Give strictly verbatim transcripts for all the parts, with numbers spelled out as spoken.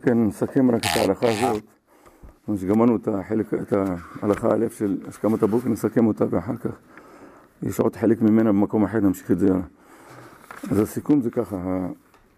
כן, נסכם רק את ההלכה הזאת. שגמרנו את החלק, את ההלכה א' של השכמת הבוקר, נסכם אותה ואחר כך יש עוד חלק ממנה במקום אחר, נמשיך את זה. אז הסיכום זה ככה,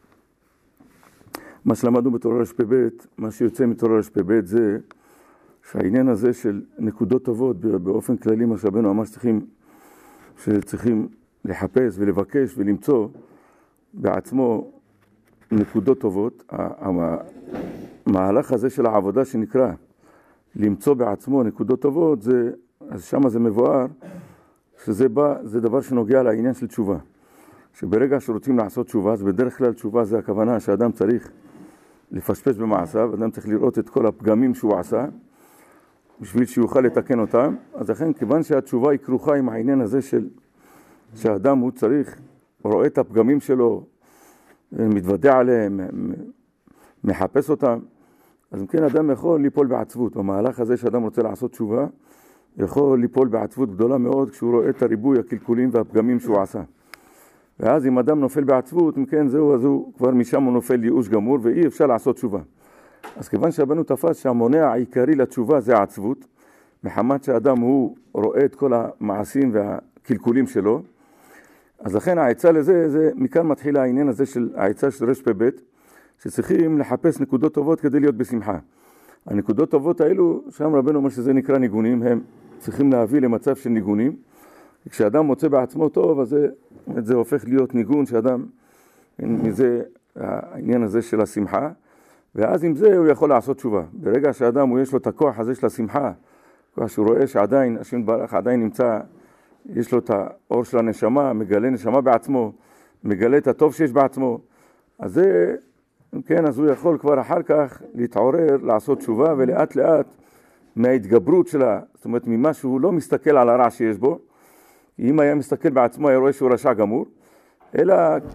מה שלמדנו בתורה רשפ"ב, מה שיוצא מתורה רשפ"ב זה שהעניין הזה של נקודות טובות באופן כללי, מה שרבנו אמר שצריכים, שצריכים לחפש ולבקש ולמצוא בעצמו נקודות טובות. המהלך הזה של העבודה שנקרא למצוא בעצמו נקודות טובות, זה, אז שמה זה מבואר שזה בא, זה דבר שנוגע לעניין של תשובה. שברגע שרוצים לעשות תשובה, אז בדרך כלל תשובה זה הכוונה שאדם צריך לפשפש במעשיו, אדם צריך לראות את כל הפגמים שהוא עשה, בשביל שיוכל לתקן אותם. אז לכן, כיוון שהתשובה היא כרוכה עם העניין הזה של שהאדם הוא צריך, רואה את הפגמים שלו, מתוודע עליהם, מחפש אותם, אז אם כן אדם יכול ליפול בעצבות. במהלך הזה שאדם רוצה לעשות תשובה, יכול ליפול בעצבות גדולה מאוד כשהוא רואה את הריבוי הקלקולים והפגמים שהוא עשה. ואז אם אדם נופל בעצבות, אם כן זהו, אז הוא כבר משם הוא נופל ייאוש גמור ואי אפשר לעשות תשובה. אז כיוון שהרבנו תפס שהמונע העיקרי לתשובה זה העצבות, מחמת שהאדם הוא רואה את כל המעשים והקלקולים שלו, אז לכן העצה לזה, זה מכאן מתחיל העניין הזה של העצה של רשפ"ב, שצריכים לחפש נקודות טובות כדי להיות בשמחה. הנקודות טובות האלו, שם רבנו אומר שזה נקרא ניגונים, הם צריכים להביא למצב של ניגונים. כשאדם מוצא בעצמו טוב, אז זה, זה הופך להיות ניגון, שאדם, מזה העניין הזה של השמחה, ואז עם זה הוא יכול לעשות תשובה. ברגע שאדם הוא יש לו את הכוח הזה של השמחה, שהוא רואה שעדיין, השם ברוך עדיין נמצא, יש לו את האור של הנשמה, מגלה נשמה בעצמו, מגלה את הטוב שיש בעצמו, אז זה, כן, אז הוא יכול כבר אחר כך להתעורר, לעשות תשובה, ולאט לאט מההתגברות שלה, זאת אומרת, ממה שהוא לא מסתכל על הרע שיש בו, אם היה מסתכל בעצמו, היה רואה שהוא רשע גמור, אלא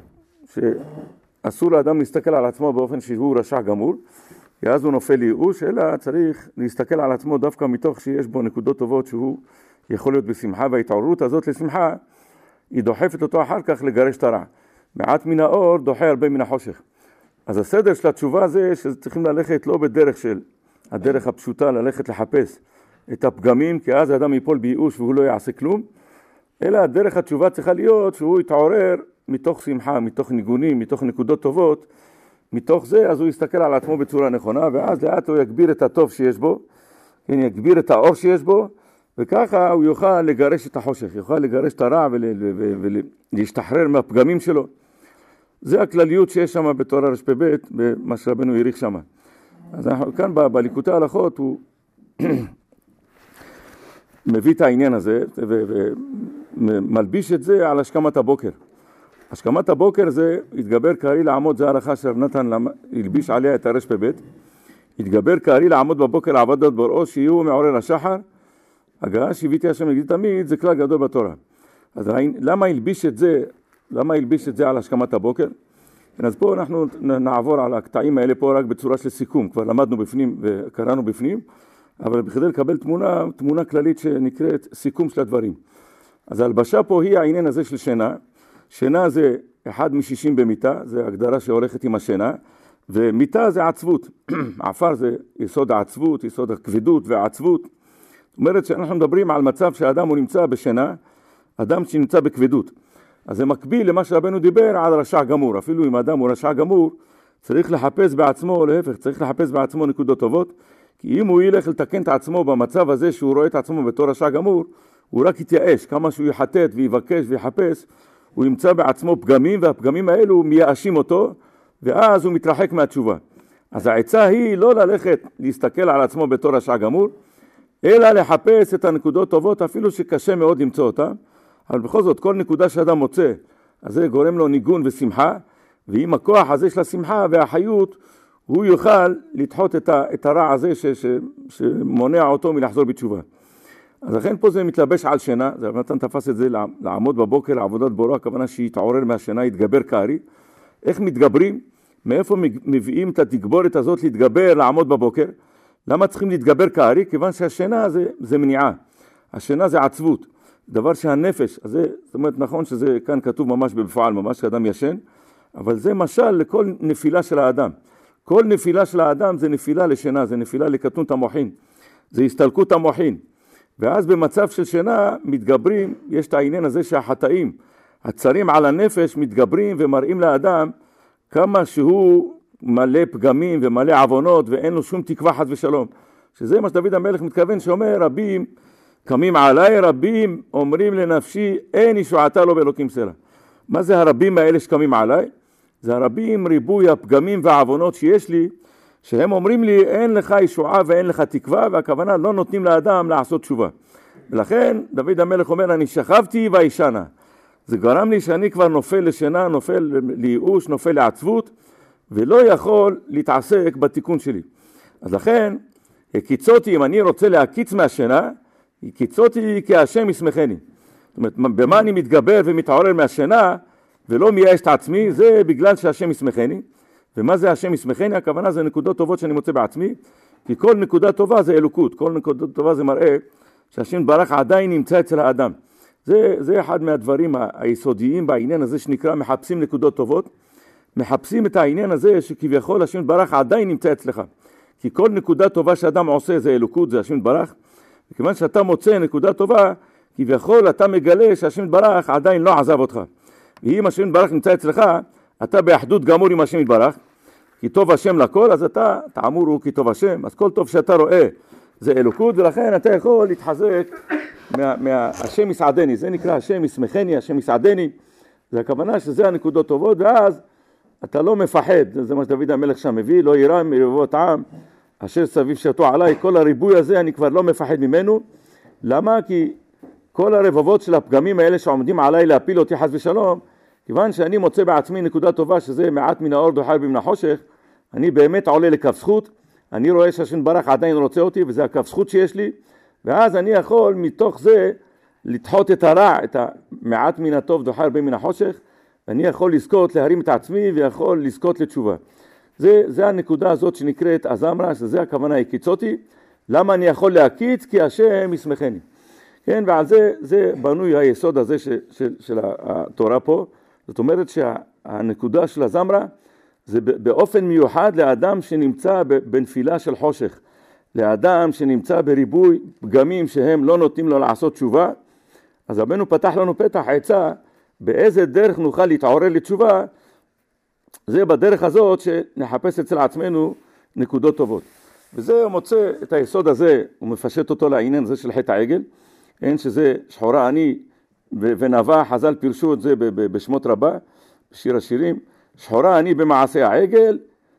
שאסור לאדם להסתכל על עצמו באופן שהוא רשע גמור, כי אז הוא נופל לייאוש, אלא צריך להסתכל על עצמו דווקא מתוך שיש בו נקודות טובות שהוא יכול להיות בשמחה, וההתעוררות הזאת לשמחה, היא דוחפת אותו אחר כך לגרש את הרע. מעט מן האור דוחה הרבה מן החושך. אז הסדר של התשובה זה שצריכים ללכת לא בדרך של הדרך הפשוטה, ללכת לחפש את הפגמים, כי אז האדם ייפול בייאוש והוא לא יעשה כלום, אלא דרך התשובה צריכה להיות שהוא יתעורר מתוך שמחה, מתוך ניגונים, מתוך נקודות טובות, מתוך זה אז הוא יסתכל על עצמו בצורה נכונה, ואז לאט הוא יגביר את הטוב שיש בו, כן, יגביר את האור שיש בו, וככה הוא יוכל לגרש את החושך, יוכל לגרש את הרע ולהשתחרר מהפגמים שלו. זה הכלליות שיש שם בתורה רשפ"ב, במה שרבנו יריך שם. אז אנחנו, כאן בליקוטי ההלכות הוא מביא את העניין הזה ומלביש את זה על השכמת הבוקר. השכמת הבוקר זה התגבר כארי לעמוד, זה ההלכה שרב נתן ילביש עליה את הרשפ"ב. התגבר כארי לעמוד בבוקר לעבודת בוראו, שיהיו מעורר השחר, הגעה שהביתי השם נגדי תמיד, זה כלל גדול בתורה. אז למה ילביש את זה, למה ילביש את זה על השכמת הבוקר? אז פה אנחנו נעבור על הקטעים האלה פה רק בצורה של סיכום, כבר למדנו בפנים וקראנו בפנים, אבל בכדי לקבל תמונה, תמונה כללית שנקראת סיכום של הדברים. אז ההלבשה פה היא העניין הזה של שינה. שינה זה אחד משישים במיטה, זה הגדרה שהולכת עם השינה, ומיטה זה עצבות. עפר זה יסוד העצבות, יסוד הכבדות והעצבות. זאת אומרת שאנחנו מדברים על מצב שהאדם הוא נמצא בשינה, אדם שנמצא בכבדות. אז זה מקביל למה שרבנו דיבר על רשע גמור. אפילו אם האדם הוא רשע גמור, צריך לחפש בעצמו, או להפך, צריך לחפש בעצמו נקודות טובות, כי אם הוא ילך לתקן את עצמו במצב הזה שהוא רואה את עצמו בתור רשע גמור, הוא רק יתייאש. כמה שהוא יחטט ויבקש ויחפש, הוא ימצא בעצמו פגמים, והפגמים האלו מייאשים אותו, ואז הוא מתרחק מהתשובה. אז העצה היא לא ללכת להסתכל על עצמו בתור רשע גמור, אלא לחפש את הנקודות טובות, אפילו שקשה מאוד למצוא אותן, אבל בכל זאת, כל נקודה שאדם מוצא, אז זה גורם לו ניגון ושמחה, ועם הכוח הזה של השמחה והחיות, הוא יוכל לדחות את, ה, את הרע הזה ש, ש, שמונע אותו מלחזור בתשובה. אז לכן פה זה מתלבש על שינה, זה נתן תפס את זה לעמוד בבוקר, לעבודת בורא, הכוונה שיתעורר מהשינה, יתגבר כארי. איך מתגברים? מאיפה מביאים את התגבורת הזאת להתגבר, לעמוד בבוקר? למה צריכים להתגבר כארי? כיוון שהשינה זה, זה מניעה. השינה זה עצבות. דבר שהנפש, אז זה, זאת אומרת נכון שזה כאן כתוב ממש בפועל, ממש שאדם ישן, אבל זה משל לכל נפילה של האדם. כל נפילה של האדם זה נפילה לשינה, זה נפילה לקטנות המוחין, זה הסתלקות המוחין. ואז במצב של שינה מתגברים, יש את העניין הזה שהחטאים, הצרים על הנפש מתגברים ומראים לאדם כמה שהוא מלא פגמים ומלא עוונות ואין לו שום תקווה חס ושלום. שזה מה שדוד המלך מתכוון שאומר, רבים קמים עליי, רבים אומרים לנפשי, אין ישועתה לו באלוקים סלע. מה זה הרבים האלה שקמים עליי? זה הרבים ריבוי הפגמים והעוונות שיש לי, שהם אומרים לי אין לך ישועה ואין לך תקווה, והכוונה לא נותנים לאדם לעשות תשובה. ולכן דוד המלך אומר, אני שכבתי וישנה. זה גרם לי שאני כבר נופל לשינה, נופל לייאוש, נופל לעצבות, ולא יכול להתעסק בתיקון שלי. אז לכן, הקיצותי, אם אני רוצה להקיץ מהשינה, הקיצותי כי השם ישמחני. זאת אומרת, במה אני מתגבר ומתעורר מהשינה, ולא מייאש את עצמי, זה בגלל שהשם ישמחני. ומה זה השם ישמחני? הכוונה זה נקודות טובות שאני מוצא בעצמי, כי כל נקודה טובה זה אלוקות, כל נקודה טובה זה מראה שהשם ברך עדיין נמצא אצל האדם. זה, זה אחד מהדברים היסודיים בעניין הזה שנקרא מחפשים נקודות טובות, מחפשים את העניין הזה שכביכול השם ברך עדיין נמצא אצלך. כי כל נקודה טובה שאדם עושה זה אלוקות, זה השם ברך, וכיוון שאתה מוצא נקודה טובה, כביכול אתה מגלה שהשם ברך עדיין לא עזב אותך. ואם השם ברך נמצא אצלך, אתה באחדות גמור עם השם יתברך, כי טוב השם לכל, אז אתה תעמור הוא כי טוב השם, אז כל טוב שאתה רואה זה אלוקות, ולכן אתה יכול להתחזק מה, מה, השם יסעדני, זה נקרא השם ישמחני, השם יסעדני, זה הכוונה שזה הנקודות טובות, ואז אתה לא מפחד, זה מה שדוד המלך שם מביא, לא ירא מרבבות עם, אשר סביב שתו עליי, כל הריבוי הזה אני כבר לא מפחד ממנו, למה? כי כל הרבבות של הפגמים האלה שעומדים עליי להפיל אותי חס ושלום, כיוון שאני מוצא בעצמי נקודה טובה שזה מעט מן האור דוחל מן החושך, אני באמת עולה לכף זכות, אני רואה שהשם ברך עדיין רוצה אותי וזה הכף זכות שיש לי, ואז אני יכול מתוך זה לדחות את הרע, את המעט מן הטוב דוחל מן החושך, ואני יכול לזכות להרים את עצמי ויכול לזכות לתשובה. זה, זה הנקודה הזאת שנקראת הזמרה, שזה הכוונה הקיצותי, למה אני יכול להקיץ? כי השם ישמחני. כן, ועל זה, זה בנוי היסוד הזה של, של, של התורה פה, זאת אומרת שהנקודה של הזמרה זה באופן מיוחד לאדם שנמצא בנפילה של חושך, לאדם שנמצא בריבוי פגמים שהם לא נותנים לו לעשות תשובה. אז רבנו פתח לנו פתח עצה באיזה דרך נוכל להתעורר לתשובה, זה בדרך הזאת שנחפש אצל עצמנו נקודות טובות. וזה הוא מוצא את היסוד הזה, הוא מפשט אותו לעניין הזה של חטא העגל, אין שזה שחורה אני ונבא, חז"ל פירשו את זה בשמות רבה, בשיר השירים, שחורה אני במעשה העגל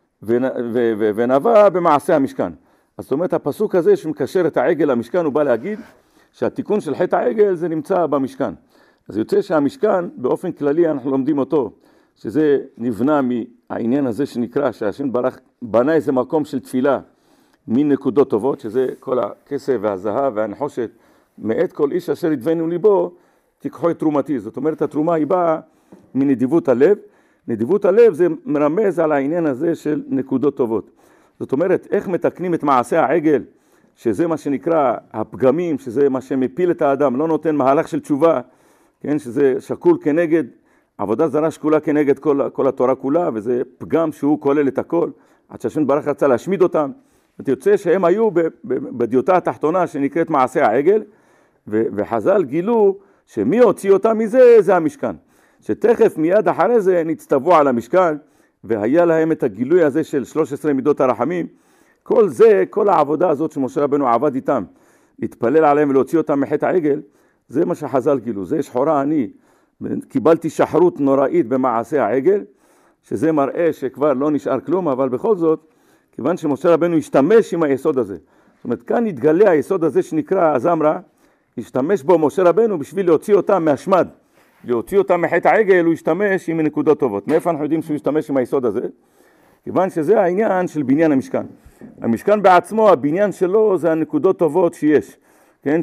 ונבא במעשה המשכן. אז זאת אומרת הפסוק הזה שמקשר את העגל למשכן, הוא בא להגיד שהתיקון של חטא העגל זה נמצא במשכן. אז יוצא שהמשכן באופן כללי אנחנו לומדים אותו, שזה נבנה מהעניין הזה שנקרא שהשם ברך בנה איזה מקום של תפילה מן נקודות טובות, שזה כל הכסף והזהב והנחושת, מאת כל איש אשר ידבנו ליבו תיקחו את תרומתי. זאת אומרת התרומה היא באה מנדיבות הלב, נדיבות הלב זה מרמז על העניין הזה של נקודות טובות. זאת אומרת איך מתקנים את מעשה העגל, שזה מה שנקרא הפגמים, שזה מה שמפיל את האדם, לא נותן מהלך של תשובה, כן, שזה שקול כנגד, עבודה זרה שקולה כנגד כל, כל התורה כולה, וזה פגם שהוא כולל את הכל, עד שהשם ברך רצה להשמיד אותם. ותוצא שהם היו בדיוטה התחתונה שנקראת מעשה העגל, וחז"ל גילו שמי הוציא אותם מזה זה המשכן. שתכף מיד אחרי זה נצטוו על המשכן, והיה להם את הגילוי הזה של שלוש עשרה מידות הרחמים. כל זה, כל העבודה הזאת שמשה רבנו עבד איתם, להתפלל עליהם ולהוציא אותם מחטא העגל, זה מה שחז"ל גילו, זה שחורה אני, קיבלתי שחרות נוראית במעשה העגל, שזה מראה שכבר לא נשאר כלום, אבל בכל זאת, כיוון שמשה רבנו השתמש עם היסוד הזה. זאת אומרת, כאן התגלה היסוד הזה שנקרא הזמרה, השתמש בו משה רבנו בשביל להוציא אותם מהשמד, להוציא אותם מחטא העגל, הוא השתמש עם נקודות טובות. מאיפה אנחנו יודעים שהוא השתמש עם היסוד הזה? כיוון שזה העניין של בניין המשכן. המשכן בעצמו, הבניין שלו זה הנקודות טובות שיש. כן,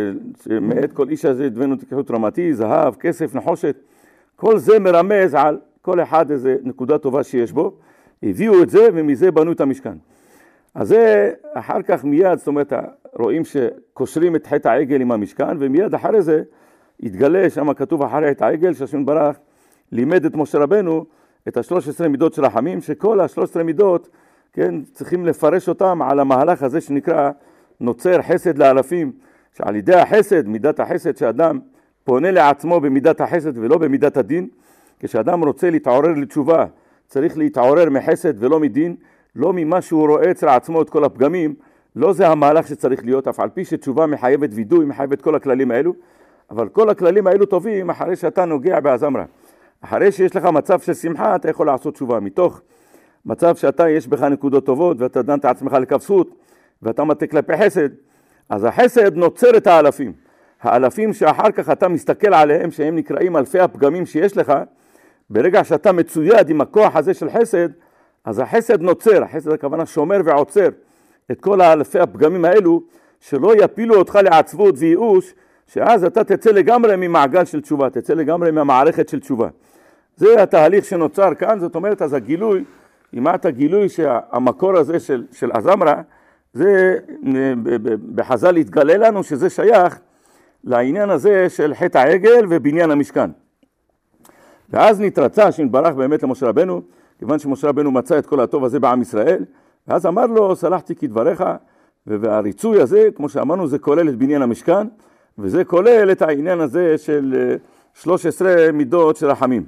שמאת כל איש הזה ידבנו תיקחו תרומתי, זהב, כסף, נחושת, כל זה מרמז על כל אחד איזה נקודה טובה שיש בו, הביאו את זה ומזה בנו את המשכן. אז זה אחר כך מיד, זאת אומרת, רואים שקושרים את חטא העגל עם המשכן, ומיד אחרי זה התגלה, שם כתוב אחרי חטא העגל, שהשם ברך לימד את משה רבנו את השלוש עשרה מידות של רחמים, שכל השלוש עשרה מידות כן, צריכים לפרש אותם על המהלך הזה שנקרא נוצר חסד לאלפים, שעל ידי החסד, מידת החסד, שאדם פונה לעצמו במידת החסד ולא במידת הדין. כשאדם רוצה להתעורר לתשובה, צריך להתעורר מחסד ולא מדין, לא ממה שהוא רואה אצל עצמו את כל הפגמים. לא זה המהלך שצריך להיות, אף על פי שתשובה מחייבת וידוי, מחייבת כל הכללים האלו, אבל כל הכללים האלו טובים אחרי שאתה נוגע בהזמרה. אחרי שיש לך מצב של שמחה, אתה יכול לעשות תשובה. מתוך מצב שאתה יש בך נקודות טובות, ואתה דן את עצמך לכבסות, ואתה מתה כלפי חסד, אז החסד נוצר את האלפים. האלפים שאחר כך אתה מסתכל עליהם, שהם נקראים אלפי הפגמים שיש לך, ברגע שאתה מצויד עם הכוח הזה של חסד, אז החסד נוצר, החסד הכוונה שומר ועוצר את כל האלפי הפגמים האלו, שלא יפילו אותך לעצבות וייאוש, שאז אתה תצא לגמרי ממעגל של תשובה, תצא לגמרי מהמערכת של תשובה. זה התהליך שנוצר כאן, זאת אומרת, אז הגילוי, אימת הגילוי שהמקור הזה של, של הזמרה, זה בחז"ל התגלה לנו שזה שייך לעניין הזה של חטא העגל ובניין המשכן. ואז נתרצה שנתברך באמת למשה רבנו, כיוון שמשה רבנו מצא את כל הטוב הזה בעם ישראל, ואז אמר לו, סלחתי כדבריך, והריצוי הזה, כמו שאמרנו, זה כולל את בניין המשכן, וזה כולל את העניין הזה של שלוש עשרה מידות של רחמים.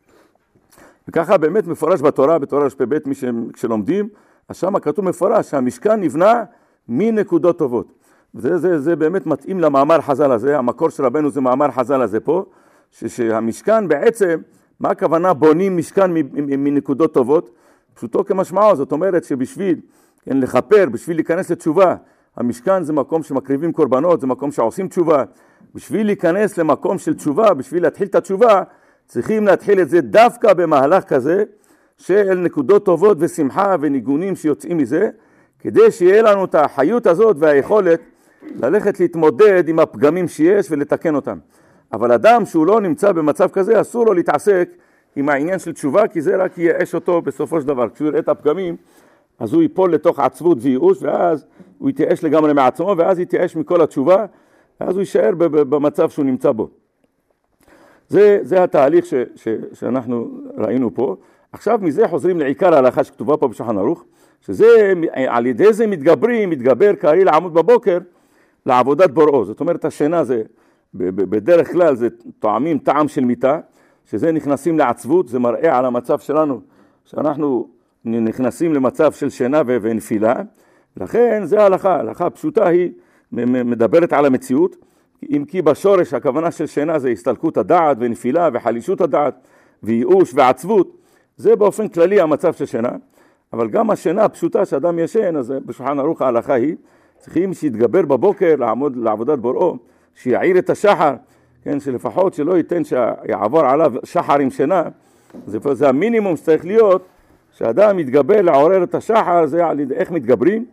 וככה באמת מפורש בתורה, בתורה רש"ב מי שלומדים, אז שם כתוב מפורש שהמשכן נבנה מנקודות טובות. וזה זה, זה באמת מתאים למאמר חז"ל הזה, המקור של רבנו זה מאמר חז"ל הזה פה, שהמשכן בעצם, מה הכוונה בונים משכן מנקודות טובות? פשוטו כמשמעו, זאת אומרת שבשביל כן, לחפר, בשביל להיכנס לתשובה, המשכן זה מקום שמקריבים קורבנות, זה מקום שעושים תשובה. בשביל להיכנס למקום של תשובה, בשביל להתחיל את התשובה, צריכים להתחיל את זה דווקא במהלך כזה, של נקודות טובות ושמחה וניגונים שיוצאים מזה, כדי שיהיה לנו את החיות הזאת והיכולת ללכת להתמודד עם הפגמים שיש ולתקן אותם. אבל אדם שהוא לא נמצא במצב כזה, אסור לו להתעסק עם העניין של תשובה, כי זה רק ייאש אותו בסופו של דבר. כשהוא יראה את הפגמים, אז הוא ייפול לתוך עצבות וייאוש, ואז הוא יתייאש לגמרי מעצמו, ואז יתייאש מכל התשובה, ואז הוא יישאר במצב שהוא נמצא בו. זה, זה התהליך ש, ש, שאנחנו ראינו פה. עכשיו מזה חוזרים לעיקר ההלכה שכתובה פה בשולחן ערוך, שזה, על ידי זה מתגברים, מתגבר כארי לעמוד בבוקר לעבודת בוראו. זאת אומרת, השינה זה, בדרך כלל זה טועמים טעם של מיטה, שזה נכנסים לעצבות, זה מראה על המצב שלנו, שאנחנו נכנסים למצב של שינה ונפילה, לכן זה ההלכה, ההלכה הפשוטה היא מדברת על המציאות, אם כי בשורש הכוונה של שינה זה הסתלקות הדעת ונפילה וחלישות הדעת וייאוש ועצבות, זה באופן כללי המצב של שינה, אבל גם השינה הפשוטה שאדם ישן, אז בשולחן ערוך ההלכה היא, צריכים שיתגבר בבוקר לעמוד לעבודת בוראו, שיעיר את השחר, כן, שלפחות שלא ייתן שיעבור עליו שחר עם שינה, זה, זה המינימום שצריך להיות, שאדם מתגבר לעורר את השחר, זה על ידי, איך מתגברים?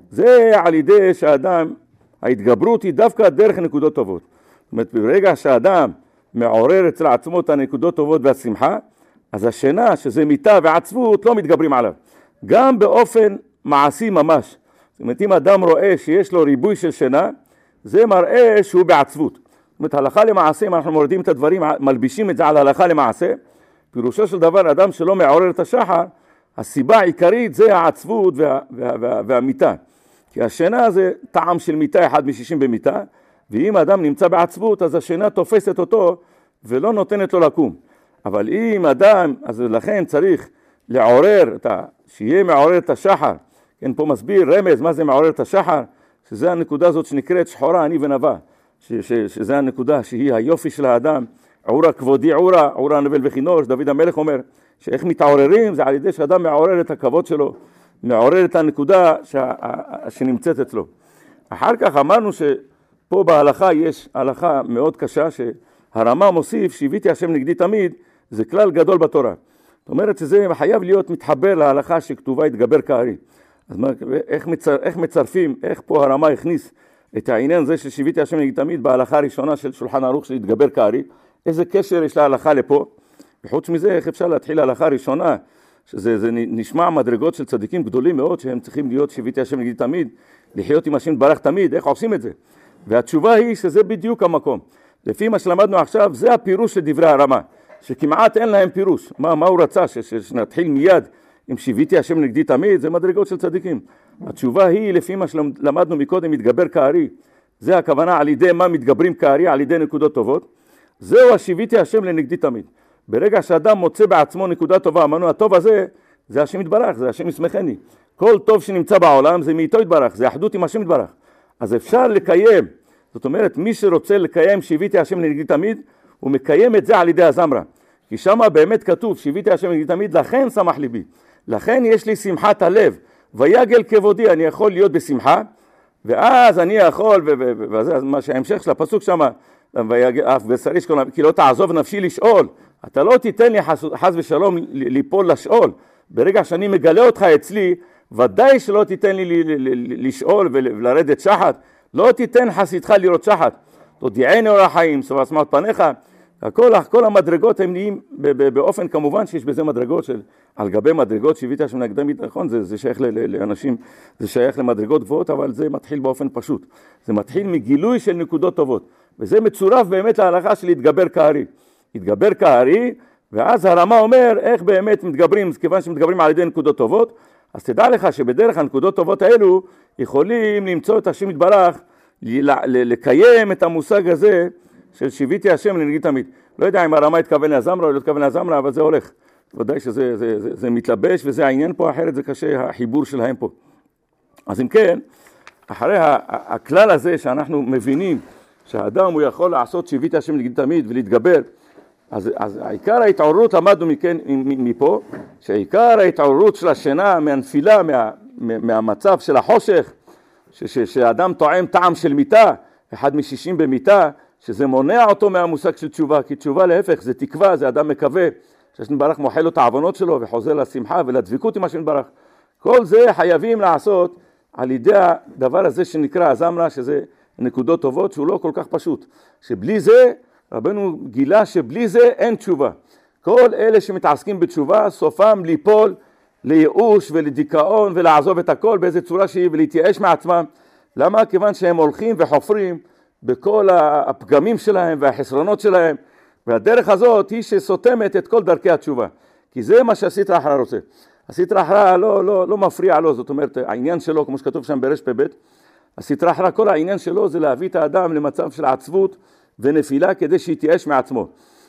זה על ידי שאדם, ההתגברות היא דווקא דרך נקודות טובות. זאת אומרת, ברגע שאדם מעורר אצל עצמו את הנקודות טובות והשמחה, אז השינה, שזה מיטה ועצבות, לא מתגברים עליו. גם באופן מעשי ממש. זאת אומרת, אם אדם רואה שיש לו ריבוי של שינה, זה מראה שהוא בעצבות. זאת אומרת, הלכה למעשה, אם אנחנו מורדים את הדברים, מלבישים את זה על הלכה למעשה, פירושו של דבר, אדם שלא מעורר את השחר, הסיבה העיקרית זה העצבות וה, וה, וה, והמיטה. כי השינה זה טעם של מיטה, אחד משישים במיטה, ואם אדם נמצא בעצבות, אז השינה תופסת אותו ולא נותנת לו לקום. אבל אם אדם, אז לכן צריך לעורר, את ה, שיהיה מעורר את השחר. כן, פה מסביר רמז, מה זה מעורר את השחר? שזה הנקודה הזאת שנקראת שחורה, אני ונבא. ש, ש, שזה הנקודה שהיא היופי של האדם. עורה כבודי עורה, עורה נבל וכינור, דוד המלך אומר, שאיך מתעוררים, זה על ידי שאדם מעורר את הכבוד שלו, מעורר את הנקודה שה, שנמצאת אצלו. אחר כך אמרנו שפה בהלכה יש הלכה מאוד קשה, שהרמה מוסיף, שהביתי השם נגדי תמיד, זה כלל גדול בתורה. זאת אומרת שזה חייב להיות מתחבר להלכה שכתובה התגבר כארי. אז מה, איך, מצר, איך מצרפים, איך פה הרמה הכניס את העניין הזה ששיביתי השם נגדי תמיד בהלכה הראשונה של שולחן ערוך של התגבר כארי, איזה קשר יש להלכה לפה? וחוץ מזה, איך אפשר להתחיל להלכה ראשונה, שזה זה נשמע מדרגות של צדיקים גדולים מאוד, שהם צריכים להיות שיביתי השם נגדי תמיד, לחיות עם השם ברך תמיד, איך עושים את זה? והתשובה היא שזה בדיוק המקום. לפי מה שלמדנו עכשיו, זה הפירוש של דברי הרמה, שכמעט אין להם פירוש. מה, מה הוא רצה? ש, שנתחיל מיד אם שיוויתי השם נגדי תמיד, זה מדרגות של צדיקים. התשובה היא, לפי מה שלמדנו מקודם, מתגבר כארי. זה הכוונה על ידי מה מתגברים כארי, על ידי נקודות טובות. זהו השיוויתי השם לנגדי תמיד. ברגע שאדם מוצא בעצמו נקודה טובה, אמרנו, הטוב הזה, זה השם יתברך, זה השם ישמחני. כל טוב שנמצא בעולם זה מאיתו יתברך, זה אחדות עם השם יתברך. אז אפשר לקיים, זאת אומרת, מי שרוצה לקיים שיוויתי השם לנגדי תמיד, הוא מקיים את זה על ידי הזמרה. כי שמה באמת כתוב, שיוויתי השם לנגדי תמיד, לכן שמח ליבי. לכן יש לי שמחת הלב. ויגל כבודי, אני יכול להיות בשמחה, ואז אני יכול, וזה מה שההמשך של הפסוק שמה, אף בשרי שכל, כי לא תעזוב נפשי לשאול. אתה לא תיתן לי חס, חס ושלום ליפול לשאול. ברגע שאני מגלה אותך אצלי, ודאי שלא תיתן לי לשאול ולרדת שחת. לא תיתן חסידך לראות שחת. תודיעני אור החיים, סוף עצמת פניך. כל, כל המדרגות הם נהיים באופן, כמובן שיש בזה מדרגות של, על גבי מדרגות שיוויתי השם נגדי תמיד, נכון, זה, זה שייך ל, ל, לאנשים, זה שייך למדרגות גבוהות, אבל זה מתחיל באופן פשוט. זה מתחיל מגילוי של נקודות טובות. וזה מצורף באמת להלכה של התגבר כארי. התגבר כארי, ואז הרמה אומר איך באמת מתגברים, כיוון שמתגברים על ידי נקודות טובות, אז תדע לך שבדרך הנקודות טובות האלו יכולים למצוא את השם יתברך, לקיים את המושג הזה של שיוויתי השם לנגדי תמיד. לא יודע אם הרמה התכוון לזמרה או לא התכוון לזמרה, אבל זה הולך. ודאי שזה זה, זה, זה מתלבש וזה העניין פה, אחרת זה קשה החיבור שלהם פה. אז אם כן, אחרי הכלל הזה שאנחנו מבינים שהאדם הוא יכול לעשות שיוויתי השם לנגדי תמיד ולהתגבר, אז, אז העיקר ההתעוררות למדנו מכן, מפה, שהעיקר ההתעוררות של השינה מהנפילה, מה, מהמצב של החושך, ש, ש, שהאדם טועם טעם של מיטה, אחד משישים במיטה, שזה מונע אותו מהמושג של תשובה, כי תשובה להפך, זה תקווה, זה אדם מקווה, שהשם יתברך מוחל לו את העוונות שלו וחוזר לשמחה ולדבקות עם השם יתברך. כל זה חייבים לעשות על ידי הדבר הזה שנקרא הזמרה, שזה נקודות טובות, שהוא לא כל כך פשוט. שבלי זה, רבנו גילה שבלי זה אין תשובה. כל אלה שמתעסקים בתשובה, סופם ליפול לייאוש ולדיכאון ולעזוב את הכל באיזה צורה שהיא ולהתייאש מעצמם. למה? כיוון שהם הולכים וחופרים בכל הפגמים שלהם והחסרונות שלהם, והדרך הזאת היא שסותמת את כל דרכי התשובה. כי זה מה שהסטרא אחרא רוצה. הסטרא אחרא לא, לא, לא מפריע לו, זאת אומרת, העניין שלו, כמו שכתוב שם ברש פ"ב, הסטרא אחרא, כל העניין שלו זה להביא את האדם למצב של עצבות ונפילה כדי שיתייאש מעצמו.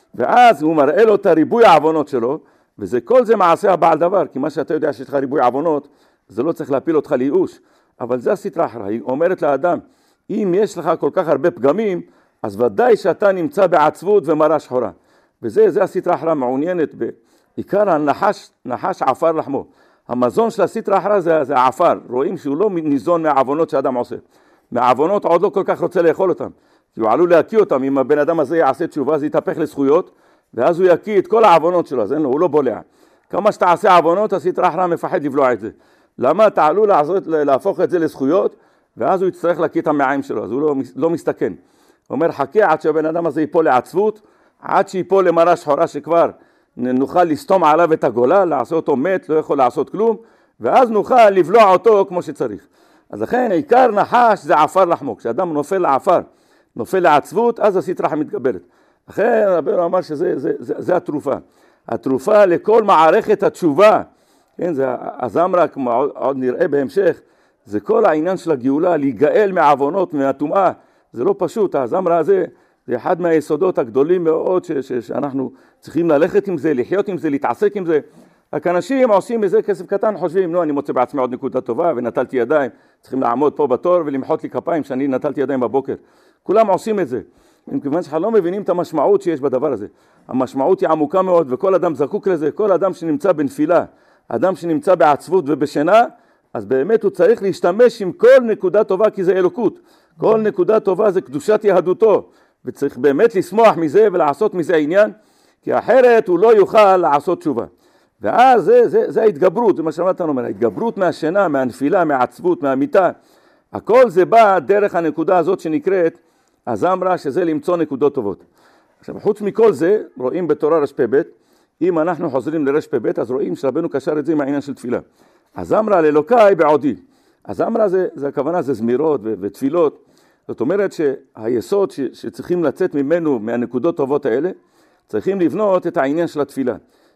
ואז הוא מראה לו את הריבוי העוונות שלו, וזה כל זה מעשה הבעל דבר, כי מה שאתה יודע שיש לך ריבוי עוונות, זה לא צריך להפיל אותך לייאוש. אבל זה הסטרא אחרא, היא אומרת לאדם, אם יש לך כל כך הרבה פגמים, אז ודאי שאתה נמצא בעצבות ומרה שחורה. וזה, זה הסטרא אחרא מעוניינת בעיקר הנחש, נחש עפר לחמו. המזון של הסטרא אחרא זה, זה העפר. רואים שהוא לא ניזון מהעוונות שאדם עושה. מהעוונות עוד לא כל כך רוצה לאכול אותם. כי הוא עלול להקיא אותם. אם הבן אדם הזה יעשה תשובה, זה יתהפך לזכויות, ואז הוא יקיא את כל העוונות שלו. אז אין לו, הוא לא בולע. כמה שתעשה עוונות, הסטרא אחרא מפחד לבלוע את זה. למה? אתה עלול לעשות, להפוך את זה לזכויות, ואז הוא יצטרך להקיא את המעיים שלו, אז הוא לא, לא מסתכן. הוא אומר, חכה עד שהבן אדם הזה ייפול לעצבות, עד שיפול למרה שחורה שכבר נוכל לסתום עליו את הגולה, לעשות אותו מת, לא יכול לעשות כלום, ואז נוכל לבלוע אותו כמו שצריך. אז לכן, עיקר נחש זה עפר לחמו. כשאדם נופל לעפר, נופל לעצבות, אז הסטרא אחרא מתגברת. לכן רבנו אמר שזה זה, זה, זה התרופה. התרופה לכל מערכת התשובה, כן, זה הזמרה, כמו עוד נראה בהמשך, זה כל העניין של הגאולה, להיגאל מהעוונות, מהטומאה. זה לא פשוט, הזמרה הזה, זה אחד מהיסודות הגדולים מאוד ש- ש- שאנחנו צריכים ללכת עם זה, לחיות עם זה, להתעסק עם זה. רק אנשים עושים מזה כסף קטן, חושבים, נו, אני מוצא בעצמי עוד נקודה טובה, ונטלתי ידיים, צריכים לעמוד פה בתור ולמחות לי כפיים שאני נטלתי ידיים בבוקר. כולם עושים את זה. כיוון שאנחנו לא מבינים את המשמעות שיש בדבר הזה. המשמעות היא עמוקה מאוד, וכל אדם זקוק לזה, כל אדם שנמצא בנפילה, אדם שנמצא בעצבות ובשינה, אז באמת הוא צריך להשתמש עם כל נקודה טובה, כי זה אלוקות. כל נקודה טובה זה קדושת יהדותו, וצריך באמת לשמוח מזה ולעשות מזה עניין, כי אחרת הוא לא יוכל לעשות תשובה. ואז זה, זה, זה ההתגברות, זה מה שאמרתי אומר, ההתגברות מהשינה, מהנפילה, מהעצבות, מהמיטה. הכל זה בא דרך הנקודה הזאת שנקראת הזמרה, שזה למצוא נקודות טובות. עכשיו, חוץ מכל זה, רואים בתורה רש פ"ב, אם אנחנו חוזרים לרש פ"ב, אז רואים שרבנו קשר את זה עם העניין של תפילה. הזמרה לאלוקי בעודי. הזמרה זה, זה הכוונה, זה זמירות ו- ותפילות. זאת אומרת שהיסוד ש- שצריכים לצאת ממנו, מהנקודות טובות האלה, צריכים לבנות את העניין של התפילה.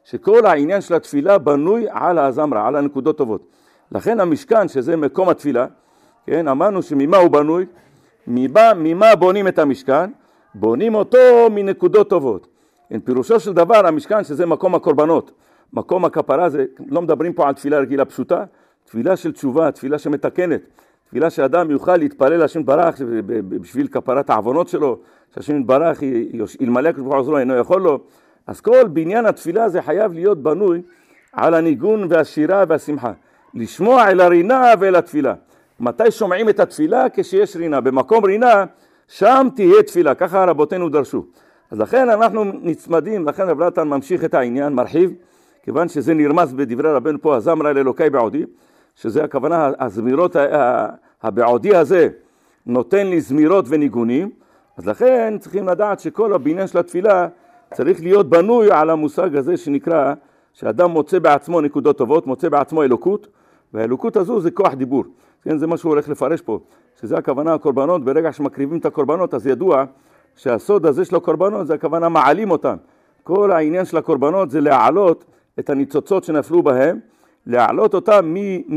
שכל העניין של התפילה בנוי על הזמרה, על הנקודות טובות. לכן המשכן, שזה מקום התפילה, כן, אמרנו שממה הוא בנוי, ממה, ממה בונים את המשכן, בונים אותו מנקודות טובות. כן, פירושו של דבר, המשכן שזה מקום הקורבנות, מקום הכפרה, זה, לא מדברים פה על תפילה רגילה פשוטה, תפילה של תשובה, תפילה שמתקנת, תפילה שאדם יוכל להתפלל להשם יתברך בשביל כפרת העוונות שלו, שהשם יתברך ילמלא הקדוש ברוך הוא עוזרו אינו יכול לו. אז כל בניין התפילה זה חייב להיות בנוי על הניגון והשירה והשמחה. לשמוע אל הרינה ואל התפילה. מתי שומעים את התפילה? כשיש רינה. במקום רינה, שם תהיה תפילה. ככה רבותינו דרשו. אז לכן אנחנו נצמדים, לכן רב נתן ממשיך את העניין, מרחיב, כיוון שזה נרמז בדברי רבנו פה, הזמרה אל אלוקי בעודי, שזה הכוונה, הזמירות הבעודי הזה נותן לי זמירות וניגונים, אז לכן צריכים לדעת שכל הבניין של התפילה צריך להיות בנוי על המושג הזה שנקרא, שאדם מוצא בעצמו נקודות טובות, מוצא בעצמו אלוקות, והאלוקות הזו זה כוח דיבור. כן, זה מה שהוא הולך לפרש פה, שזה הכוונה הקורבנות, ברגע שמקריבים את הקורבנות, אז ידוע שהסוד הזה של הקורבנות זה הכוונה מעלים אותם. כל העניין של הקורבנות זה להעלות את הניצוצות שנפלו בהם, להעלות אותם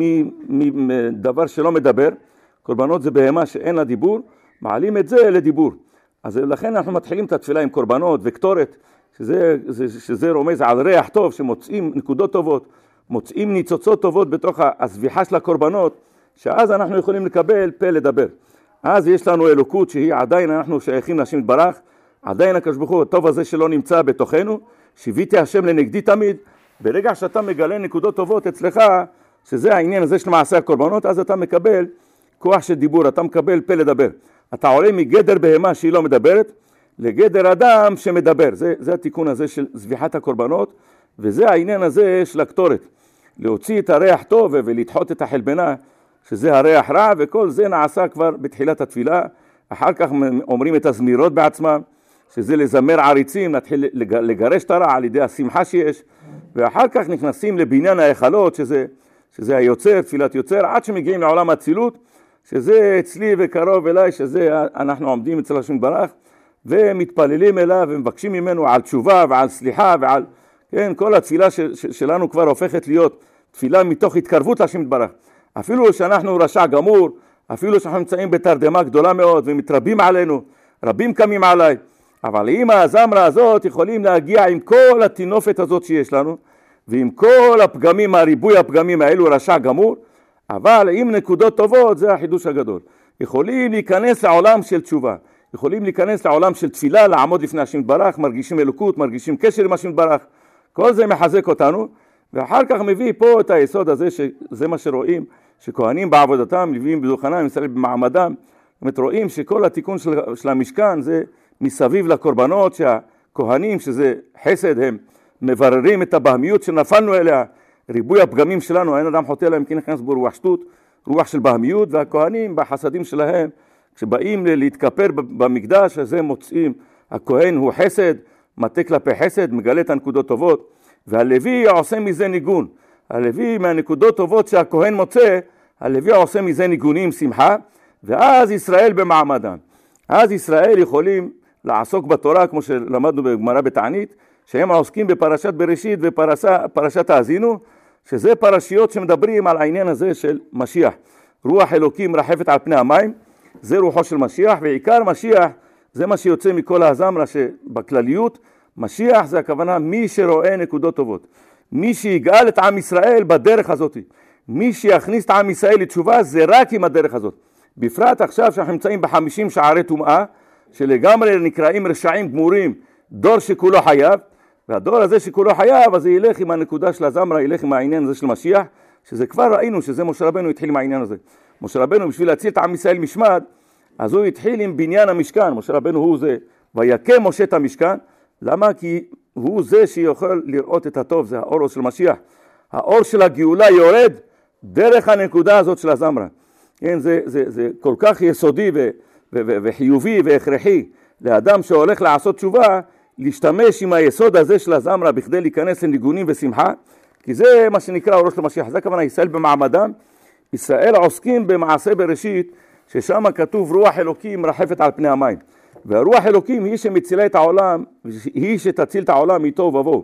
מדבר שלא מדבר. קורבנות זה בהמה שאין לה דיבור, מעלים את זה לדיבור. אז לכן אנחנו מתחילים את התפילה עם קורבנות וקטורת, שזה, שזה, שזה רומז על ריח טוב, שמוצאים נקודות טובות, מוצאים ניצוצות טובות בתוך הסביחה של הקורבנות, שאז אנחנו יכולים לקבל פה לדבר. אז יש לנו אלוקות שהיא עדיין אנחנו שייכים להשם יתברך, עדיין הקדוש ברוך הוא הטוב הזה שלא נמצא בתוכנו, שיוויתי השם לנגדי תמיד. ברגע שאתה מגלה נקודות טובות אצלך, שזה העניין הזה של מעשה הקורבנות, אז אתה מקבל כוח של דיבור, אתה מקבל פה לדבר. אתה עולה מגדר בהמה שהיא לא מדברת, לגדר אדם שמדבר. זה, זה התיקון הזה של זביחת הקורבנות, וזה העניין הזה של הקטורת. להוציא את הריח טוב ולדחות את החלבנה, שזה הריח רע, וכל זה נעשה כבר בתחילת התפילה. אחר כך אומרים את הזמירות בעצמם, שזה לזמר עריצים, נתחיל לגרש את הרע על ידי השמחה שיש, ואחר כך נכנסים לבניין ההיכלות, שזה, שזה היוצר, תפילת יוצר, עד שמגיעים לעולם הצילות, שזה אצלי וקרוב אליי, שזה אנחנו עומדים אצל השם יתברך, ומתפללים אליו ומבקשים ממנו על תשובה ועל סליחה ועל, כן, כל התפילה ש, ש, שלנו כבר הופכת להיות תפילה מתוך התקרבות לשם יתברך. אפילו שאנחנו רשע גמור, אפילו שאנחנו נמצאים בתרדמה גדולה מאוד ומתרבים עלינו, רבים קמים עליי, אבל עם הזמרה הזאת יכולים להגיע עם כל התינופת הזאת שיש לנו, ועם כל הפגמים, הריבוי הפגמים האלו רשע גמור, אבל עם נקודות טובות, זה החידוש הגדול. יכולים להיכנס לעולם של תשובה, יכולים להיכנס לעולם של תפילה, לעמוד לפני השם יתברך, מרגישים אלוקות, מרגישים קשר עם השם יתברך, כל זה מחזק אותנו, ואחר כך מביא פה את היסוד הזה, שזה מה שרואים, שכהנים בעבודתם, לוויים בדוכנם, ישראל במעמדם, זאת אומרת, רואים שכל התיקון של, של המשכן זה מסביב לקורבנות, שהכהנים, שזה חסד, הם מבררים את הבהמיות שנפלנו אליה, ריבוי הפגמים שלנו, אין אדם חוטא להם כי נכנס בו רוח שטות, רוח של בהמיות, והכהנים בחסדים שלהם, כשבאים להתכפר במקדש, הזה מוצאים, הכהן הוא חסד, מטה כלפי חסד, מגלה את הנקודות טובות, והלוי עושה מזה ניגון. הלוי מהנקודות טובות שהכהן מוצא, הלוי עושה מזה ניגונים, שמחה, ואז ישראל במעמדם. אז ישראל יכולים לעסוק בתורה, כמו שלמדנו בגמרא בתענית, שהם עוסקים בפרשת בראשית ופרשת האזינו, שזה פרשיות שמדברים על העניין הזה של משיח. רוח אלוקים רחפת על פני המים, זה רוחו של משיח, ועיקר משיח זה מה שיוצא מכל הזמרה שבכלליות, משיח זה הכוונה מי שרואה נקודות טובות. מי שיגאל את עם ישראל בדרך הזאת. מי שיכניס את עם ישראל לתשובה זה רק עם הדרך הזאת. בפרט עכשיו שאנחנו נמצאים בחמישים שערי טומאה, שלגמרי נקראים רשעים גמורים, דור שכולו חייב, והדור הזה שכולו חייב, אז זה ילך עם הנקודה של הזמרה, ילך עם העניין הזה של משיח, שזה כבר ראינו שזה משה רבנו התחיל עם העניין הזה. משה רבנו בשביל להציל את עם ישראל משמד, אז הוא התחיל עם בניין המשכן. משה רבנו הוא זה, ויקם משה את המשכן. למה? כי הוא זה שיוכל לראות את הטוב, זה האור של משיח. האור של הגאולה יורד דרך הנקודה הזאת של הזמרה. כן, זה, זה, זה כל כך יסודי ו, ו, ו, וחיובי והכרחי לאדם שהולך לעשות תשובה, להשתמש עם היסוד הזה של הזמרה בכדי להיכנס לניגונים ושמחה, כי זה מה שנקרא אורו של משיח. זה כוונה ישראל במעמדם. ישראל עוסקים במעשה בראשית, ששם כתוב רוח אלוקים רחפת על פני המים. והרוח אלוקים היא שמצילה את העולם, היא שתציל את העולם מתוהו ובוהו.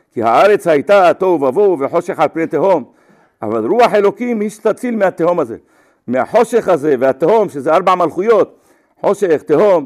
כי הארץ הייתה תוהו ובוהו וחושך על פני תהום, אבל רוח אלוקים היא שתציל מהתהום הזה, מהחושך הזה והתהום, שזה ארבע מלכויות, חושך, תהום,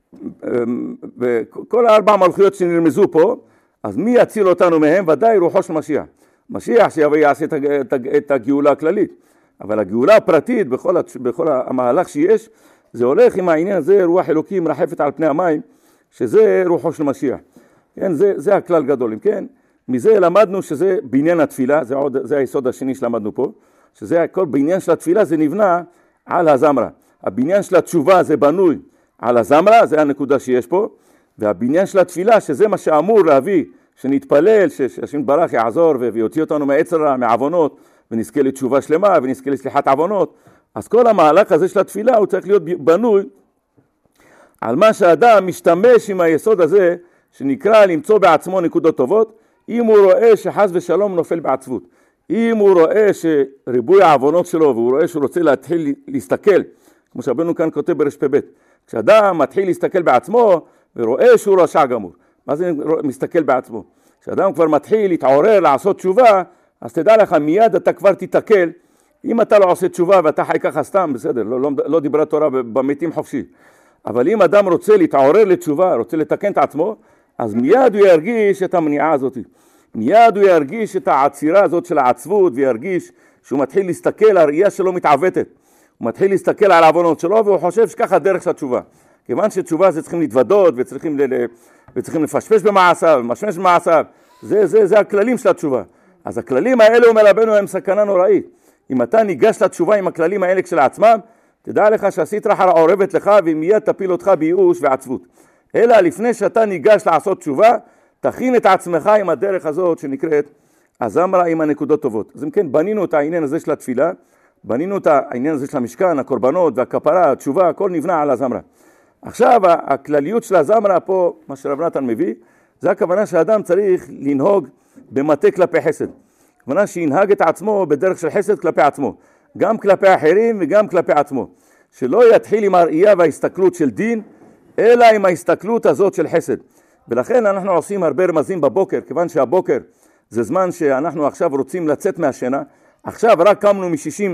וכל הארבע מלכויות שנרמזו פה. אז מי יציל אותנו מהם? ודאי רוחו של משיח. משיח שיבוא יעשה את הגאולה הכללית, אבל הגאולה הפרטית בכל, בכל המהלך שיש, זה הולך עם העניין הזה, רוח אלוקים מרחפת על פני המים, שזה רוחו של משיח. כן, זה, זה הכלל גדול. כן, מזה למדנו שזה בעניין התפילה, זה, עוד, זה היסוד השני שלמדנו פה, שזה הכל בעניין של התפילה, זה נבנה על הזמרה. הבניין של התשובה זה בנוי על הזמרה, זה הנקודה שיש פה, והבניין של התפילה, שזה מה שאמור להביא, שנתפלל, שהשם ברח יעזור ויוציא אותנו מהיצר רע, מעוונות, ונזכה לתשובה שלמה, ונזכה לסליחת עוונות. אז כל המהלך הזה של התפילה, הוא צריך להיות בנוי על מה שהאדם משתמש עם היסוד הזה, שנקרא למצוא בעצמו נקודות טובות, אם הוא רואה שחס ושלום נופל בעצבות. אם הוא רואה שריבוי העוונות שלו, והוא רואה שהוא רוצה להתחיל להסתכל, כמו שרבנו כאן כותב ברשפ"ב, כשאדם מתחיל להסתכל בעצמו, ורואה שהוא רשע גמור. מה זה מסתכל בעצמו? כשאדם כבר מתחיל להתעורר, לעשות תשובה, אז תדע לך, מיד אתה כבר תתקל. אם אתה לא עושה תשובה ואתה חי ככה סתם, בסדר, לא, לא, לא דיברה תורה במתים חופשי. אבל אם אדם רוצה להתעורר לתשובה, רוצה לתקן את עצמו, אז מיד הוא ירגיש את המניעה הזאת. מיד הוא ירגיש את העצירה הזאת של העצבות, וירגיש שהוא מתחיל להסתכל, הראייה שלו מתעוותת. הוא מתחיל להסתכל על העוונות שלו, והוא חושב שככה דרך של התשובה. כיוון שתשובה זה צריכים להתוודות, וצריכים, ל... וצריכים לפשפש במעשיו, ומשמש במעשיו. זה, זה, זה הכללים של התשובה. אז הכללים האלה, אומר רבנו, הם סכנה נוראית. אם אתה ניגש לתשובה עם הכללים האלה כשלעצמם, תדע לך שהסטרא אחרא עורבת לך, ומיד תפיל אותך בייאוש ועצבות. אלא לפני שאתה ניגש לעשות תשובה, תכין את עצמך עם הדרך הזאת שנקראת הזמרה עם הנקודות טובות. אז אם כן, בנינו את העניין הזה של התפילה, בנינו את העניין הזה של המשכן, הקורבנות והכפרה, התשובה, הכל נבנה על הזמרה. עכשיו, הכלליות של הזמרה פה, מה שרב נתן מביא, זה הכוונה שהאדם צריך לנהוג במטה כלפי חסד. הכוונה שינהג את עצמו בדרך של חסד כלפי עצמו, גם כלפי אחרים וגם כלפי עצמו. שלא יתחיל עם הראייה וההסתכלות של דין, אלא עם ההסתכלות הזאת של חסד. ולכן אנחנו עושים הרבה רמזים בבוקר, כיוון שהבוקר זה זמן שאנחנו עכשיו רוצים לצאת מהשינה. עכשיו רק קמנו משישים,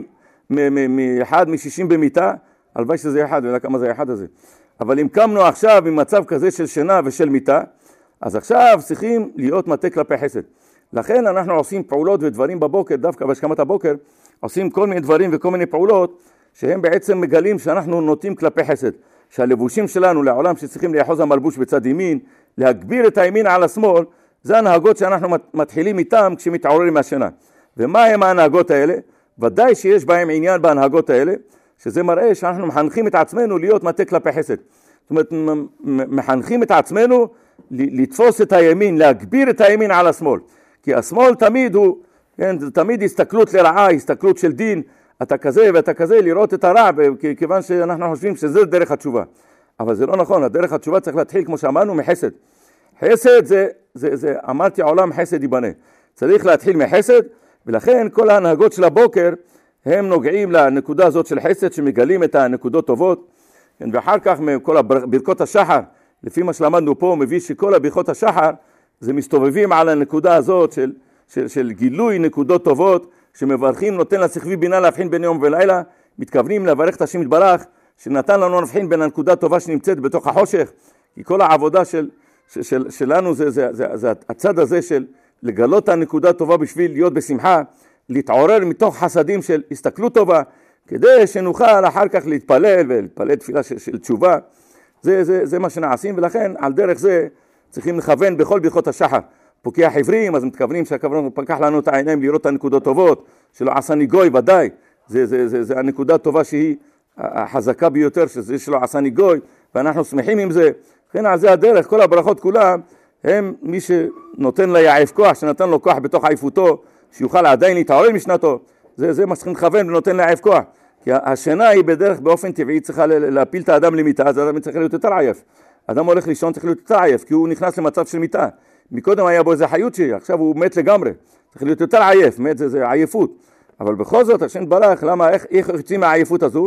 מאחד משישים במיטה, הלוואי שזה אחד, ולא כמה זה אחד הזה. אבל אם קמנו עכשיו במצב כזה של שינה ושל מיטה, אז עכשיו צריכים להיות מטה כלפי חסד. לכן אנחנו עושים פעולות ודברים בבוקר, דווקא בהשכמת הבוקר, עושים כל מיני דברים וכל מיני פעולות, שהם בעצם מגלים שאנחנו נוטים כלפי חסד. שהלבושים שלנו לעולם שצריכים לאחוז המלבוש בצד ימין, להגביר את הימין על השמאל, זה הנהגות שאנחנו מתחילים איתם כשמתעוררים מהשינה. ומה הם ההנהגות האלה? ודאי שיש בהם עניין בהנהגות האלה, שזה מראה שאנחנו מחנכים את עצמנו להיות מטה כלפי חסד. זאת אומרת, מחנכים את עצמנו לתפוס את הימין, להגביר את הימין על השמאל. כי השמאל תמיד הוא, כן, תמיד הסתכלות לרעה, הסתכלות של דין, אתה כזה ואתה כזה, לראות את הרע, כיוון שאנחנו חושבים שזה דרך התשובה. אבל זה לא נכון, הדרך התשובה צריך להתחיל, כמו שאמרנו, מחסד. חסד זה, זה, זה, אמרתי, העולם חסד ייבנה. צריך להתחיל מחסד, ולכן כל ההנהגות של הבוקר, הם נוגעים לנקודה הזאת של חסד, שמגלים את הנקודות טובות, ואחר כך מכל ברכות השחר, לפי מה שלמדנו פה, מביא שכל ברכות השחר, זה מסתובבים על הנקודה הזאת של, של, של גילוי נקודות טובות, שמברכים נותן לשכבי בינה להבחין בין יום ולילה, מתכוונים לברך את השם יתברך, שנתן לנו להבחין בין הנקודה הטובה שנמצאת בתוך החושך, כי כל העבודה של, של, של, שלנו זה, זה, זה, זה הצד הזה של לגלות הנקודה הטובה בשביל להיות בשמחה, להתעורר מתוך חסדים של הסתכלות טובה, כדי שנוכל אחר כך להתפלל ולהתפלל תפילה של, של תשובה. זה, זה, זה מה שנעשים, ולכן על דרך זה צריכים לכוון בכל ברכות השחר. פוקח עברים, אז מתכוונים שהכוונה פקח לנו את העיניים לראות את הנקודות טובות, שלא עשני גוי ודאי, זה, זה, זה, זה הנקודה הטובה שהיא החזקה ביותר, שזה שלא עשני גוי, ואנחנו שמחים עם זה. לכן על זה הדרך, כל הברכות כולם, הם מי שנותן ליעף כוח, שנתן לו כוח בתוך עייפותו, שיוכל עדיין להתעורר משנתו, זה, זה מה שצריכים לכוון ונותן ליעף כוח. כי השינה היא בדרך באופן טבעי צריכה להפיל את האדם למיטה, אז האדם צריך להיות יותר עייף. אדם הולך לישון צריך להיות יותר עייף, כי הוא נכנס למצב של מיטה. מקודם היה בו איזה חיות שהיא, עכשיו הוא מת לגמרי. צריך להיות יותר עייף, מת זה, זה עייפות. אבל בכל זאת, השם ברח, למה, איך, איך יוצאים מהעייפות הזו?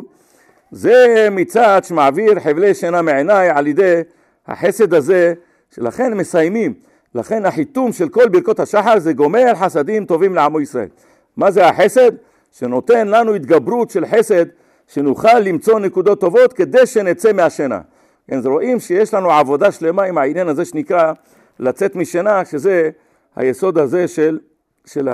זה מצד שמעביר חבלי שינה מעיניי על ידי החסד הזה, שלכן מסיימים. לכן החיתום של כל ברכות השחר זה גומל חסדים טובים לעמו ישראל. מה זה החסד? שנותן לנו התגברות של חסד, שנוכל למצוא נקודות טובות כדי שנצא מהשינה. כן, אז רואים שיש לנו עבודה שלמה עם העניין הזה שנקרא לצאת משינה, שזה היסוד הזה של, של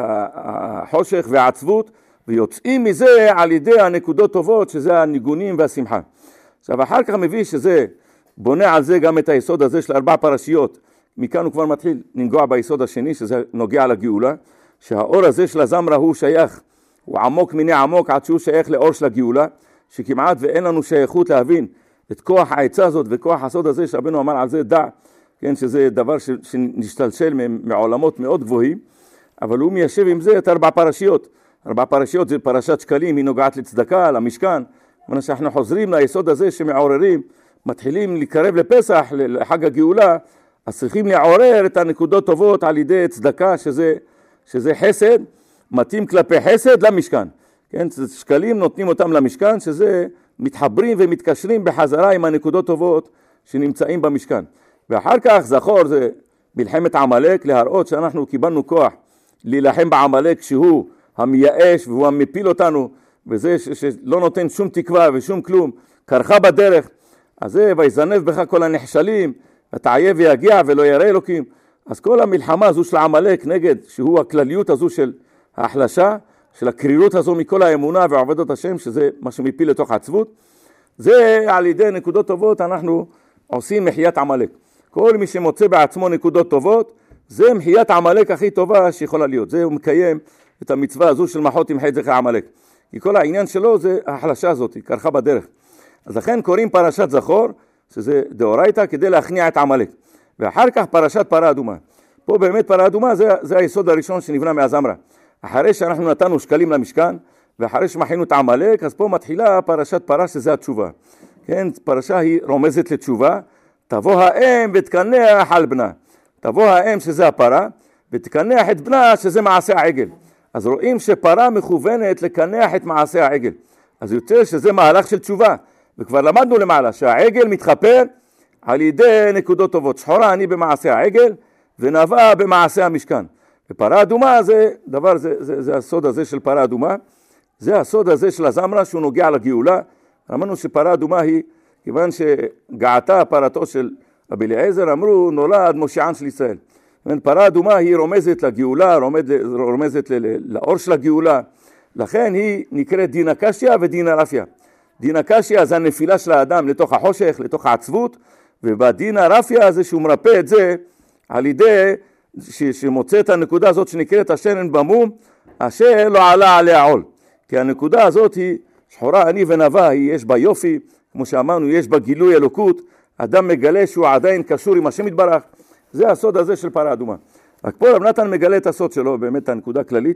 החושך והעצבות, ויוצאים מזה על ידי הנקודות טובות, שזה הניגונים והשמחה. עכשיו אחר כך מביא שזה בונה על זה גם את היסוד הזה של ארבע פרשיות. מכאן הוא כבר מתחיל לנגוע ביסוד השני, שזה נוגע לגאולה, שהאור הזה של הזמרה הוא שייך, הוא עמוק מיני עמוק עד שהוא שייך לאור של הגאולה, שכמעט ואין לנו שייכות להבין את כוח העצה הזאת וכוח הסוד הזה שרבנו אמר על זה דע, כן, שזה דבר ש, שנשתלשל מעולמות מאוד גבוהים, אבל הוא מיישב עם זה את ארבע פרשיות. ארבע פרשיות זה פרשת שקלים, היא נוגעת לצדקה, למשכן, כלומר שאנחנו חוזרים ליסוד הזה שמעוררים, מתחילים לקרב לפסח, לחג הגאולה, אז צריכים לעורר את הנקודות טובות על ידי צדקה, שזה, שזה חסד, מתאים כלפי חסד למשכן. כן, שקלים נותנים אותם למשכן, שזה מתחברים ומתקשרים בחזרה עם הנקודות טובות שנמצאים במשכן. ואחר כך זכור זה מלחמת עמלק, להראות שאנחנו קיבלנו כוח להילחם בעמלק שהוא המייאש והוא המפיל אותנו, וזה ש- שלא נותן שום תקווה ושום כלום, קרחה בדרך, אז זה ויזנב בך כל הנחשלים, ותעיה ויגיע ולא ירא אלוקים. אז כל המלחמה הזו של עמלק נגד, שהוא הכלליות הזו של ההחלשה, של הקרירות הזו מכל האמונה ועבודת השם, שזה מה שמפיל לתוך עצבות, זה על ידי נקודות טובות אנחנו עושים מחיית עמלק. כל מי שמוצא בעצמו נקודות טובות, זה מחיית עמלק הכי טובה שיכולה להיות. זה הוא מקיים את המצווה הזו של מחות עם חית זכר עמלק. כי כל העניין שלו זה ההחלשה הזאת, היא קרחה בדרך. אז לכן קוראים פרשת זכור, שזה דאורייתא, כדי להכניע את עמלק. ואחר כך פרשת פרה אדומה. פה באמת פרה אדומה זה, זה היסוד הראשון שנבנה מהזמרה. אחרי שאנחנו נתנו שקלים למשכן, ואחרי שמחינו את עמלק, אז פה מתחילה פרשת פרה שזה התשובה. כן, פרשה היא רומזת לתשובה, תבוא האם ותקנח על בנה. תבוא האם שזה הפרה, ותקנח את בנה שזה מעשה העגל. אז רואים שפרה מכוונת לקנח את מעשה העגל. אז יוצא שזה מהלך של תשובה. וכבר למדנו למעלה שהעגל מתחפר על ידי נקודות טובות. שחורה אני במעשה העגל ונבעה במעשה המשכן. ופרה אדומה זה דבר, זה, זה, זה הסוד הזה של פרה אדומה. זה הסוד הזה של הזמרה שהוא נוגע לגאולה. אמרנו שפרה אדומה היא, כיוון שגעתה פרתו של רבי אליעזר, אמרו נולד מושיען של ישראל. פרה אדומה היא רומזת לגאולה, רומזת, רומזת לאור של הגאולה. לכן היא נקראת דינה קשיא ודינה רפיא. דינה קשיא זה הנפילה של האדם לתוך החושך, לתוך העצבות, ובדינה רפיא זה שהוא מרפא את זה על ידי ש, שמוצא את הנקודה הזאת שנקראת השרן במום, אשר לא עלה עליה עול. כי הנקודה הזאת היא שחורה אני ונבע, היא יש בה יופי, כמו שאמרנו, יש בה גילוי אלוקות, אדם מגלה שהוא עדיין קשור עם השם יתברך, זה הסוד הזה של פרה אדומה. רק פה רב נתן מגלה את הסוד שלו, באמת הנקודה כללית,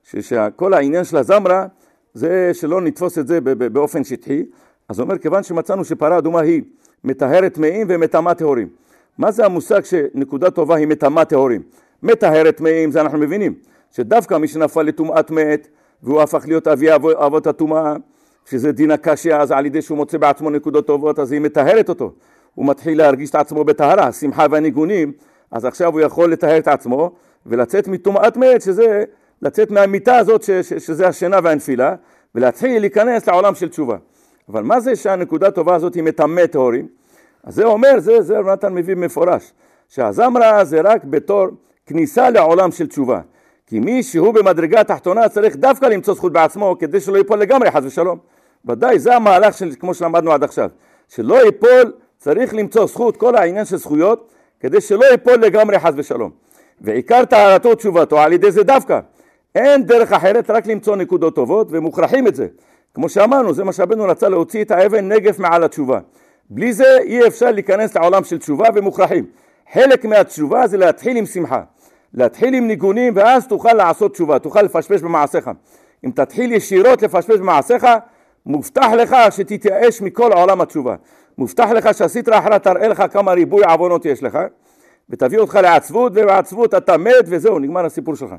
שכל העניין של הזמרה, זה שלא נתפוס את זה באופן שטחי, אז הוא אומר, כיוון שמצאנו שפרה אדומה היא מטהרת טמאים ומטמאה טהורים. מה זה המושג שנקודה טובה היא מטמאה טהורים? מטהרת טמאים, זה אנחנו מבינים, שדווקא מי שנפל לטומאת מת, והוא הפך להיות אבי אבות הטומאה, שזה דינה קשיא, אז על ידי שהוא מוצא בעצמו נקודות טובות, אז היא מטהרת אותו. הוא מתחיל להרגיש את עצמו בטהרה, שמחה והניגונים, אז עכשיו הוא יכול לטהר את עצמו, ולצאת מטומאת מת, שזה לצאת מהמיטה הזאת, ש- ש- שזה השינה והנפילה, ולהתחיל להיכנס לעולם של תשובה. אבל מה זה שהנקודה טובה הזאת היא מטמא טהורים? אז זה אומר, זה, זה רב נתן מביא מפורש, שהזמרה זה רק בתור כניסה לעולם של תשובה. כי מי שהוא במדרגה התחתונה צריך דווקא למצוא זכות בעצמו, כדי שלא ייפול לגמרי, חס ושלום. ודאי, זה המהלך של, כמו שלמדנו עד עכשיו. שלא ייפול, צריך למצוא זכות, כל העניין של זכויות, כדי שלא ייפול לגמרי, חס ושלום. ועיקר טהרתו תשובתו, על ידי זה דווקא. אין דרך אחרת, רק למצוא נקודות טובות, ומוכרחים את זה. כמו שאמרנו, זה מה שרבנו רצה להוציא את האבן נגף מעל התשובה. בלי זה אי אפשר להיכנס לעולם של תשובה ומוכרחים. חלק מהתשובה זה להתחיל עם שמחה. להתחיל עם ניגונים, ואז תוכל לעשות תשובה, תוכל לפשפש במעשיך. אם תתחיל ישירות לפשפש במעשיך, מובטח לך שתתייאש מכל עולם התשובה. מובטח לך שהסטרא אחרא תראה לך כמה ריבוי עוונות יש לך, ותביא אותך לעצבות, ובעצבות אתה מת, וזהו, נגמר הסיפור שלך.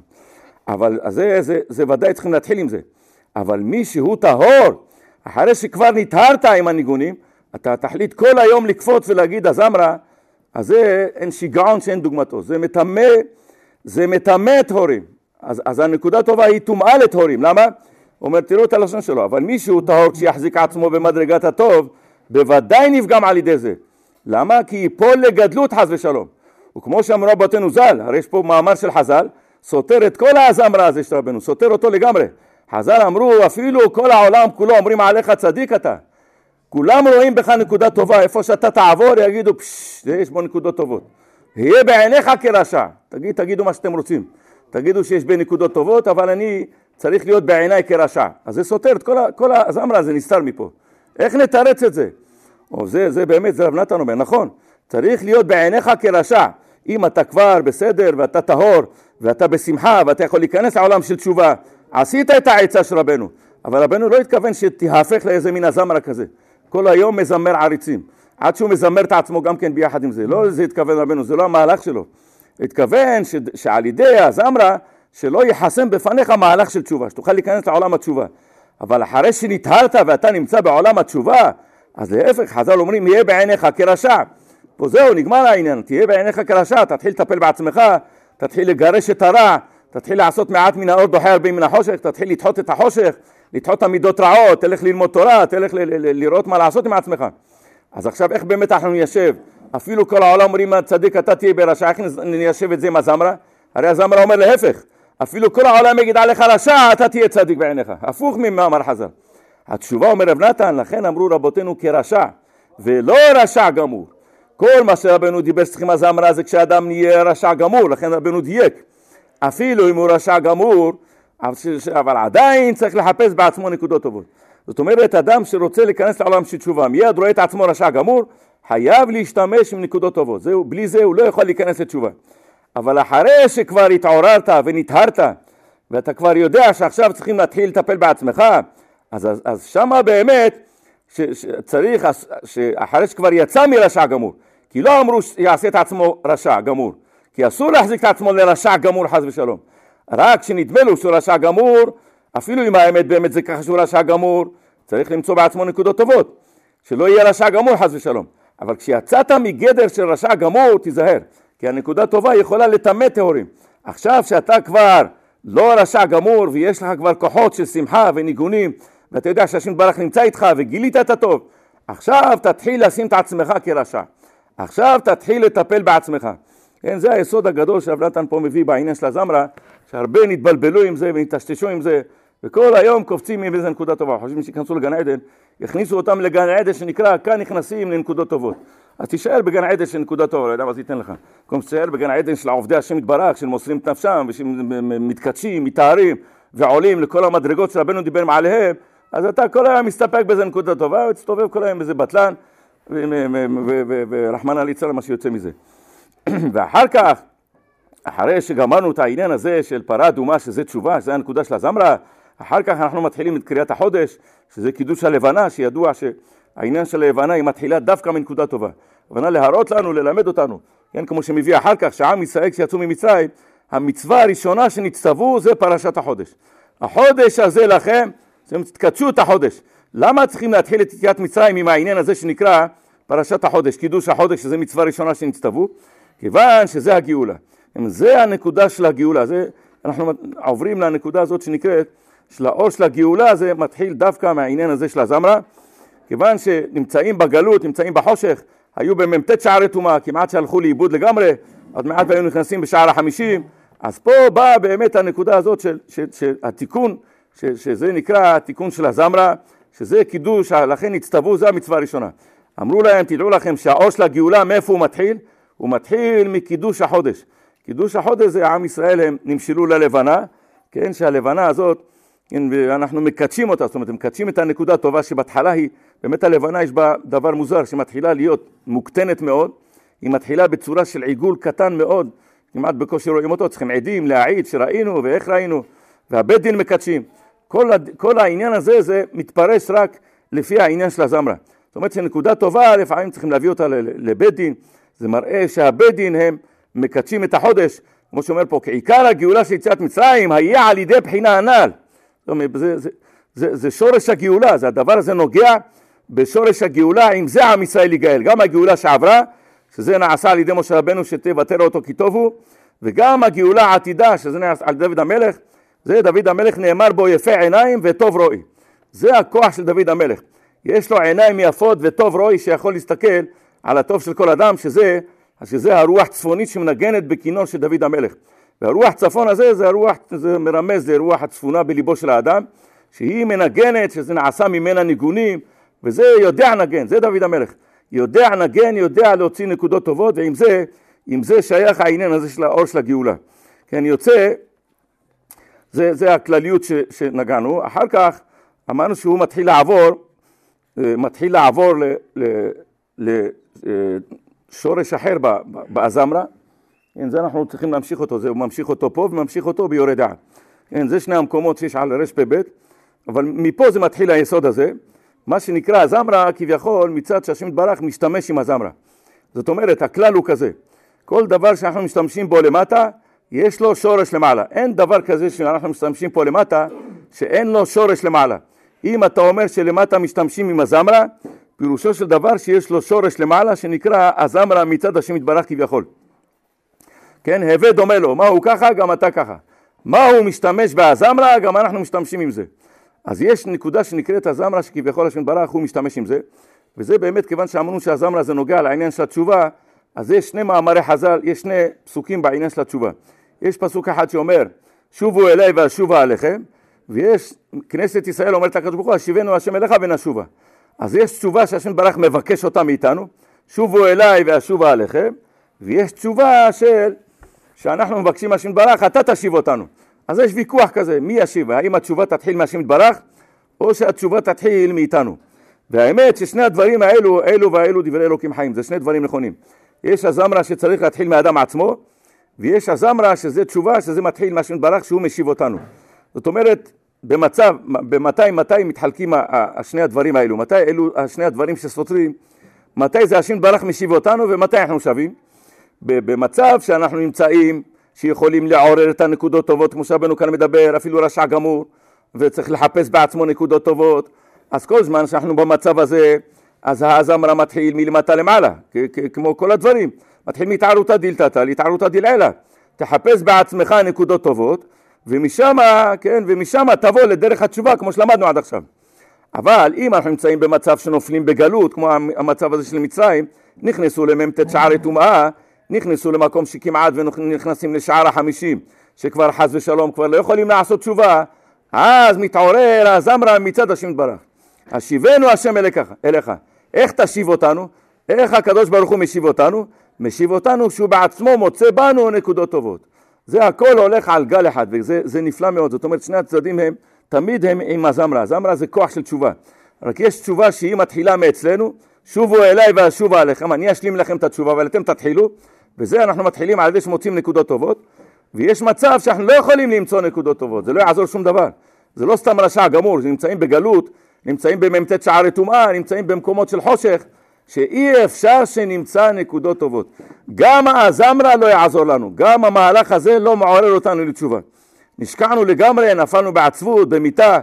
אבל זה, זה, זה ודאי צריכים להתחיל עם זה. אבל מי שהוא טהור, אחרי שכבר נטהרת עם הניגונים, אתה תחליט כל היום לקפוץ ולהגיד, הזמרה, אז זה אין שיגעון שאין דוגמתו, זה מטמא, זה מטמא טהורים. אז, אז הנקודה טובה היא טומאה לטהורים, למה? הוא אומר, תראו את הלשון שלו, אבל מישהו טהור כשיחזיק עצמו במדרגת הטוב, בוודאי נפגם על ידי זה. למה? כי ייפול לגדלות חס ושלום. וכמו שאמרו רבותינו ז"ל, הרי יש פה מאמר של חז"ל, סותר את כל הזמרה הזה של רבנו, סותר אותו לגמרי. חז"ל אמרו, אפילו כל העולם כולו אומרים עליך צדיק אתה. כולם רואים בך נקודה טובה, איפה שאתה תעבור יגידו, פשש, יש בו נקודות טובות. יהיה בעיניך כרשע. תגיד, תגידו מה שאתם רוצים. תגידו שיש בי נקודות טובות, אבל אני צריך להיות בעיניי כרשע. אז זה סותר את כל, כל הזמרה, זה נסתר מפה. איך נתרץ את זה? או זה, זה באמת, זה רב נתן אומר, נכון. צריך להיות בעיניך כרשע. אם אתה כבר בסדר ואתה טהור ואתה בשמחה ואתה יכול להיכנס לעולם של תשובה, עשית את העצה של רבנו. אבל רבנו לא התכוון שתהפך לאיזה מין הזמרה כזה. כל היום מזמר עריצים. עד שהוא מזמר את עצמו גם כן ביחד עם זה. לא זה התכוון רבנו, זה לא המהלך שלו. התכוון ש, שעל ידי הזמרה שלא יחסם בפניך מהלך של תשובה, שתוכל להיכנס לעולם התשובה. אבל אחרי שנטהרת ואתה נמצא בעולם התשובה, אז להפך, חז"ל אומרים, יהיה בעיניך כרשע. פה זהו, נגמר העניין, תהיה בעיניך כרשע, תתחיל לטפל בעצמך, תתחיל לגרש את הרע, תתחיל לעשות מעט מן האור דוחה הרבה מן החושך, תתחיל לדחות את החושך, לדחות המידות רעות, תלך ללמוד תורה, תלך ל- ל- ל- לראות מה לעשות עם עצמך. אז עכשיו איך באמת אנחנו ניישב? אפילו כל העולם אומרים, צדיק אתה תהיה ברשע, איך ניישב את זה עם הזמרה? הרי הזמרה אומר להפך, אפילו כל העולם יגיד עליך רשע, אתה תהיה צדיק בעיניך. הפוך ממה אמר חז"ל. התשובה אומר רב נתן, לכן אמרו רבותינו כרשע, ולא רשע גמור. כל מה שרבנו דיבר שצריכים הזמרה זה כשאדם נהיה רשע גמור, לכן רבנו דייק. אפילו אם הוא רשע גמור, אבל עדיין צריך לחפש בעצמו נקודות טובות. זאת אומרת, אדם שרוצה להיכנס לעולם של תשובה, מיד רואה את עצמו רשע גמור, חייב להשתמש עם נקודות טובות. זהו, בלי זה הוא לא יכול להיכנס לתשובה. אבל אחרי שכבר התעוררת ונטהרת, ואתה כבר יודע שעכשיו צריכים להתחיל לטפל בעצמך, אז, אז, אז שמה באמת ש, שצריך, שאחרי שכבר יצא מרשע גמור, כי לא אמרו שיעשה את עצמו רשע גמור, כי אסור להחזיק את עצמו לרשע גמור חס ושלום. רק שנדמה לו שהוא רשע גמור, אפילו אם האמת באמת זה ככה שהוא רשע גמור, צריך למצוא בעצמו נקודות טובות, שלא יהיה רשע גמור חס ושלום. אבל כשיצאת מגדר של רשע גמור, תיזהר, כי הנקודה טובה יכולה לטמא טהורים. עכשיו שאתה כבר לא רשע גמור, ויש לך כבר כוחות של שמחה וניגונים, ואתה יודע שהשם יתברך נמצא איתך וגילית את הטוב, עכשיו תתחיל לשים את עצמך כרשע. עכשיו תתחיל לטפל בעצמך. כן, זה היסוד הגדול שרב נתן פה מביא בעניין של הזמרה, שהרבה נתבלבלו עם זה ונתשתשו עם זה, וכל היום קופצים עם איזה נקודה טובה. חושבים שיכנסו לגן עדן, יכניסו אותם לגן עדן שנקרא, כאן נכנסים לנקודות טובות. אז תישאר בגן עדן של נקודה טובה, לא יודע מה זה ייתן לך. כמו שתישאר בגן עדן של עובדי השם יתברך, של מוסרים את נפשם, ושמתקדשים, מתארים, ועולים לכל המדרגות שרבנו דיבר מעליהם, אז אתה כל היום מסתפק בזה נקודה טובה, ותסתובב כל היום בזה בטלן, ורחמנא ליצלן מה שיוצא מזה. ואחר כך, אחרי שגמרנו את העניין הזה של פרה אדומה, שזה תשובה, שזה הנקודה של הזמרה, אחר כך אנחנו מתחילים את קריאת החודש, שזה קידוש הלבנה, שידוע שהעניין של הלבנה היא מתחילה דווקא מנקודה טובה. לבנה להראות לנו, ללמד אותנו, כן, כמו שמביא אחר כך, שעם ישראל כשיצאו ממצרים, המצווה הראשונה שנצטוו זה פרשת החודש. החודש הזה לכם, אתם תקדשו את החודש. למה צריכים להתחיל את יציאת מצרים עם העניין הזה שנקרא פרשת החודש, קידוש החודש, שזה מצווה ראשונה שנצטוו? כיוון שזה הגאולה. זה הנקודה של הגאולה. זה, אנחנו עוברים לנקודה הזאת שנקראת, של האור של הגאולה, זה מתחיל דווקא מהעניין הזה של הזמרה. כיוון שנמצאים בגלות, נמצאים בחושך, היו בממתת שערי טומאה, כמעט שהלכו לאיבוד לגמרי, עוד מעט והיו נכנסים בשער החמישים. אז פה באה באמת הנקודה הזאת של, של, של התיקון, ש, שזה נקרא התיקון של הזמרה, שזה קידוש, לכן הצטוו, זה המצווה הראשונה. אמרו להם, תדעו לכם שהאור של הגאולה, מאיפה הוא מתחיל? הוא מתחיל מקידוש החודש. קידוש החודש זה עם ישראל, הם נמשלו ללבנה, כן, שהלבנה הזאת, אנחנו מקדשים אותה, זאת אומרת, הם מקדשים את הנקודה הטובה שבהתחלה היא, באמת הלבנה יש בה דבר מוזר, שמתחילה להיות מוקטנת מאוד, היא מתחילה בצורה של עיגול קטן מאוד, כמעט בקושי רואים אותו, צריכים עדים להעיד שראינו ואיך ראינו, והבית דין מקדשים. כל, כל העניין הזה זה מתפרש רק לפי העניין של הזמרה. זאת אומרת שנקודה טובה, לפעמים צריכים להביא אותה לבית דין, זה מראה שהבית דין הם מקדשים את החודש, כמו שאומר פה, כעיקר הגאולה של יציאת מצרים, היה על ידי בחינה הנ"ל. זאת אומרת, זה, זה, זה, זה שורש הגאולה, זה הדבר הזה נוגע בשורש הגאולה, עם זה עם ישראל יגאל. גם הגאולה שעברה, שזה נעשה על ידי משה רבנו שתבטל אותו כי טוב הוא, וגם הגאולה העתידה שזה נעשה על דוד המלך, זה דוד המלך נאמר בו יפה עיניים וטוב רואי. זה הכוח של דוד המלך. יש לו עיניים יפות וטוב רואי שיכול להסתכל על הטוב של כל אדם, שזה, שזה הרוח צפונית שמנגנת בכינור של דוד המלך. והרוח צפון הזה זה הרוח, זה מרמז, זה רוח הצפונה בליבו של האדם, שהיא מנגנת, שזה נעשה ממנה ניגונים, וזה יודע נגן, זה דוד המלך. יודע נגן, יודע להוציא נקודות טובות, ועם זה, עם זה שייך העניין הזה של האור של הגאולה. כן, יוצא, זה, זה הכלליות ש, שנגענו. אחר כך אמרנו שהוא מתחיל לעבור, מתחיל לעבור לשורש אחר באזמרה. כן, זה אנחנו צריכים להמשיך אותו, זה הוא ממשיך אותו פה וממשיך אותו ביורי דעה. כן, זה שני המקומות שיש על רש פ"ב, אבל מפה זה מתחיל היסוד הזה, מה שנקרא הזמרה כביכול מצד שהשם יתברך משתמש עם הזמרה. זאת אומרת, הכלל הוא כזה, כל דבר שאנחנו משתמשים בו למטה, יש לו שורש למעלה. אין דבר כזה שאנחנו משתמשים פה למטה, שאין לו שורש למעלה. אם אתה אומר שלמטה משתמשים עם הזמרה, פירושו של דבר שיש לו שורש למעלה, שנקרא הזמרה מצד השם יתברך כביכול. כן, הווה דומה לו, מה הוא ככה, גם אתה ככה. מה הוא משתמש בהזמרה, גם אנחנו משתמשים עם זה. אז יש נקודה שנקראת הזמרה, שכביכול השם יתברך הוא משתמש עם זה, וזה באמת כיוון שאמרנו שהזמרה זה נוגע לעניין של התשובה, אז יש שני מאמרי חז"ל, יש שני פסוקים בעניין של התשובה. יש פסוק אחד שאומר, שובו אליי ואשובה עליכם, ויש, כנסת ישראל אומרת לקדוש ברוך הוא, השיבנו השם אליך ונשובה. אז יש תשובה שהשם יתברך מבקש אותה מאיתנו, שובו אליי ואשובה עליכם, ויש תשובה של, שאנחנו מבקשים מהשם יתברך, אתה תשיב אותנו. אז יש ויכוח כזה, מי ישיב? האם התשובה תתחיל מהשם יתברך, או שהתשובה תתחיל מאיתנו? והאמת ששני הדברים האלו, אלו והאלו דברי אלוקים חיים, זה שני דברים נכונים. יש הזמרה שצריך להתחיל מהאדם עצמו, ויש הזמרה שזה תשובה, שזה מתחיל מהשם יתברך, שהוא משיב אותנו. זאת אומרת, במצב, במתי, מתי מתחלקים השני הדברים האלו? מתי אלו השני הדברים שסותרים? מתי זה השם יתברך משיב אותנו, ומתי אנחנו שווים? במצב שאנחנו נמצאים, שיכולים לעורר את הנקודות טובות, כמו שרבנו כאן מדבר, אפילו רשע גמור, וצריך לחפש בעצמו נקודות טובות. אז כל זמן שאנחנו במצב הזה, אז הזמרה מתחיל מלמטה למעלה, כמו כל הדברים. מתחיל מתערותא דילתתא, להתערותא דילעילא. תחפש בעצמך נקודות טובות, ומשם, כן, ומשם תבוא לדרך התשובה, כמו שלמדנו עד עכשיו. אבל אם אנחנו נמצאים במצב שנופלים בגלות, כמו המצב הזה של מצרים, נכנסו למ"ט שערי טומאה, נכנסו למקום שכמעט ונכנסים לשער החמישים, שכבר חס ושלום כבר לא יכולים לעשות תשובה, אז מתעורר הזמרה מצד השם יתברך. השיבנו השם אליך, אליך. איך תשיב אותנו? איך הקדוש ברוך הוא משיב אותנו? משיב אותנו שהוא בעצמו מוצא בנו נקודות טובות. זה הכל הולך על גל אחד, וזה זה נפלא מאוד. זאת אומרת, שני הצדדים הם, תמיד הם עם הזמרה. הזמרה זה כוח של תשובה. רק יש תשובה שהיא מתחילה מאצלנו, שובו אליי ואשובה עליכם, אני אשלים לכם את התשובה, אבל אתם תתחילו, וזה אנחנו מתחילים על ידי שמוצאים נקודות טובות, ויש מצב שאנחנו לא יכולים למצוא נקודות טובות, זה לא יעזור שום דבר. זה לא סתם רשע גמור, נמצאים בגלות, נמצאים במ"ט שערי טומאה, נמצאים במקומות של חושך, שאי אפשר שנמצא נקודות טובות. גם הזמרה לא יעזור לנו, גם המהלך הזה לא מעורר אותנו לתשובה. נשקענו לגמרי, נפלנו בעצבות, במיטה,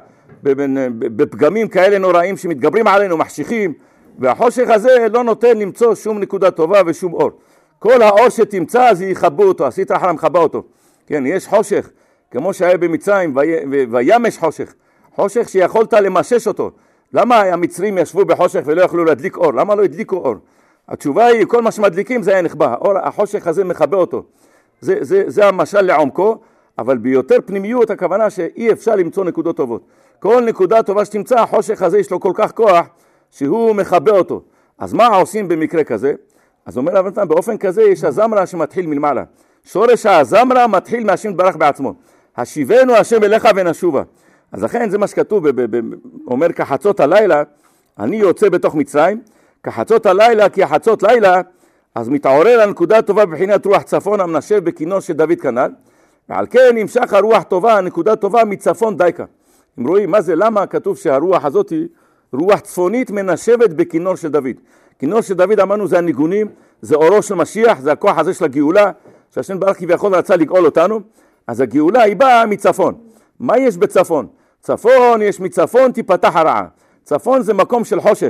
בפגמים כאלה נוראים שמתגברים עלינו, מחשיכים, והחושך הזה לא נותן למצוא שום נקודה טובה ושום אור. כל האור שתמצא אז יכבו אותו, עשית אחלה מכבה אותו. כן, יש חושך, כמו שהיה במצרים, וימש חושך. חושך שיכולת למשש אותו. למה המצרים ישבו בחושך ולא יכלו להדליק אור? למה לא הדליקו אור? התשובה היא, כל מה שמדליקים זה היה נכבה. האור, החושך הזה מכבה אותו. זה, זה, זה המשל לעומקו, אבל ביותר פנימיות הכוונה שאי אפשר למצוא נקודות טובות. כל נקודה טובה שתמצא, החושך הזה יש לו כל כך כוח שהוא מכבה אותו. אז מה עושים במקרה כזה? אז אומר אברהם, באופן כזה יש הזמרה שמתחיל מלמעלה. שורש הזמרה מתחיל מהשם יתברך בעצמו. השיבנו השם אליך ונשובה. אז לכן זה מה שכתוב, אומר כחצות הלילה, אני יוצא בתוך מצרים, כחצות הלילה, כי החצות לילה, אז מתעורר הנקודה טובה בבחינת רוח צפון המנשב בכינור של דוד כנ"ל, ועל כן נמשך הרוח טובה, הנקודה טובה מצפון דייקה. אם רואים מה זה, למה כתוב שהרוח הזאת היא רוח צפונית מנשבת בכינור של דוד. כינור של דוד אמרנו זה הניגונים, זה אורו של משיח, זה הכוח הזה של הגאולה, שהשם ברוך כביכול רצה לגאול אותנו, אז הגאולה היא באה מצפון. מה יש בצפון? צפון יש מצפון תיפתח הרעה. צפון זה מקום של חושך,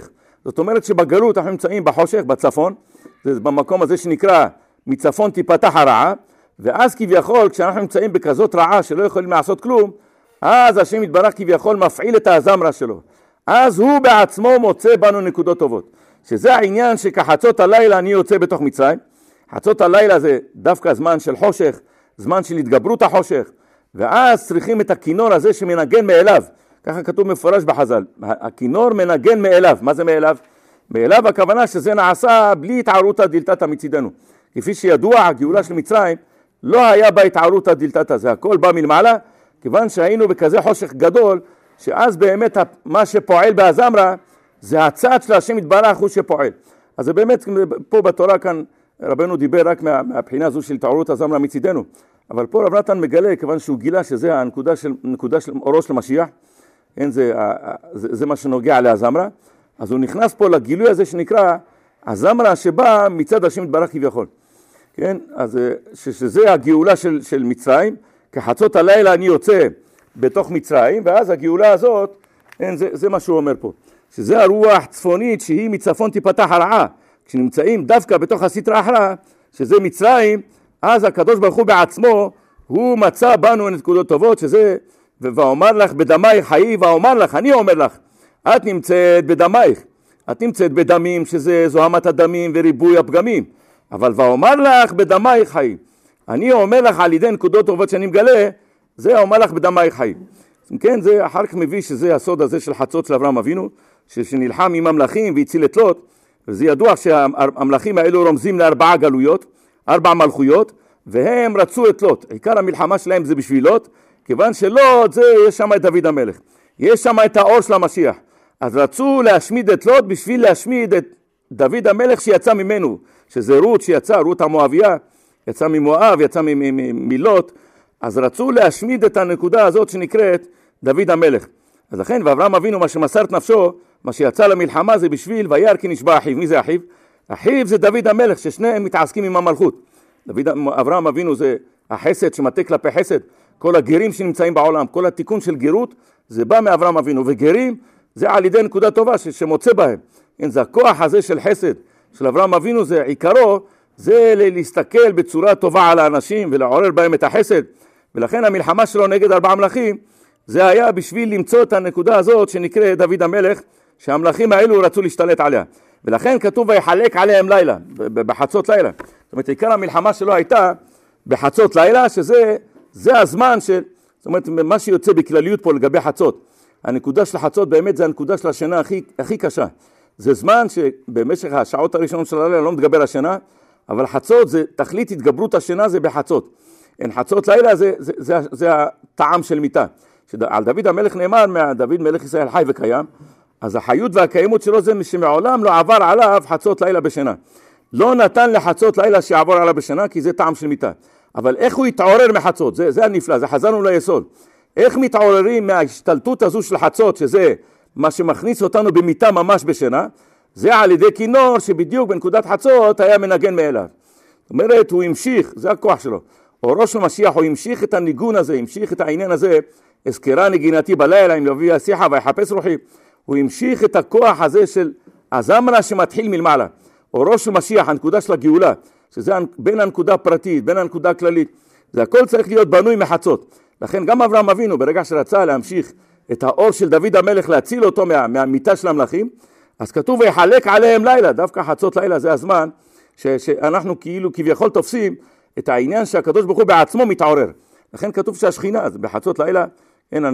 זאת אומרת שבגלות אנחנו נמצאים בחושך, בצפון, זה במקום הזה שנקרא מצפון תיפתח הרעה, ואז כביכול כשאנחנו נמצאים בכזאת רעה שלא יכולים לעשות כלום, אז השם יתברך כביכול מפעיל את הזמרה שלו. אז הוא בעצמו מוצא בנו נקודות טובות. שזה העניין שכחצות הלילה אני יוצא בתוך מצרים. חצות הלילה זה דווקא זמן של חושך, זמן של התגברות החושך, ואז צריכים את הכינור הזה שמנגן מאליו. ככה כתוב מפורש בחז"ל. הכינור מנגן מאליו. מה זה מאליו? מאליו הכוונה שזה נעשה בלי התערותא דילתתא מצידנו. כפי שידוע, הגאולה של מצרים לא היה בה התערותא דילתתא, זה הכל בא מלמעלה, כיוון שהיינו בכזה חושך גדול, שאז באמת מה שפועל בהזמרה, זה הצד של השם יתברך הוא שפועל. אז זה באמת, פה בתורה כאן, רבנו דיבר רק מה, מהבחינה הזו של התעוררות הזמרה מצידנו, אבל פה רב נתן מגלה, כיוון שהוא גילה שזה הנקודה של, נקודה של אורו של משיח, כן, זה, זה, זה מה שנוגע להזמרה, אז הוא נכנס פה לגילוי הזה שנקרא, הזמרה שבא מצד השם יתברך כביכול. כן, אז שזה הגאולה של, של מצרים, כחצות הלילה אני יוצא בתוך מצרים, ואז הגאולה הזאת, כן, זה, זה מה שהוא אומר פה. שזה הרוח צפונית שהיא מצפון תיפתח הרעה. כשנמצאים דווקא בתוך הסטרא אחרא, שזה מצרים, אז הקדוש ברוך הוא בעצמו, הוא מצא בנו נקודות טובות, שזה, ואומר לך בדמייך חיי, ואומר לך, אני אומר לך, את נמצאת בדמייך, את נמצאת בדמים, שזה זוהמת הדמים וריבוי הפגמים, אבל ואומר לך בדמייך חיי, אני אומר לך על ידי נקודות טובות שאני מגלה, זה אומר לך בדמייך חיי. כן, זה אחר כך מביא שזה הסוד הזה של חצות של אברהם אבינו, שנלחם עם המלכים והציל את לוט, וזה ידוע שהמלכים האלו רומזים לארבעה גלויות, ארבע מלכויות, והם רצו את לוט. עיקר המלחמה שלהם זה בשביל לוט, כיוון שלוט זה, יש שם את דוד המלך, יש שם את האור של המשיח. אז רצו להשמיד את לוט בשביל להשמיד את דוד המלך שיצא ממנו, שזה רות שיצא, רות המואביה, יצא ממואב, יצא מלוט, אז רצו להשמיד את הנקודה הזאת שנקראת דוד המלך. אז לכן, ואברהם אבינו מה שמסר את נפשו, מה שיצא למלחמה זה בשביל וירא כי נשבע אחיו. מי זה אחיו? אחיו זה דוד המלך, ששניהם מתעסקים עם המלכות. דוד, אברהם אבינו זה החסד שמטה כלפי חסד, כל הגרים שנמצאים בעולם, כל התיקון של גרות, זה בא מאברהם אבינו, וגרים זה על ידי נקודה טובה ש, שמוצא בהם. כן, זה הכוח הזה של חסד, של אברהם אבינו, זה עיקרו, זה להסתכל בצורה טובה על האנשים ולעורר בהם את החסד, ולכן המלחמה שלו נגד ארבעה מלכים, זה היה בשביל למצוא את הנקודה הזאת שנקרא דוד המלך, שהמלכים האלו רצו להשתלט עליה. ולכן כתוב ויחלק עליהם לילה, בחצות לילה. זאת אומרת, עיקר המלחמה שלו הייתה בחצות לילה, שזה זה הזמן של, זאת אומרת, מה שיוצא בכלליות פה לגבי חצות. הנקודה של חצות באמת זה הנקודה של השינה הכי, הכי קשה. זה זמן שבמשך השעות הראשונות של הלילה לא מתגבר השינה, אבל חצות זה, תכלית התגברות השינה זה בחצות. אין חצות לילה זה, זה, זה, זה, זה הטעם של מיטה. שעל דוד המלך נאמר, דוד מלך ישראל חי וקיים, אז החיות והקיימות שלו זה שמעולם לא עבר עליו חצות לילה בשינה. לא נתן לחצות לילה שיעבור עליו בשינה, כי זה טעם של מיטה. אבל איך הוא יתעורר מחצות? זה, זה הנפלא, זה חזרנו ליסוד. איך מתעוררים מההשתלטות הזו של חצות, שזה מה שמכניס אותנו במיטה ממש בשינה, זה על ידי כינור שבדיוק בנקודת חצות היה מנגן מאליו. זאת אומרת, הוא המשיך, זה הכוח שלו. אורו של משיח, הוא המשיך את הניגון הזה, המשיך את העניין הזה, אזכרה נגינתי בלילה, אם יביא השיחה ויחפש רוחי. הוא המשיך את הכוח הזה של הזמרה שמתחיל מלמעלה. אורו של משיח, הנקודה של הגאולה, שזה בין הנקודה הפרטית, בין הנקודה הכללית, זה הכל צריך להיות בנוי מחצות. לכן גם אברהם אבינו, ברגע שרצה להמשיך את האור של דוד המלך, להציל אותו מה, מהמיטה של המלכים, אז כתוב ויחלק עליהם לילה, דווקא חצות לילה זה הזמן ש, שאנחנו כאילו כביכול תופסים את העניין שהקדוש ברוך הוא בעצמו מתעורר. לכן כתוב שהשכינה, אז בחצות לילה, אין,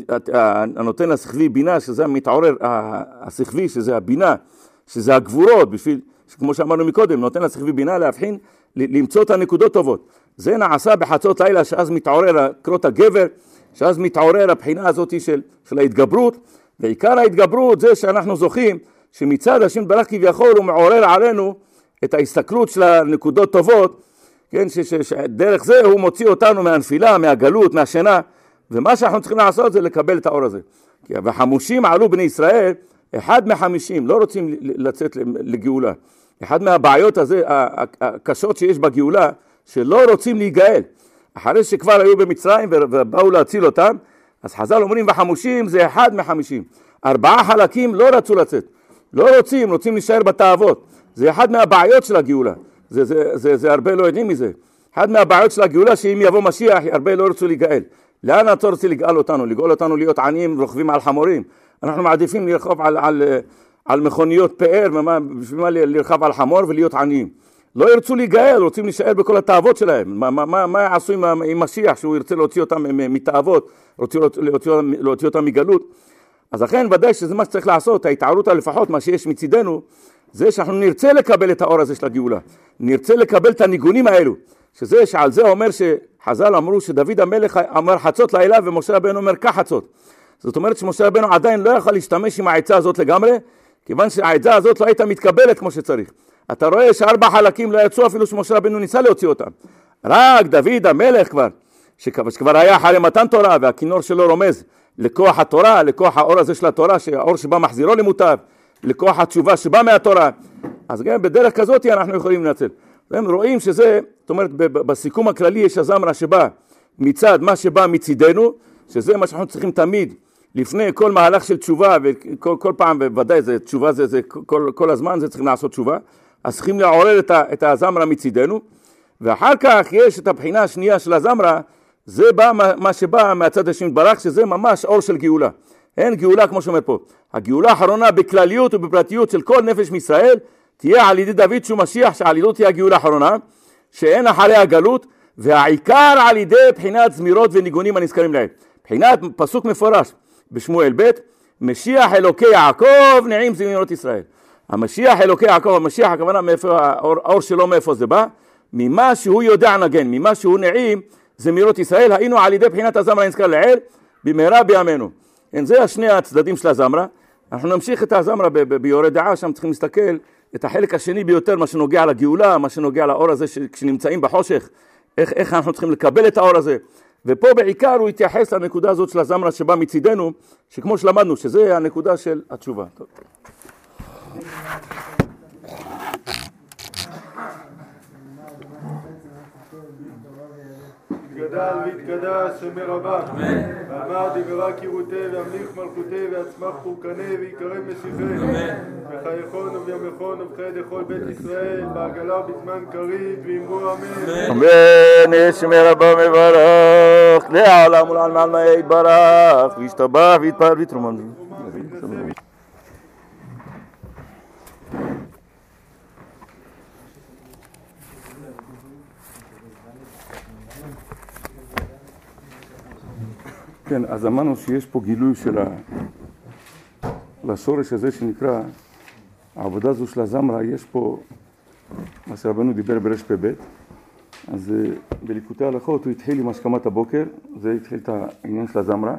הנותן השכבי בינה, שזה המתעורר, השכבי, שזה הבינה, שזה הגבורות, בשביל, כמו שאמרנו מקודם, נותן לשכבי בינה להבחין, למצוא את הנקודות טובות. זה נעשה בחצות לילה, שאז מתעורר קרות הגבר, שאז מתעורר הבחינה הזאת של, של ההתגברות, ועיקר ההתגברות זה שאנחנו זוכים, שמצד השם יתברך כביכול הוא מעורר עלינו את ההסתכלות של הנקודות טובות, כן, שדרך זה הוא מוציא אותנו מהנפילה, מהגלות, מהשינה, ומה שאנחנו צריכים לעשות זה לקבל את האור הזה. כי החמושים עלו בני ישראל, אחד מהחמישים לא רוצים לצאת לגאולה. אחד מהבעיות הזה, הקשות שיש בגאולה, שלא רוצים להיגאל. אחרי שכבר היו במצרים ובאו להציל אותם, אז חז"ל אומרים בחמושים זה אחד מהחמישים. ארבעה חלקים לא רצו לצאת. לא רוצים, רוצים להישאר בתאוות. זה אחד מהבעיות של הגאולה. זה, זה, זה, זה הרבה לא יודעים מזה. אחד מהבעיות של הגאולה שאם יבוא משיח, הרבה לא רצו לגאל. לאן אתה רוצה לגאל אותנו? לגאול אותנו להיות עניים ורוכבים על חמורים. אנחנו מעדיפים לרחוב על, על, על מכוניות פאר, בשביל מה לרחב על חמור ולהיות עניים. לא ירצו להיגאל, רוצים להישאר בכל התאוות שלהם. מה, מה, מה, מה יעשו עם, עם משיח שהוא ירצה להוציא אותם מתאוות, להוציא, להוציא, להוציא אותם מגלות? אז לכן ודאי שזה מה שצריך לעשות, ההתערות לפחות, מה שיש מצידנו, זה שאנחנו נרצה לקבל את האור הזה של הגאולה. נרצה לקבל את הניגונים האלו. שזה שעל זה אומר שחז"ל אמרו שדוד המלך אמר חצות לילה ומשה רבנו אומר כך חצות. זאת אומרת שמשה רבנו עדיין לא יכול להשתמש עם העצה הזאת לגמרי, כיוון שהעצה הזאת לא הייתה מתקבלת כמו שצריך. אתה רואה שארבע חלקים לא יצאו אפילו שמשה רבנו ניסה להוציא אותם. רק דוד המלך כבר, שכבר היה אחרי מתן תורה והכינור שלו רומז לכוח התורה, לכוח האור הזה של התורה, שהאור שבא מחזירו למוטב, לכוח התשובה שבא מהתורה. אז גם בדרך כזאת אנחנו יכולים לנצל. הם רואים שזה, זאת אומרת, בסיכום הכללי יש הזמרה שבא מצד מה שבא מצידנו, שזה מה שאנחנו צריכים תמיד, לפני כל מהלך של תשובה, וכל כל פעם, בוודאי, זה, תשובה זה, זה כל, כל הזמן, זה צריכים לעשות תשובה, אז צריכים לעורר את, ה, את הזמרה מצידנו, ואחר כך יש את הבחינה השנייה של הזמרה, זה בא מה שבא מהצד השני יתברך, שזה ממש אור של גאולה. אין גאולה כמו שאומר פה. הגאולה האחרונה בכלליות ובפרטיות של כל נפש מישראל, תהיה על ידי דוד שהוא משיח, שעל ידו תהיה הגאולה האחרונה, שאין אחרי הגלות, והעיקר על ידי בחינת זמירות וניגונים הנזכרים להם. בחינת פסוק מפורש בשמואל ב', משיח אלוקי יעקב נעים זמירות ישראל. המשיח אלוקי יעקב, המשיח הכוונה מאיפה, האור, האור שלו מאיפה זה בא, ממה שהוא יודע נגן, ממה שהוא נעים זמירות ישראל, היינו על ידי בחינת הזמרה הנזכר לעיל, במהרה בימינו. אין זה השני הצדדים של הזמרה. אנחנו נמשיך את הזמרה ביורי דעה, שם צריכים להסתכל את החלק השני ביותר, מה שנוגע לגאולה, מה שנוגע לאור הזה כשנמצאים בחושך, איך, איך אנחנו צריכים לקבל את האור הזה. ופה בעיקר הוא התייחס לנקודה הזאת של הזמרה שבא מצידנו, שכמו שלמדנו, שזה הנקודה של התשובה. טוב. גדל והתקדש שמי רבה, ואמר דברה קירותי והמליך מלכותי ויצמח פורקני ויקרב משיחי, וחייכון ובימיכון ובחיי דכל בית ישראל בעגלה ובזמן קריב ואמרו אמן. אמן. שמי רבה מברך לעולם ולעלמא עלמא יתברך וישתבח ויתפאר ויתרומם. כן, אז אמרנו שיש פה גילוי של השורש הזה שנקרא העבודה הזו של הזמרה. יש פה מה שרבנו דיבר ברש פ"ב, אז בליקוטי הלכות הוא התחיל עם השכמת הבוקר, זה התחיל את העניין של הזמרה,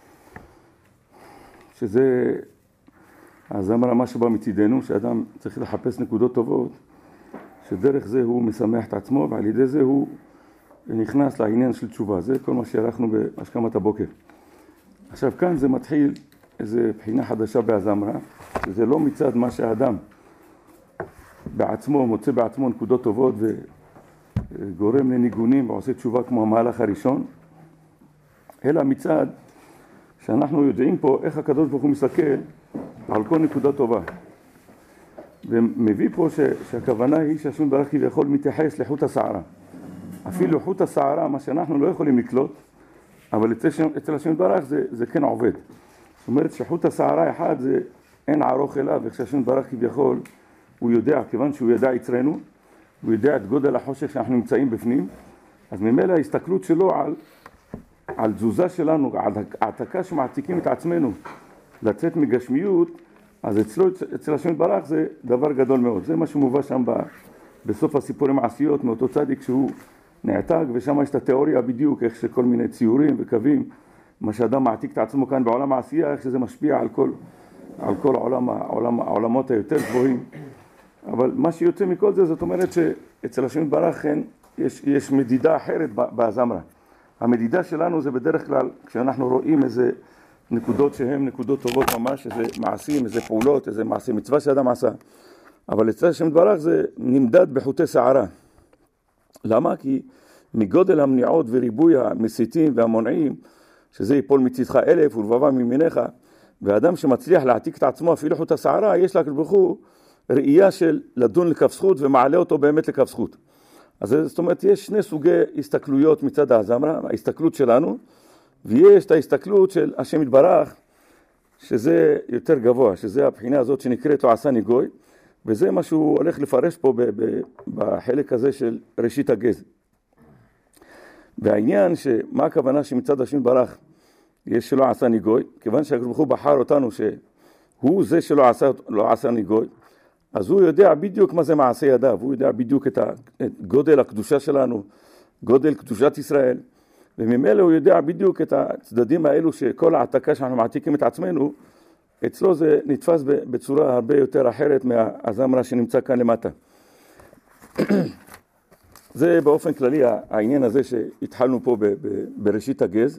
שזה הזמרה מה שבא מצידנו, שאדם צריך לחפש נקודות טובות, שדרך זה הוא משמח את עצמו ועל ידי זה הוא נכנס לעניין של תשובה. זה כל מה שהלכנו בהשכמת הבוקר. עכשיו כאן זה מתחיל איזו בחינה חדשה בהזמרה, שזה לא מצד מה שהאדם בעצמו מוצא בעצמו נקודות טובות וגורם לניגונים ועושה תשובה כמו המהלך הראשון, אלא מצד שאנחנו יודעים פה איך הקדוש ברוך הוא מסתכל על כל נקודה טובה. ומביא פה ש, שהכוונה היא שהשם יתברך כביכול מתייחס לחוט השערה. אפילו חוט השערה, מה שאנחנו לא יכולים לקלוט, אבל אצל, אצל השם יתברך זה, זה כן עובד. זאת אומרת שחוט השערה אחד זה אין ערוך אליו, איך שהשם יתברך כביכול הוא יודע, כיוון שהוא ידע יצרנו, הוא יודע את גודל החושך שאנחנו נמצאים בפנים, אז ממילא ההסתכלות שלו על, על תזוזה שלנו, על העתקה שמעתיקים את עצמנו לצאת מגשמיות, אז אצלו, אצל השם יתברך זה דבר גדול מאוד. זה מה שמובא שם ב, בסוף הסיפורים העשיות מאותו צדיק שהוא נעתק, ושם יש את התיאוריה בדיוק, איך שכל מיני ציורים וקווים, מה שאדם מעתיק את עצמו כאן בעולם העשייה, איך שזה משפיע על כל, על כל העולם, העולם, העולמות היותר גבוהים. אבל מה שיוצא מכל זה, זאת אומרת שאצל השם יתברך יש, יש מדידה אחרת בזמרה. המדידה שלנו זה בדרך כלל, כשאנחנו רואים איזה נקודות שהן נקודות טובות ממש, איזה מעשים, איזה פעולות, איזה מעשי מצווה שאדם עשה. אבל אצל השם יתברך זה נמדד בחוטי שערה. למה? כי מגודל המניעות וריבוי המסיתים והמונעים, שזה ייפול מצדך אלף ולבבה מימינך, ואדם שמצליח להעתיק את עצמו אפילו חוט השערה, יש לקדוש ברוך הוא ראייה של לדון לכף זכות ומעלה אותו באמת לכף זכות. אז זאת אומרת, יש שני סוגי הסתכלויות מצד הזמרה, ההסתכלות שלנו, ויש את ההסתכלות של השם יתברך, שזה יותר גבוה, שזה הבחינה הזאת שנקראת לו עשני גוי, וזה מה שהוא הולך לפרש פה בחלק הזה של ראשית הגז. והעניין שמה הכוונה שמצד השם יתברך יש שלא עשני גוי, כיוון שהקדוש ברוך הוא בחר אותנו שהוא זה שלא עשה, לא עשני גוי, אז הוא יודע בדיוק מה זה מעשה ידיו, הוא יודע בדיוק את, ה, את גודל הקדושה שלנו, גודל קדושת ישראל, וממילא הוא יודע בדיוק את הצדדים האלו שכל העתקה שאנחנו מעתיקים את עצמנו, אצלו זה נתפס בצורה הרבה יותר אחרת מהזמרה שנמצא כאן למטה. זה באופן כללי העניין הזה שהתחלנו פה ב, ב, בראשית הגז.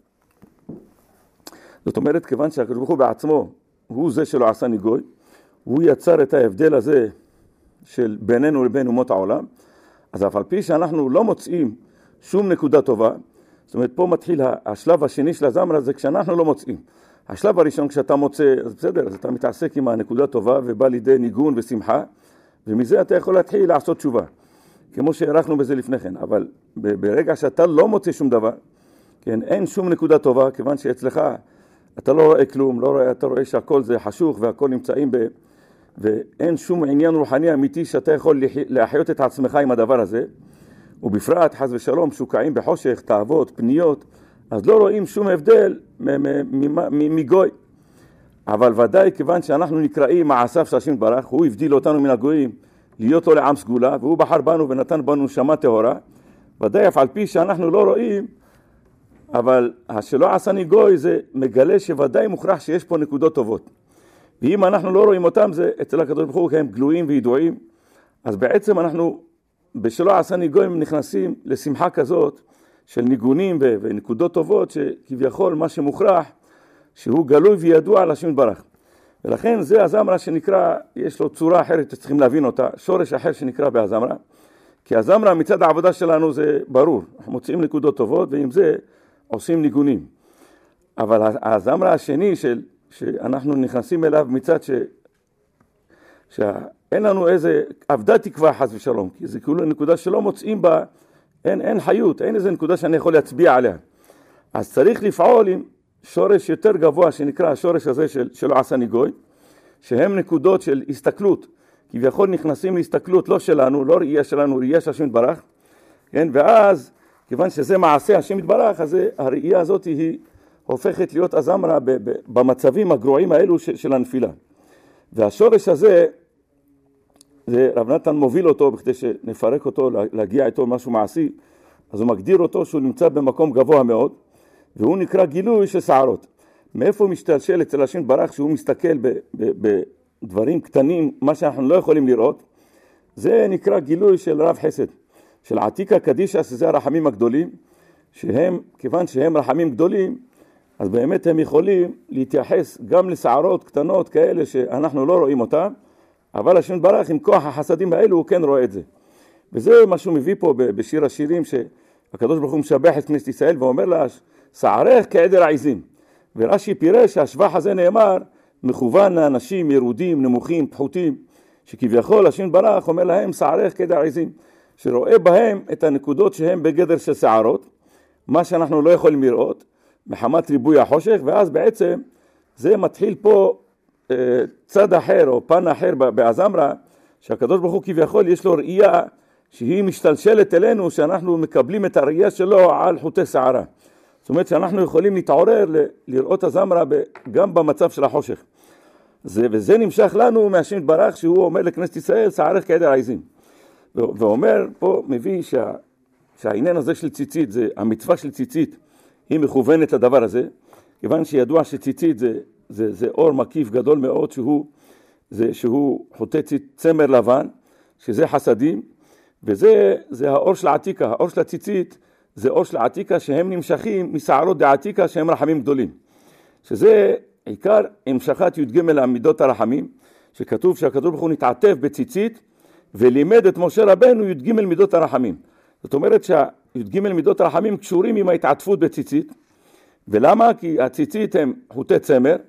זאת אומרת, כיוון שהקדוש ברוך הוא בעצמו הוא זה שלא עשני גוי, הוא יצר את ההבדל הזה של בינינו לבין אומות העולם, אז אף על פי שאנחנו לא מוצאים שום נקודה טובה, זאת אומרת, פה מתחיל השלב השני של הזמרה, זה כשאנחנו לא מוצאים. השלב הראשון כשאתה מוצא, אז בסדר, אז אתה מתעסק עם הנקודה טובה ובא לידי ניגון ושמחה, ומזה אתה יכול להתחיל לעשות תשובה, כמו שערכנו בזה לפני כן. אבל ברגע שאתה לא מוצא שום דבר, כן, אין שום נקודה טובה, כיוון שאצלך אתה לא רואה כלום, לא רואה, אתה רואה שהכל זה חשוך והכל נמצאים ב... ואין שום עניין רוחני אמיתי שאתה יכול להחיות את עצמך עם הדבר הזה, ובפרט חס ושלום שוקעים בחושך, תאוות, פניות, אז לא רואים שום הבדל מגוי. אבל ודאי כיוון שאנחנו נקראים מעשיו של השם יתברך, הוא הבדיל אותנו מן הגויים להיות לו לעם סגולה, והוא בחר בנו ונתן בנו נשמה טהורה, ודאי אף על פי שאנחנו לא רואים, אבל השלא עשני גוי זה מגלה שוודאי מוכרח שיש פה נקודות טובות. ואם אנחנו לא רואים אותם, זה אצל הקדוש ברוך הוא הם גלויים וידועים, אז בעצם אנחנו בשלא עשני גוי נכנסים לשמחה כזאת של ניגונים ונקודות טובות, שכביכול מה שמוכרח שהוא גלוי וידוע על השם יתברך. ולכן זה הזמרה שנקרא, יש לו צורה אחרת שצריכים להבין אותה, שורש אחר שנקרא בהזמרה, כי הזמרה מצד העבודה שלנו זה ברור, אנחנו מוצאים נקודות טובות ועם זה עושים ניגונים. אבל הזמרה השני של, שאנחנו נכנסים אליו מצד ש, שאין לנו איזה עבדה תקווה חס ושלום, כי זה כאילו נקודה שלא מוצאים בה, אין, אין חיות, אין איזה נקודה שאני יכול להצביע עליה. אז צריך לפעול עם שורש יותר גבוה שנקרא השורש הזה של, שלא עשני גוי, שהם נקודות של הסתכלות, כביכול נכנסים להסתכלות לא שלנו, לא ראייה שלנו, ראייה של השם יתברך, כן? ואז כיוון שזה מעשה השם יתברך, אז הראייה הזאת היא הופכת להיות הזמרה במצבים הגרועים האלו של הנפילה. והשורש הזה, זה רב נתן מוביל אותו בכדי שנפרק אותו, להגיע איתו משהו מעשי, אז הוא מגדיר אותו שהוא נמצא במקום גבוה מאוד, והוא נקרא גילוי של שערות. מאיפה הוא משתלשל אצל השם יתברך שהוא מסתכל בדברים קטנים, מה שאנחנו לא יכולים לראות, זה נקרא גילוי של רב חסד, של עתיקה קדישה, שזה הרחמים הגדולים, שהם, כיוון שהם רחמים גדולים, אז באמת הם יכולים להתייחס גם לשערות קטנות כאלה שאנחנו לא רואים אותן, אבל השם יתברך עם כוח החסדים האלו הוא כן רואה את זה. וזה מה שהוא מביא פה בשיר השירים, שהקדוש ברוך הוא משבח את כנסת ישראל ואומר לה, שערך כעדר העיזים. ורש"י פירש שהשבח הזה נאמר מכוון לאנשים ירודים, נמוכים, פחותים, שכביכול השם יתברך אומר להם שערך כעדר העיזים, שרואה בהם את הנקודות שהם בגדר של שערות, מה שאנחנו לא יכולים לראות, מחמת ריבוי החושך, ואז בעצם זה מתחיל פה אה, צד אחר או פן אחר בהזמרה, שהקדוש ברוך הוא כביכול יש לו ראייה שהיא משתלשלת אלינו, שאנחנו מקבלים את הראייה שלו על חוטי שערה. זאת אומרת שאנחנו יכולים להתעורר ל- לראות הזמרה גם במצב של החושך. זה, וזה נמשך לנו מהשם יתברך שהוא אומר לכנסת ישראל, שערך כעדר העיזים. ואומר פה, מביא שה, שהעניין הזה של ציצית, זה המצווה של ציצית, היא מכוונת לדבר הזה, כיוון שידוע שציצית זה, זה, זה אור מקיף גדול מאוד, שהוא, זה, שהוא חוטא צמר לבן, שזה חסדים, וזה זה האור של העתיקה. האור של הציצית זה אור של העתיקה שהם נמשכים משערות דעתיקה שהם רחמים גדולים. שזה עיקר המשכת י"ג למידות הרחמים, שכתוב שהקדוש ברוך הוא נתעטף בציצית, ולימד את משה רבנו י"ג מידות הרחמים. זאת אומרת שהי"ג מידות הרחמים קשורים עם ההתעטפות בציצית. ולמה? כי הציצית הם חוטי צמר,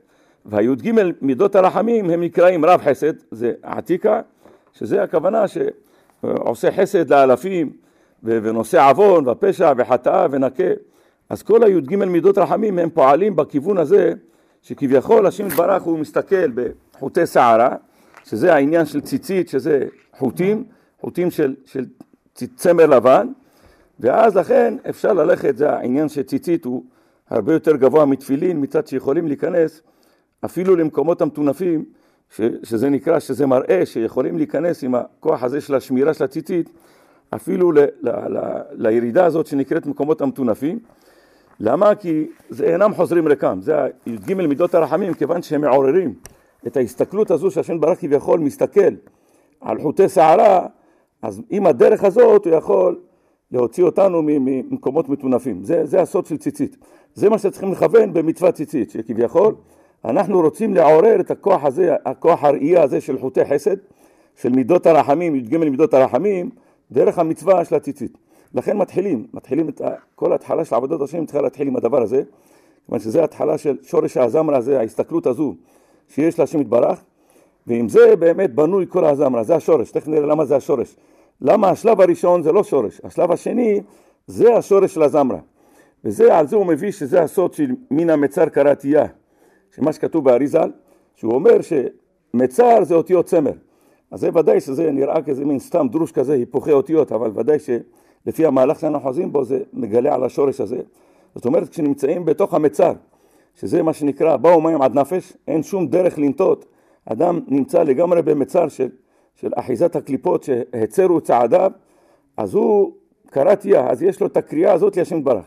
והי"ג מידות הרחמים הם נקראים רב חסד, זה עתיקה, שזה הכוונה שעושה חסד לאלפים, ונושא עוון ופשע וחטאה ונקה. אז כל הי"ג מידות רחמים הם פועלים בכיוון הזה, שכביכול השם יתברך הוא מסתכל בחוטי שערה, שזה העניין של ציצית, שזה חוטים, חוטים של, של צמר לבן, ואז לכן אפשר ללכת, זה העניין שציצית הוא הרבה יותר גבוה מתפילין, מצד שיכולים להיכנס אפילו למקומות המטונפים, ש, שזה נקרא, שזה מראה שיכולים להיכנס עם הכוח הזה של השמירה של הציצית, אפילו ל, ל, ל, לירידה הזאת שנקראת מקומות המטונפים. למה? כי זה אינם חוזרים ריקם, זה י"ג מידות הרחמים, כיוון שהם מעוררים את ההסתכלות הזו שהשם יתברך כביכול מסתכל על חוטי שערה, אז עם הדרך הזאת הוא יכול להוציא אותנו ממקומות מטונפים. זה, זה הסוד של ציצית. זה מה שצריכים לכוון במצוות ציצית, שכביכול אנחנו רוצים לעורר את הכוח הזה, הכוח הראייה הזה של חוטי חסד, של מידות הרחמים, י"ג מידות הרחמים, דרך המצווה של הציצית. לכן מתחילים, מתחילים את כל ההתחלה של עבודת השם, צריכה להתחיל עם הדבר הזה, כיוון שזה ההתחלה של שורש הזמרה, זה ההסתכלות הזו שיש להשם יתברך, ועם זה באמת בנוי כל הזמרה, זה השורש. תכף נראה למה זה השורש. למה השלב הראשון זה לא שורש, השלב השני זה השורש של הזמרה. וזה, על זה הוא מביא שזה הסוד של מן המצר קראתייה, שמה שכתוב באריזל, שהוא אומר שמצר זה אותיות צמר. אז זה ודאי שזה נראה כזה מין סתם דרוש כזה, היפוכי אותיות, אבל ודאי שלפי המהלך שאנחנו חוזרים בו זה מגלה על השורש הזה. זאת אומרת, כשנמצאים בתוך המצר, שזה מה שנקרא, באו מים עד נפש, אין שום דרך לנטות, אדם נמצא לגמרי במצר של, של אחיזת הקליפות שהצרו צעדיו, אז הוא קראתיה, אז יש לו את הקריאה הזאת להשם יתברך.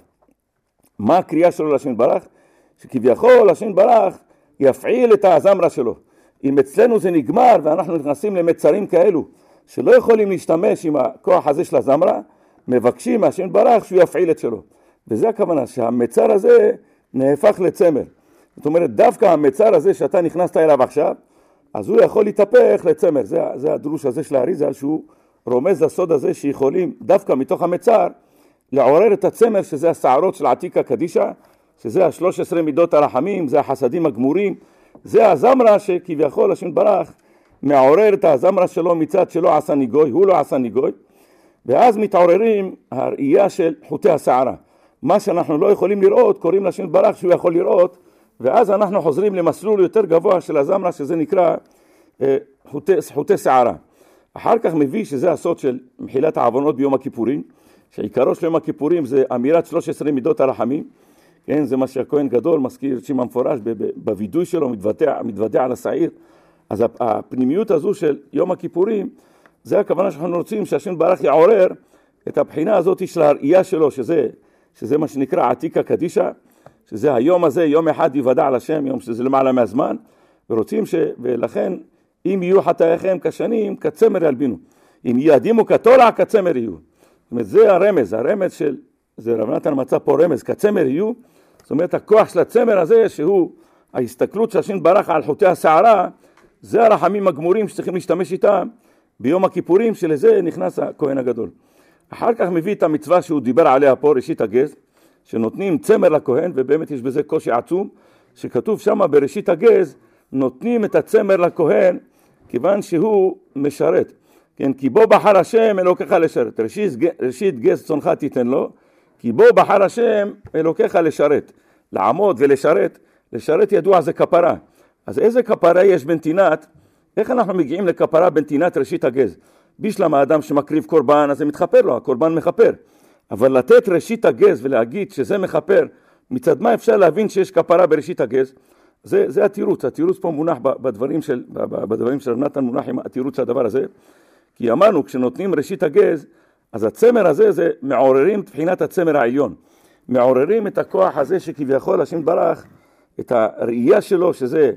מה הקריאה שלו להשם יתברך? שכביכול השם יתברך יפעיל את הזמרה שלו. אם אצלנו זה נגמר ואנחנו נכנסים למצרים כאלו שלא יכולים להשתמש עם הכוח הזה של הזמרה, מבקשים מהשם יתברך שהוא יפעיל את שלו. וזה הכוונה, שהמצר הזה נהפך לצמר. זאת אומרת, דווקא המצר הזה שאתה נכנסת אליו עכשיו, אז הוא יכול להתהפך לצמר. זה, זה הדרוש הזה של האריזל, שהוא רומז לסוד הזה שיכולים דווקא מתוך המצר לעורר את הצמר, שזה השערות של עתיקה קדישה, שזה השלוש עשרה מידות הרחמים, זה החסדים הגמורים, זה הזמרה שכביכול השם יתברך מעורר את הזמרה שלו מצד שלא עשה ניגוי, הוא לא עשה ניגוי, ואז מתעוררים הראייה של חוטי השערה. מה שאנחנו לא יכולים לראות, קוראים להשם יתברך שהוא יכול לראות, ואז אנחנו חוזרים למסלול יותר גבוה של הזמרה, שזה נקרא אה, חוטי, חוטי שערה. אחר כך מביא שזה הסוד של מחילת העוונות ביום הכיפורים, שעיקרו של יום הכיפורים זה אמירת שלוש עשרה מידות הרחמים, כן, זה מה שהכהן גדול מזכיר שם המפורש בווידוי שלו, מתוודע, מתוודע על השעיר. אז הפנימיות הזו של יום הכיפורים, זה הכוונה שאנחנו רוצים שהשם יתברך יעורר את הבחינה הזאת של הראייה שלו, שזה, שזה מה שנקרא עתיקה קדישה, שזה היום הזה, יום אחד יוודע על השם, יום שזה למעלה מהזמן, ורוצים ש... ולכן, אם יהיו חטאיכם כשנים, כצמר ילבינו. אם יעדימו כתולע, כצמר יהיו. זאת אומרת, זה הרמז, הרמז של, זה רב נתן מצא פה רמז, כצמר יהיו. זאת אומרת, הכוח של הצמר הזה, שהוא ההסתכלות שהשם יתברך על חוטי השערה, זה הרחמים הגמורים שצריכים להשתמש איתם ביום הכיפורים, שלזה נכנס הכהן הגדול. אחר כך מביא את המצווה שהוא דיבר עליה פה, ראשית הגז, שנותנים צמר לכהן, ובאמת יש בזה קושי עצום, שכתוב שם בראשית הגז, נותנים את הצמר לכהן, כיוון שהוא משרת. כן, כי בו בחר השם אלוקיך לשרת. ראשית, ראשית גז צונך תיתן לו, כי בו בחר השם אלוקיך לשרת. לעמוד ולשרת, לשרת ידוע זה כפרה. אז איזה כפרה יש בנתינת? איך אנחנו מגיעים לכפרה בנתינת ראשית הגז? בשלם האדם שמקריב קורבן, אז זה מתחפר לו, הקורבן מחפר. אבל לתת ראשית הגז ולהגיד שזה מחפר, מצד מה אפשר להבין שיש כפרה בראשית הגז? זה, זה התירוץ, התירוץ פה מונח בדברים של, בדברים של רב נתן מונח עם התירוץ של הדבר הזה. כי אמרנו, כשנותנים ראשית הגז, אז הצמר הזה זה מעוררים תחינת הצמר העליון. מעוררים את הכוח הזה שכביכול השם יתברך, את הראייה שלו, שזה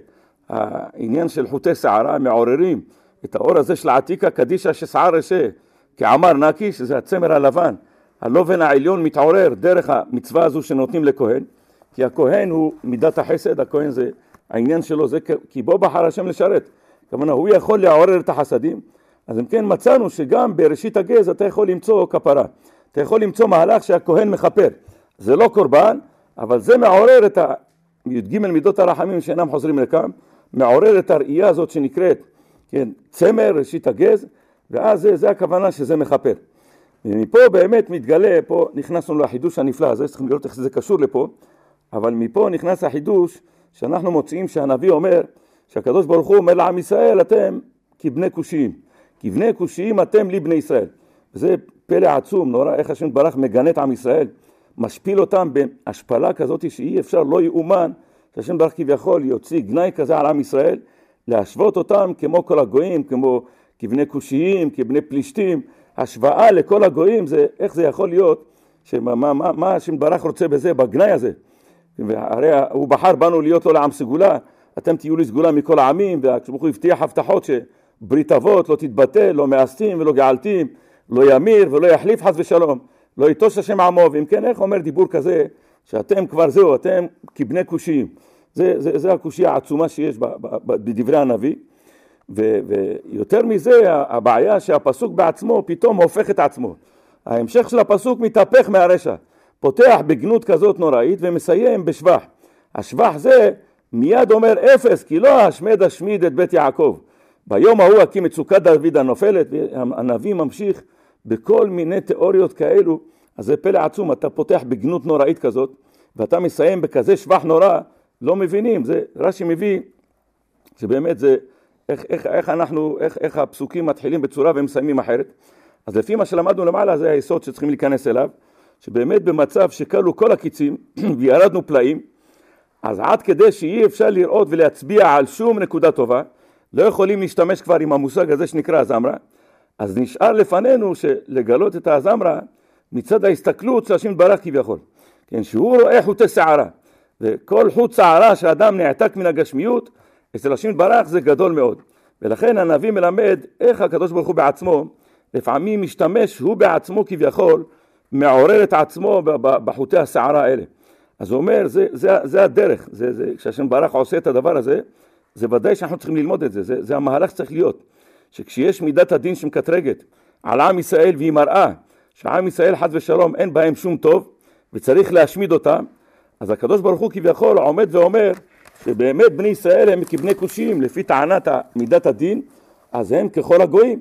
העניין של חוטי שערה, מעוררים את האור הזה של העתיקה קדישה ששער רשא, כעמר נקי, שזה הצמר הלבן. הלובן העליון מתעורר דרך המצווה הזו שנותנים לכהן, כי הכהן הוא מידת החסד, הכהן זה, העניין שלו זה כי בו בחר השם לשרת. כמובן, הוא יכול לעורר את החסדים. אז אם כן מצאנו שגם בראשית הגז אתה יכול למצוא כפרה. אתה יכול למצוא מהלך שהכהן מחפר. זה לא קורבן, אבל זה מעורר את, ה, י"ג מידות הרחמים שאינם חוזרים לכאן, מעורר את הראייה הזאת שנקראת, כן, צמר, ראשית הגז, ואז זה, זה הכוונה שזה מכפר. ומפה באמת מתגלה, פה נכנסנו לחידוש הנפלא הזה, צריכים לראות איך זה קשור לפה, אבל מפה נכנס החידוש שאנחנו מוצאים שהנביא אומר, שהקדוש ברוך הוא אומר לעם ישראל, אתם כבני קושיים, כבני קושיים אתם לי בני ישראל. וזה פלא עצום, נורא, איך השם ברח מגנה את עם ישראל, משפיל אותם בהשפלה כזאת שאי אפשר, לא יאומן, שהשם ברח כביכול יוציא גנאי כזה על עם ישראל, להשוות אותם כמו כל הגויים, כמו כבני קושיים, כבני פלישתים, השוואה לכל הגויים, זה, איך זה יכול להיות, שמה, מה, מה, מה השם ברח רוצה בזה, בגנאי הזה, והרי הוא בחר בנו להיות לו לעם סגולה, אתם תהיו לי סגולה מכל העמים, והוא הבטיח הבטחות שברית אבות לא תתבטל, לא מאסתים ולא געלתים, לא ימיר ולא יחליף חס ושלום, לא יטוש השם עמו, ואם כן איך אומר דיבור כזה, שאתם כבר זהו, אתם כבני קושיים, זה, זה, זה הקושיה העצומה שיש בדברי הנביא, ו, ויותר מזה הבעיה שהפסוק בעצמו פתאום הופך את עצמו, ההמשך של הפסוק מתהפך מהרשע, פותח בגנות כזאת נוראית ומסיים בשבח, השבח זה מיד אומר אפס, כי לא השמד השמיד את בית יעקב, ביום ההוא הקים את סוכת דוד הנופלת, והנביא ממשיך בכל מיני תיאוריות כאלו, אז זה פלא עצום, אתה פותח בגנות נוראית כזאת, ואתה מסיים בכזה שבח נורא, לא מבינים, זה רש"י מביא, שבאמת זה, איך, איך, איך אנחנו, איך, איך הפסוקים מתחילים בצורה והם מסיימים אחרת, אז לפי מה שלמדנו למעלה, זה היסוד שצריכים להיכנס אליו, שבאמת במצב שקלו כל הקיצים, וירדנו פלאים, אז עד כדי שאי אפשר לראות ולהצביע על שום נקודה טובה, לא יכולים להשתמש כבר עם המושג הזה שנקרא הזמרה, אז נשאר לפנינו שלגלות את הזמרה מצד ההסתכלות של השם יתברך כביכול, כן, שהוא רואה חוטי שערה, וכל חוט שערה שאדם נעתק מן הגשמיות, אצל השם יתברך זה גדול מאוד, ולכן הנביא מלמד איך הקדוש ברוך הוא בעצמו, לפעמים משתמש הוא בעצמו כביכול, מעורר את עצמו בחוטי השערה האלה. אז הוא אומר, זה, זה, זה הדרך, זה, זה, כשהשם יתברך עושה את הדבר הזה, זה ודאי שאנחנו צריכים ללמוד את זה, זה, זה המהלך שצריך להיות, שכשיש מידת הדין שמקטרגת על עם ישראל והיא מראה, שעם ישראל חס ושלום אין בהם שום טוב, וצריך להשמיד אותם, אז הקדוש ברוך הוא כביכול עומד ואומר, שבאמת בני ישראל הם כבני קושיים, לפי טענת מידת הדין, אז הם ככל הגויים.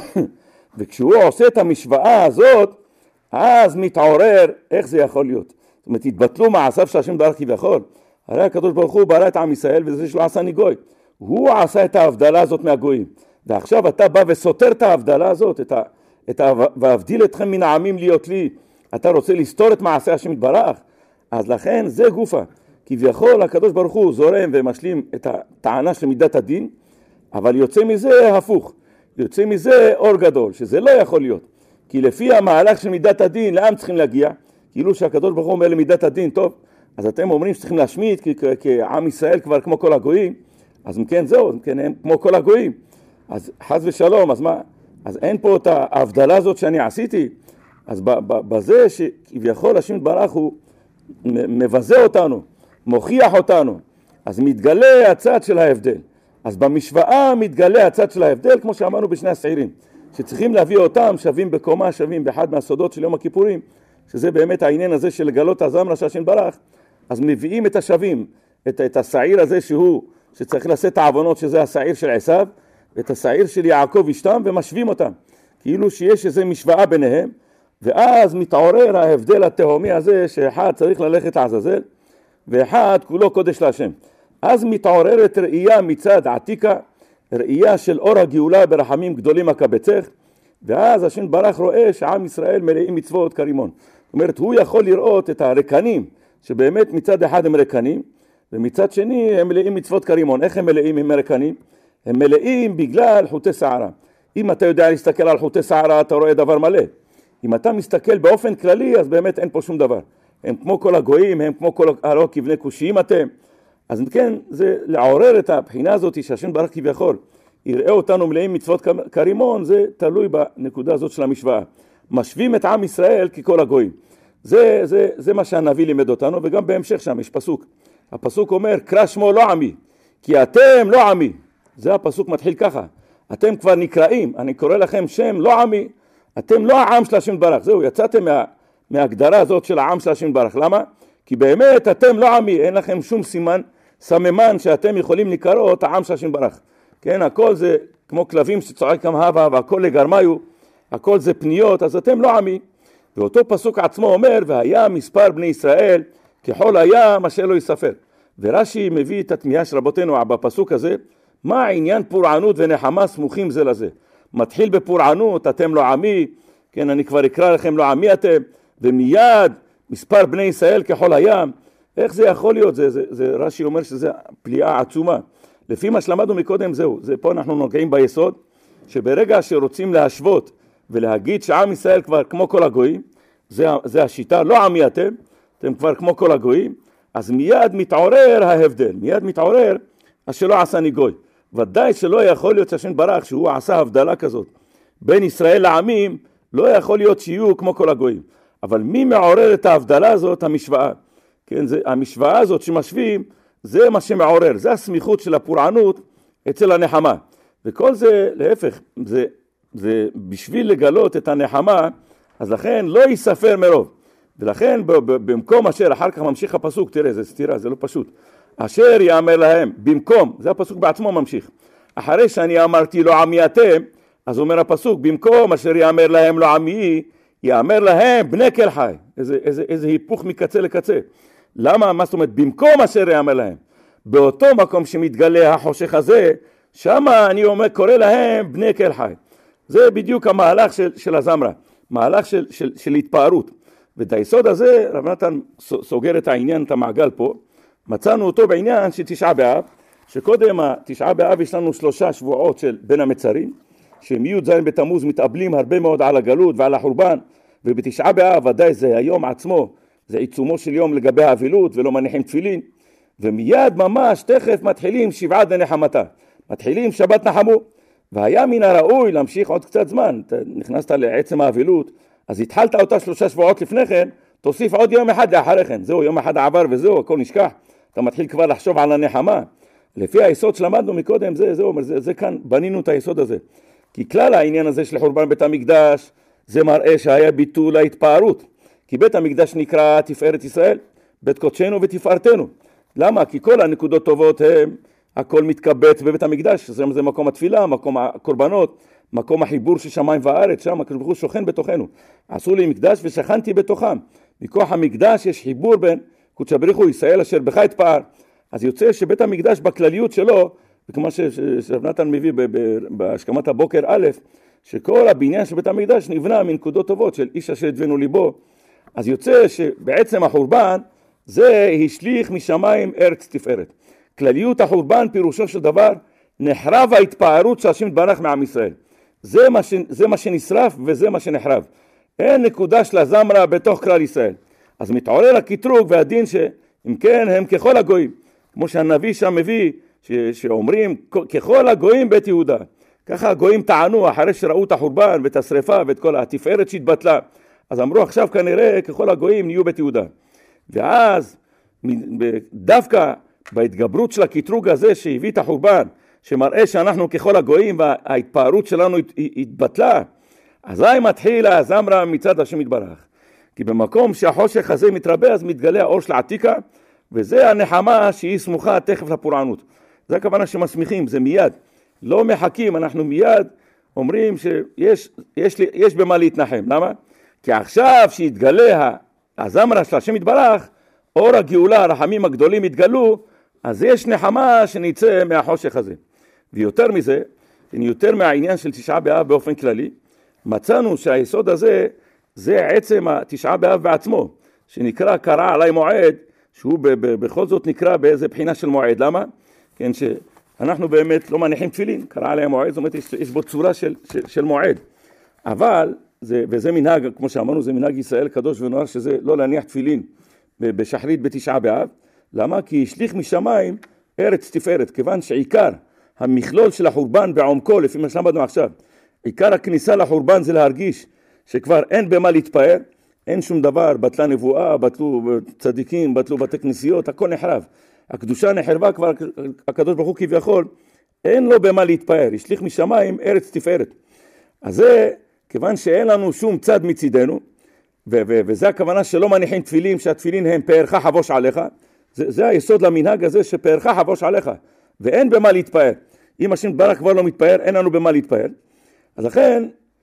וכשהוא עושה את המשוואה הזאת, אז מתעורר איך זה יכול להיות. זאת אומרת, התבטלו מעשיו של השם יתברך כביכול. הרי הקדוש ברוך הוא ברא את עם ישראל, וזה שלא עשה ניגוי. הוא עשה את ההבדלה הזאת מהגויים. ועכשיו אתה בא וסותר את ההבדלה הזאת, את ה, את ה, והבדיל אתכם מן העמים להיות לי. אתה רוצה לסתור את מעשה השם יתברך. אז לכן זה גופה. כביכול הקדוש ברוך הוא זורם ומשלים את הטענה של מידת הדין, אבל יוצא מזה הפוך. יוצא מזה אור גדול, שזה לא יכול להיות. כי לפי המהלך של מידת הדין, לאן צריכים להגיע? כאילו שהקדוש ברוך הוא אומר למידת הדין, טוב, אז אתם אומרים שצריכים להשמיד, כי, כי עם ישראל כבר כמו כל הגויים, אז אם כן זהו, אם כן הם כמו כל הגויים. אז חס ושלום, אז מה? אז אין פה את ההבדלה הזאת שאני עשיתי, אז בזה שכביכול השם יתברך הוא מבזה אותנו, מוכיח אותנו, אז מתגלה הצד של ההבדל. אז במשוואה מתגלה הצד של ההבדל, כמו שאמרנו בשני השעירים, שצריכים להביא אותם שווים בקומה, שווים באחד מהסודות של יום הכיפורים, שזה באמת העניין הזה של לגלות הזמרה של השם יתברך, אז מביאים את השווים, את, את השעיר הזה שהוא, שצריך לשאת העוונות, שזה השעיר של עשיו, ואת השעיר של יעקב אשתם, ומשווים אותם, כאילו שיש איזו משוואה ביניהם, ואז מתעורר ההבדל התהומי הזה, שאחד צריך ללכת לעזאזל, ואחד כולו קודש להשם. אז מתעוררת ראייה מצד עתיקה, ראייה של אור הגאולה ברחמים גדולים הקבצך, ואז השם יתברך רואה שעם ישראל מלאים מצוות כרימון. זאת אומרת, הוא יכול לראות את הרקנים, שבאמת מצד אחד הם רקנים, ומצד שני הם מלאים מצוות כרימון. איך הם מלאים הם רקנים? הם מלאים בגלל חוטי שערה. אם אתה יודע להסתכל על חוטי שערה, אתה רואה דבר מלא. אם אתה מסתכל באופן כללי, אז באמת אין פה שום דבר. הם כמו כל הגויים, הם כמו כל הלא כבני קושיים אתם. אז כן, זה לעורר את הבחינה הזאת שהשם יתברך כביכול יראה אותנו מלאים מצוות כרימון, זה תלוי בנקודה הזאת של המשוואה. משווים את עם ישראל ככל הגויים. זה, זה, זה מה שהנביא לימד אותנו, וגם בהמשך שם יש פסוק. הפסוק אומר, קרא שמו לא עמי, כי אתם לא עמי. זה הפסוק מתחיל ככה. אתם כבר נקראים, אני קורא לכם שם לא עמי, אתם לא העם של השם יתברך. זהו, יצאתם מה, מההגדרה הזאת של העם של השם יתברך. למה? כי באמת אתם לא עמי, אין לכם שום סימן, סממן שאתם יכולים לקרוא העם של השם ברך. כן, הכל זה כמו כלבים שצועקים הווה, והכל לגרמיו, הכל זה פניות, אז אתם לא עמי. ואותו פסוק עצמו אומר, והיה מספר בני ישראל ככל הים אשר לא יספר. ורש"י מביא את התמיהה של רבותינו בפסוק הזה, מה העניין פורענות ונחמה סמוכים זה לזה? מתחיל בפורענות, אתם לא עמי, כן, אני כבר אקרא לכם לא עמי אתם, ומיד מספר בני ישראל ככל הים. איך זה יכול להיות? זה, זה, זה, רש"י אומר שזה פליאה עצומה. לפי מה שלמדנו מקודם זהו, זה פה אנחנו נוגעים ביסוד, שברגע שרוצים להשוות ולהגיד שעם ישראל כבר כמו כל הגויים, זה, זה השיטה, לא עמי אתם, אתם כבר כמו כל הגויים, אז מיד מתעורר ההבדל, מיד מתעורר שלא עשני גוי. ודאי שלא יכול להיות שהשם ברך שהוא עשה הבדלה כזאת בין ישראל לעמים, לא יכול להיות שיהיו כמו כל הגויים. אבל מי מעורר את ההבדלה הזאת? המשוואה. כן, זה, המשוואה הזאת שמשווים, זה מה שמעורר, זה הסמיכות של הפורענות אצל הנחמה. וכל זה, להפך, זה, זה בשביל לגלות את הנחמה, אז לכן לא יספר מרוב. ולכן במקום אשר, אחר כך ממשיך הפסוק, תראה, זה סתירה, זה לא פשוט. אשר יאמר להם, במקום, זה הפסוק בעצמו ממשיך. אחרי שאני אמרתי לא עמי אתם, אז אומר הפסוק, במקום אשר יאמר להם לא עמי, יאמר להם בני כל חי. איזה, איזה, איזה היפוך מקצה לקצה. למה? מה זאת אומרת? במקום אשר יאמר להם. באותו מקום שמתגלה החושך הזה, שמה אני אומר, קורא להם בני כל חי. זה בדיוק המהלך של, של הזמרה. מהלך של, של, של התפארות. ואת היסוד הזה, רב נתן סוגר את העניין, את המעגל פה. מצאנו אותו בעניין של תשעה באב, שקודם התשעה באב יש לנו שלושה שבועות של בין המצרים, שמיוד זין בתמוז מתאבלים הרבה מאוד על הגלות ועל החורבן, ובתשעה באב ודאי זה היום עצמו, זה עיצומו של יום לגבי האבילות ולא מניחים תפילין, ומיד ממש תכף מתחילים שבעה דנחמתה, מתחילים שבת נחמו, והיה מן הראוי להמשיך עוד קצת זמן, נכנסת לעצם האבילות, אז התחלת אותה שלושה שבועות לפני כן, תוסיף עוד יום אחד לאחרי כן, זהו יום אחד עבר וזהו, הכל נשכח, אתה מתחיל כבר לחשוב על הנחמה, לפי היסוד שלמדנו מקודם, זה, זה, אומר, זה, זה כאן בנינו את היסוד הזה, כי כלל העניין הזה של חורבן בית המקדש, זה מראה שהיה ביטול ההתפארות, כי בית המקדש נקרא תפארת ישראל, בית קודשנו ותפארתנו, למה? כי כל הנקודות טובות הם, הכל מתקבץ בבית המקדש, זה, זה מקום התפילה, מקום הקורבנות, מקום החיבור של שמיים וארץ, שם הקדוש ברוך הוא שוכן בתוכנו, עשו לי מקדש ושכנתי בתוכם, מכוח המקדש יש חיבור בין קודש בריך הוא ישראל אשר בך יתפאר, אז יוצא שבית המקדש בכלליות שלו, וכמו שרב נתן מביא בהשכמת הבוקר א', שכל הבניין של בית המקדש נבנה מנקודות טובות של איש אשר דבנו ליבו, אז יוצא שבעצם החורבן זה השליך משמיים ארץ תפארת. כלליות החורבן פירושו של דבר נחרב ההתפארות שהשם יתברך מעם ישראל. זה מה, ש, זה מה שנשרף וזה מה שנחרב. אין נקודה של הזמרה בתוך כלל ישראל. אז מתעורר הקטרוג והדין שאם כן הם ככל הגויים. כמו שהנביא שם מביא ש, שאומרים ככל הגויים בית יהודה. ככה הגויים טענו אחרי שראו את החורבן ואת השריפה ואת כל התפארת שהתבטלה. אז אמרו עכשיו כנראה ככל הגויים נהיו בית יהודה. ואז דווקא בהתגברות של הקטרוג הזה שהביא את החורבן, שמראה שאנחנו ככל הגויים וההתפארות שלנו התבטלה, אזי מתחיל הזמרה מצד השם יתברך. כי במקום שהחושך הזה מתרבה אז מתגלה האור של העתיקה, וזה הנחמה שהיא סמוכה תכף לפורענות. זה הכוונה שמסמיכים, זה מיד. לא מחכים, אנחנו מיד אומרים שיש יש, יש במה להתנחם. למה? כי עכשיו שהתגלה הזמרה של השם יתברך, אור הגאולה, הרחמים הגדולים התגלו, אז יש נחמה שנצא מהחושך הזה. ויותר מזה, יותר מהעניין של תשעה באב באופן כללי, מצאנו שהיסוד הזה, זה עצם התשעה באב בעצמו, שנקרא קרא עלי מועד, שהוא ב- ב- בכל זאת נקרא באיזה בחינה של מועד. למה? כן, שאנחנו באמת לא מניחים תפילין, קרא עלי מועד, זאת אומרת, יש, יש בו צורה של, של, של מועד. אבל, זה, וזה מנהג, כמו שאמרנו, זה מנהג ישראל קדוש ונוער, שזה לא להניח תפילין בשחרית בתשעה באב. למה? כי השליך משמיים ארץ תפארת, כיוון שעיקר המכלול של החורבן בעומקו, לפי מה שלמדנו עכשיו, עיקר הכניסה לחורבן זה להרגיש שכבר אין במה להתפאר, אין שום דבר, בטלה נבואה, בטלו צדיקים, בטלו בתי כנסיות, הכל נחרב. הקדושה נחרבה כבר, הקדוש ברוך הוא כביכול, אין לו במה להתפאר, השליך משמיים ארץ תפארת. אז זה, כיוון שאין לנו שום צד מצידנו, ו- ו- וזה הכוונה שלא מניחים תפילין, שהתפילין הם פארך חבוש עליך. זה, זה היסוד למנהג הזה שפארך חבוש עליך, ואין במה להתפאר. אם השם ברח כבר לא מתפאר, אין לנו במה להתפאר. אז לכן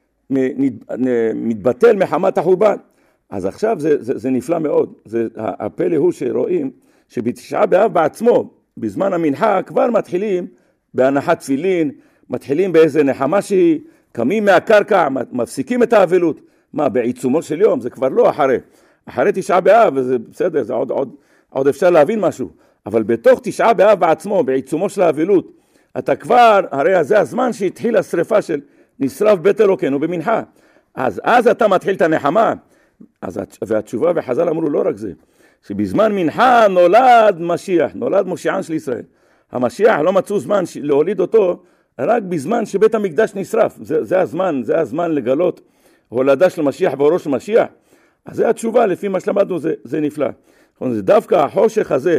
מתבטל מחמת החורבן. אז עכשיו זה, זה, זה נפלא מאוד. זה, הפלא הוא שרואים שבתשעה באב בעצמו, בזמן המנחה כבר מתחילים בהנחת תפילין, מתחילים באיזה נחמה שהיא, קמים מהקרקע, מפסיקים את האבלות. מה, בעיצומו של יום? זה כבר לא אחרי. אחרי תשעה באב, וזה בסדר, זה עוד, עוד, עוד אפשר להבין משהו. אבל בתוך תשעה באב בעצמו, בעיצומו של האבלות, אתה כבר, הרי זה הזמן שהתחיל השריפה של נשרף בית אלוקינו במנחה. אז, אז אתה מתחיל את הנחמה. אז, והתשובה וחז"ל אמרו לא רק זה, שבזמן מנחה נולד משיח, נולד מושיען של ישראל. המשיח לא מצאו זמן להוליד אותו, רק בזמן שבית המקדש נשרף. זה, זה הזמן, זה הזמן לגלות הולדה של משיח ואורו של משיח. אז זה התשובה, לפי מה שלמדנו, זה, זה נפלא. זה דווקא החושך הזה,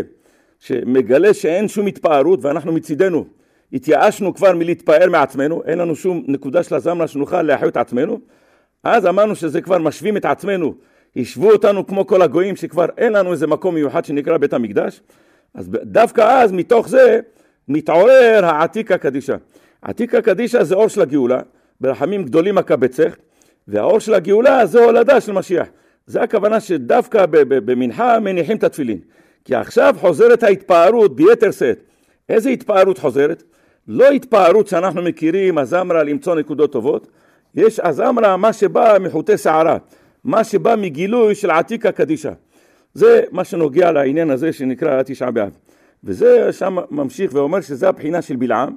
שמגלה שאין שום התפארות, ואנחנו מצידנו התייאשנו כבר מלהתפאר מעצמנו, אין לנו שום נקודה של הזמרה שנוכל להחיות את עצמנו, אז אמרנו שזה כבר משווים את עצמנו, ישבו אותנו כמו כל הגויים, שכבר אין לנו איזה מקום מיוחד שנקרא בית המקדש. אז דווקא אז מתוך זה מתעורר העתיקה קדישה. העתיקה קדישה זה אור של הגאולה, ברחמים גדולים הקבצך, והאור של הגאולה זה הולדה של משיח. זה הכוונה שדווקא במנחה מניחים את התפילין. כי עכשיו חוזרת ההתפארות ביתר שאת. איזה התפארות חוזרת? לא התפארות שאנחנו מכירים, הזמרה למצוא נקודות טובות. יש הזמרה מה שבא מחוטי שערה, מה שבא מגילוי של עתיקה קדישה. זה מה שנוגע לעניין הזה שנקרא תשעה באב. וזה שם ממשיך ואומר שזה הבחינה של בלעם,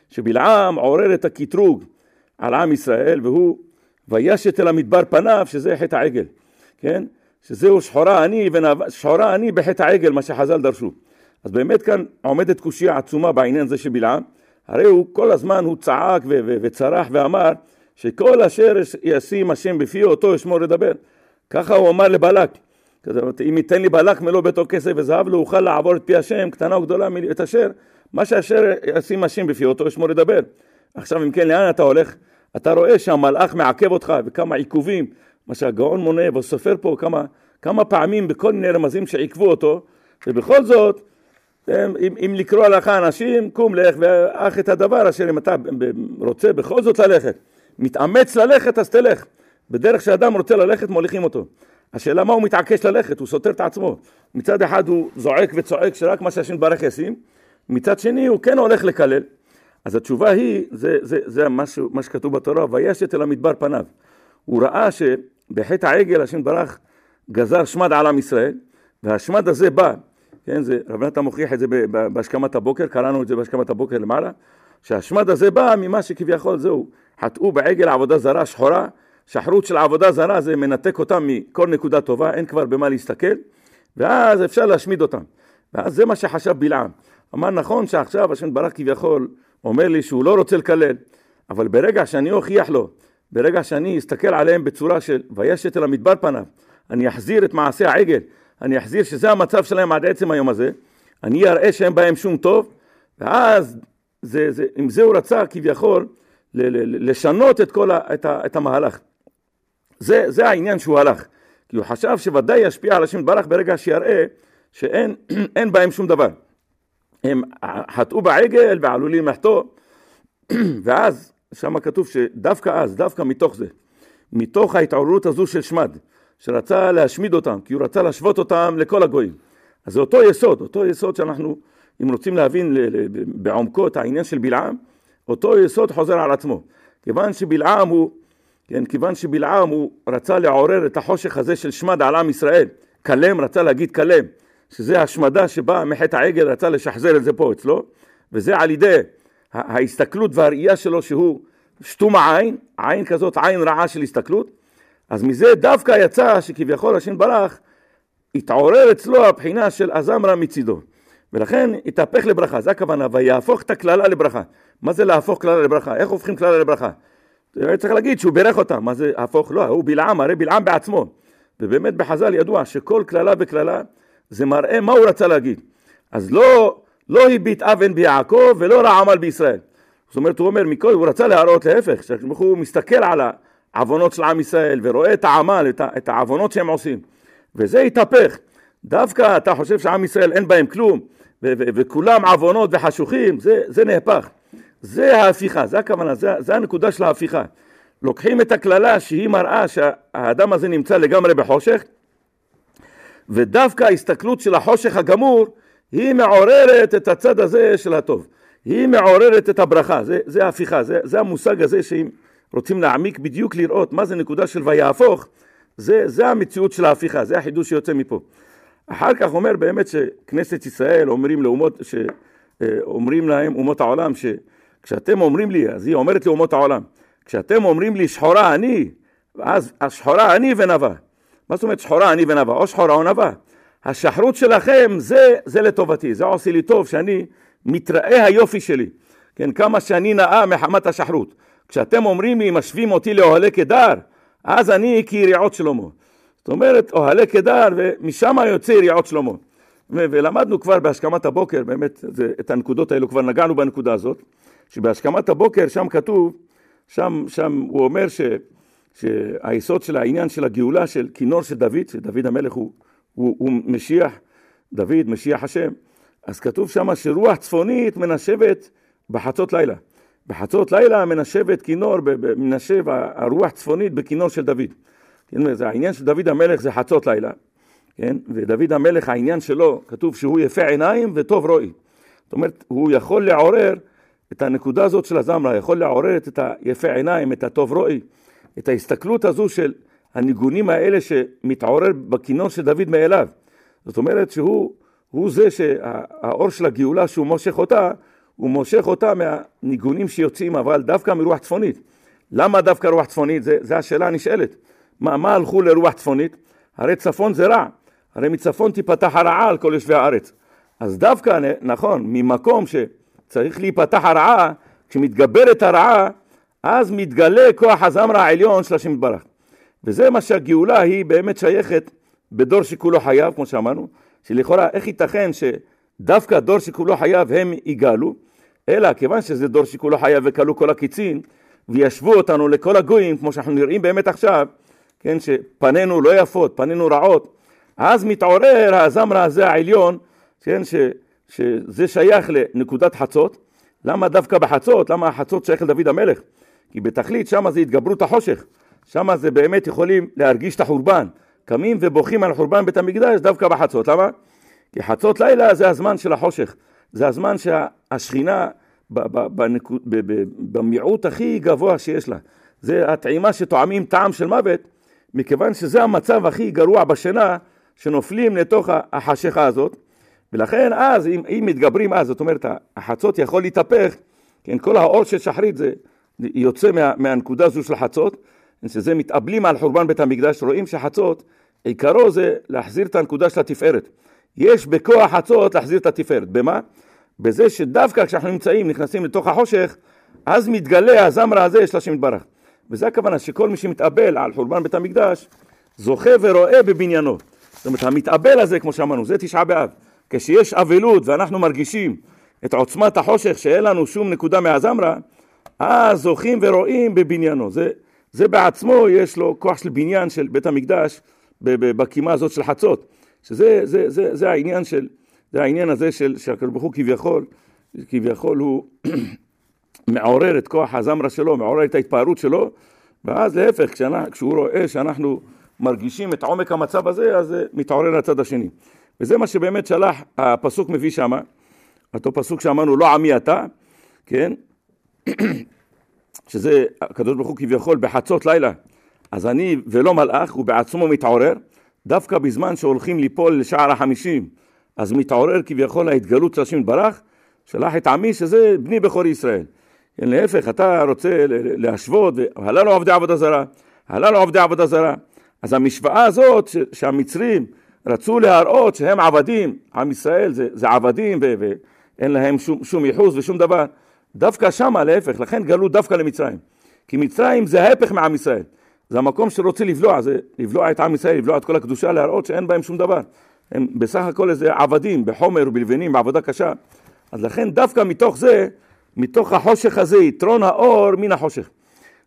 שבלעם עורר את הקטרוג על עם ישראל, והוא וישת אל המדבר פניו, שזה חטא העגל. כן? שזהו שחורה אני, שחורה אני בחטא העגל, מה שחז"ל דרשו. אז באמת כאן עומדת קושיה עצומה בעניין הזה של בלעם. הרי הוא כל הזמן הוא צעק ו- ו- וצרח ואמר שכל אשר ישים השם בפי אותו ישמור לדבר. ככה הוא אמר לבלק. אם ייתן לי בלק מלוא ביתו כסף וזהב, לא אוכל לעבור את פי השם, קטנה או גדולה את אשר, מה שאשר ישים השם בפי אותו ישמור לדבר. עכשיו אם כן, לאן אתה הולך? אתה רואה שהמלאך מעכב אותך וכמה עיכובים, מה שהגאון מונה וסופר פה כמה, כמה פעמים בכל מיני רמזים שעיכבו אותו, ובכל זאת, אם, אם לקרוא לך אנשים, קום לך ואח את הדבר אשר אם אתה רוצה בכל זאת ללכת, מתאמץ ללכת אז תלך. בדרך שאדם רוצה ללכת מוליכים אותו. השאלה מה הוא מתעקש ללכת, הוא סותר את עצמו. מצד אחד הוא זועק וצועק שרק מה שהשם ברך ישים, מצד שני הוא כן הולך לקלל. אז התשובה היא, זה, זה, זה מה, ש, מה שכתוב בתורה, וישת אל המדבר פניו. הוא ראה שבחטא העגל השם ברך גזר שמד על עם ישראל, והשמד הזה בא, כן, זה, רב נתן מוכיח את זה בהשכמת הבוקר, קראנו את זה בהשכמת הבוקר למעלה, שהשמד הזה בא ממה שכביכול זהו, חטאו בעגל עבודה זרה שחורה, שחרות של עבודה זרה זה מנתק אותם מכל נקודה טובה, אין כבר במה להסתכל, ואז אפשר להשמיד אותם. ואז זה מה שחשב בלעם. אמר נכון שעכשיו השם ברך כביכול אומר לי שהוא לא רוצה לקלל, אבל ברגע שאני אוכיח לו, ברגע שאני אסתכל עליהם בצורה של וישת אל המדבר פניו, אני אחזיר את מעשה העגל, אני אחזיר שזה המצב שלהם עד עצם היום הזה, אני אראה שהם בהם שום טוב, ואז זה, זה, אם זה הוא רצה כביכול לשנות את, כל ה, את, ה, את המהלך. זה, זה העניין שהוא הלך, כי הוא חשב שוודאי ישפיע על השם ברך ברגע שיראה שאין אין בהם שום דבר. הם חטאו בעגל ועלולים לחטוא, ואז שם כתוב שדווקא אז, דווקא מתוך זה, מתוך ההתעוררות הזו של שמד, שרצה להשמיד אותם, כי הוא רצה להשוות אותם לכל הגויים. אז זה אותו יסוד, אותו יסוד שאנחנו, אם רוצים להבין בעומקו את העניין של בלעם, אותו יסוד חוזר על עצמו. כיוון שבלעם הוא, כן, כיוון שבלעם הוא רצה לעורר את החושך הזה של שמד על עם ישראל, כלם, רצה להגיד כלם, שזה השמדה שבאה מחטא העגל, רצה לשחזר את זה פה אצלו, וזה על ידי ההסתכלות והראייה שלו שהוא שתום העין, עין כזאת, עין רעה של הסתכלות, אז מזה דווקא יצא שכביכול השם ברך התעורר אצלו הבחינה של הזמרה מצידו, ולכן התהפך לברכה. זה הכוונה, ויהפוך את הכללה לברכה. מה זה להפוך כללה לברכה? איך הופכים כללה לברכה? צריך להגיד שהוא בירך אותה. מה זה הפוך? לא, הוא בלעם, הרי בלעם בעצמו. ובאמת בחז"ל ידוע שכל כללה וכללה זה מראה מה הוא רצה להגיד. אז לא, לא הביט אבן ביעקב ולא רע עמל בישראל. זאת אומרת, הוא אומר, מכל, הוא רצה להראות להפך, שהוא מסתכל על, ה, העוונות של עם ישראל, ורואה את העמל, את, את העוונות שהם עושים, וזה יתהפך. דווקא אתה חושב שעם ישראל אין בהם כלום, ו- ו- וכולם עוונות וחשוכים, זה, זה נהפך. זה ההפיכה, זה הכוונה, זה, זה הנקודה של ההפיכה. לוקחים את הכללה שהיא מראה שהאדם הזה נמצא לגמרי בחושך, ודווקא ההסתכלות של החושך הגמור, היא מעוררת את הצד הזה של הטוב. היא מעוררת את הברכה, זה, זה ההפיכה, זה, זה המושג הזה שאם רוצים להעמיק בדיוק לראות מה זה נקודה של ויהפוך, זה, זה המציאות של ההפיכה, זה החידוש שיוצא מפה. אחר כך אומר באמת שכנסת ישראל אומרים לאומות, שאומרים להם אומות העולם, שכשאתם אומרים לי, אז היא אומרת לאומות העולם, כשאתם אומרים לי שחורה אני, אז השחורה אני ונבא. מה זאת אומרת שחורה אני ונבא? או שחורה או נבא. השחרות שלכם זה, זה לטובתי, זה עושה לי טוב שאני מתראה היופי שלי. כן, כמה שאני נאה מחמת השחרות. כשאתם אומרים לי, משווים אותי לאוהלי קדר, אז אני כיריעות שלמה. זאת אומרת, אוהלי קדר, ומשם יוצא יריעות שלמה. ו- ולמדנו כבר בהשכמת הבוקר, באמת, זה, את הנקודות האלו, כבר נגענו בנקודה הזאת, שבהשכמת הבוקר שם כתוב, שם, שם הוא אומר ש, שהיסוד של העניין של הגאולה של כינור של דוד, שדוד המלך הוא, הוא, הוא משיח, דוד, משיח השם, אז כתוב שם שרוח צפונית מנשבת בחצות לילה. בחצות לילה מנשבת כינור, מנשב הרוח צפונית בכינור של דוד. כן, זה העניין של דוד המלך זה חצות לילה. כן? ודוד המלך העניין שלו, כתוב שהוא יפה עיניים וטוב רואי. זאת אומרת, הוא יכול לעורר את הנקודה הזאת של הזמרה, יכול לעורר את היפה עיניים, את הטוב רואי, את ההסתכלות הזו של הניגונים האלה שמתעורר בכינור של דוד מאליו. זאת אומרת שהוא הוא זה שהאור של הגאולה שהוא מושך אותה, הוא מושך אותה מהניגונים שיוצאים, אבל דווקא מרוח צפונית. למה דווקא רוח צפונית? זה, זה השאלה הנשאלת. מה, מה הלכו לרוח צפונית? הרי צפון זה רע. הרי מצפון תיפתח הרעה על כל יושבי הארץ. אז דווקא, נכון, ממקום שצריך להיפתח הרעה, כשמתגברת הרעה, אז מתגלה כוח הזמרה העליון של השם יתברך. וזה מה שהגאולה היא באמת שייכת בדור שכולו חייב, כמו שאמרנו, שלכאורה איך ייתכן שדווקא דור שכולו חייב הם יגאלו, אלא כיוון שזה דור שכולו חייב וקלו כל הקיצין, וישבו אותנו לכל הגויים, כמו שאנחנו נראים באמת עכשיו, כן, שפנינו לא יפות, פנינו רעות, אז מתעורר הזמרה הזה העליון, כן, ש, שזה שייך לנקודת חצות. למה דווקא בחצות? למה החצות שייך לדוד המלך? כי בתכלית שם זה התגברות החושך, שם זה באמת יכולים להרגיש את החורבן, קמים ובוכים על חורבן בית המקדש דווקא בחצות. למה? כי חצות לילה זה הזמן של החושך, זה הזמן שהשכינה במיעוט הכי גבוה שיש לה, זה הטעימה שטועמים טעם של מוות, מכיוון שזה המצב הכי גרוע בשינה שנופלים לתוך החשיכה הזאת. ולכן אז אם, אם מתגברים אז, זאת אומרת החצות יכול להתהפך, כן, כל האור של שחרית זה יוצא מה, מהנקודה הזו של חצות, שזה מתאבלים על חורבן בית המקדש. רואים שחצות עיקרו זה להחזיר את הנקודה של התפארת. יש בכוח חצות להחזיר את התפארת. במה? בזה שדווקא כשאנחנו נמצאים, נכנסים לתוך החושך, אז מתגלה הזמרה הזה של השם יתברך. וזה הכוונה שכל מי שמתאבל על חורבן בית המקדש, זוכה ורואה בבניינו. זאת אומרת, המתאבל הזה, כמו שאמרנו, זה תשעה באב. כשיש אבלות ואנחנו מרגישים את עוצמת החושך שאין לנו שום נקודה מהזמרה, אז זוכים ורואים בבניינו. זה, זה בעצמו יש לו כוח של בניין של בית המקדש בקימה הזאת של חצות. שזה זה, זה, זה העניין של, זה העניין הזה של שהקדוש ברוך הוא כביכול, כביכול הוא מעורר את כוח הזמרה שלו, מעורר את ההתפארות שלו, ואז להפך, כשאנחנו, כשהוא רואה שאנחנו מרגישים את עומק המצב הזה, אז מתעורר לצד השני. וזה מה שבאמת שלח, הפסוק מביא שמה, אותו פסוק שאמרנו, לא עמי אתה, כן? שזה הקדוש ברוך הוא כביכול בחצות לילה, אז אני ולא מלאך, הוא בעצמו מתעורר, דווקא בזמן שהולכים ליפול לשער החמישים, אז מתעורר כביכול ההתגלות של השם יתברך, שלח את עמי שזה בני בכור ישראל. כן, להפך, אתה רוצה להשוות, הללו עובדי עבודה זרה, הללו עובדי עבודה זרה. אז המשוואה הזאת שהמצרים רצו להראות שהם עבדים, עם ישראל זה, זה עבדים ו- ואין להם שום, שום ייחוס ושום דבר, דווקא שמה להפך, לכן גלו דווקא למצרים. כי מצרים זה ההפך מעם ישראל. זה המקום שרוצה לבלוע, זה לבלוע את עם ישראל, לבלוע את כל הקדושה, להראות שאין בהם שום דבר. הם בסך הכל איזה עבדים, בחומר ובלבנים, בעבודה קשה. אז לכן דווקא מתוך זה, מתוך החושך הזה, יתרון האור מן החושך.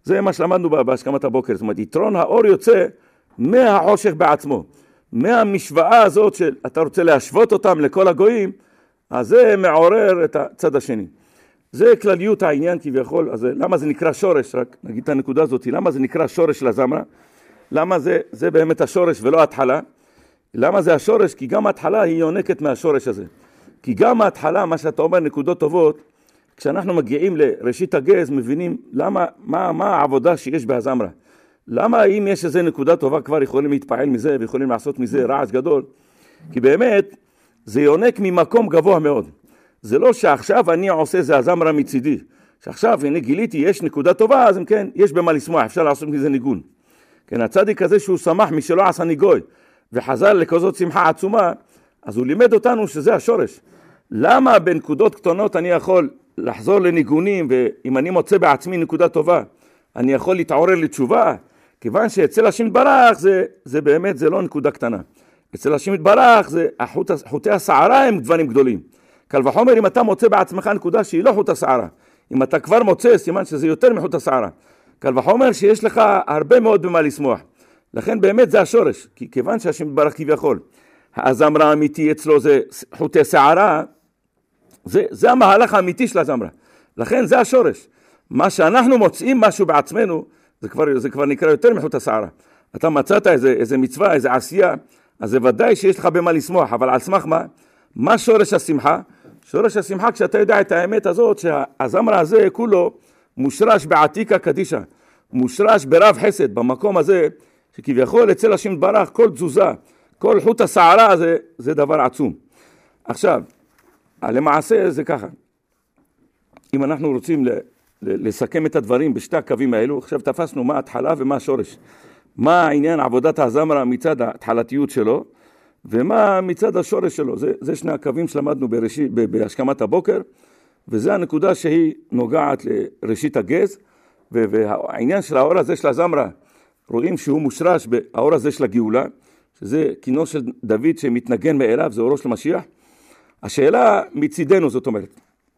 זה מה שלמדנו בהשכמת הבוקר. זאת אומרת, יתרון האור יוצא מהחושך בעצמו. מהמשוואה הזאת שאתה רוצה להשוות אותם לכל הגויים, אז זה מעורר את הצד השני. זה כלליות העניין כביכול. אז למה זה נקרא שורש? רק נגיד את הנקודה הזאת. למה זה נקרא שורש של הזמרה? למה זה, זה באמת השורש ולא התחלה? למה זה השורש? כי גם ההתחלה היא יונקת מהשורש הזה. כי גם ההתחלה, מה שאתה אומר, נקודות טובות, כשאנחנו מגיעים לראשית הגז, מבינים למה, מה, מה העבודה שיש בהזמרה. למה אם יש איזו נקודה טובה כבר יכולים להתפעל מזה ויכולים לעשות מזה רעש גדול? כי באמת זה יונק ממקום גבוה מאוד. זה לא שעכשיו אני עושה זה הזמרה מצידי. שעכשיו הנה גיליתי יש נקודה טובה, אז אם כן, יש במה לשמוח, אפשר לעשות מזה ניגון. כן, הצדיק הזה שהוא שמח משלא עשה ניגוי וחזר לכזאת שמחה עצומה, אז הוא לימד אותנו שזה השורש. למה בנקודות קטנות אני יכול לחזור לניגונים, ואם אני מוצא בעצמי נקודה טובה, אני יכול להתעורר לתשובה? כיוון שאצל השם יתברך זה, זה באמת, זה לא נקודה קטנה. אצל השם יתברך זה החוט, חוטי השערה הם דברים גדולים. קל וחומר אם אתה מוצא בעצמך נקודה שהיא לא חוט השערה. אם אתה כבר מוצא, סימן שזה יותר מחוט השערה. קל וחומר שיש לך הרבה מאוד במה לשמוח. לכן באמת זה השורש. כי כיוון שהשם יתברך כביכול, הזמרה האמיתי אצלו זה חוטי שערה, זה, זה המהלך האמיתי של הזמרה. לכן זה השורש. מה שאנחנו מוצאים משהו בעצמנו, זה כבר, זה כבר נקרא יותר מחוט השערה. אתה מצאת איזה, איזה מצווה, איזה עשייה, אז זה ודאי שיש לך במה לשמוח, אבל על סמך מה? מה שורש השמחה? שורש השמחה כשאתה יודע את האמת הזאת, שהזמרה הזה כולו מושרש בעתיקה קדישה, מושרש ברב חסד, במקום הזה, שכביכול אצל השם יתברך כל תזוזה, כל חוט השערה הזה, זה דבר עצום. עכשיו, למעשה זה ככה. אם אנחנו רוצים לסכם את הדברים בשתי הקווים האלו, עכשיו תפסנו מה ההתחלה ומה השורש. מה העניין עבודת הזמרה מצד ההתחלתיות שלו, ומה מצד השורש שלו. זה, זה שני הקווים שלמדנו בראשית, בהשכמת הבוקר, וזה הנקודה שהיא נוגעת לראשית הגז, והעניין של האור הזה של הזמרה, רואים שהוא מושרש באור הזה של הגאולה, שזה כינו של דוד שמתנגן מאליו, זה אורו של משיח. השאלה מצידנו, זאת אומרת,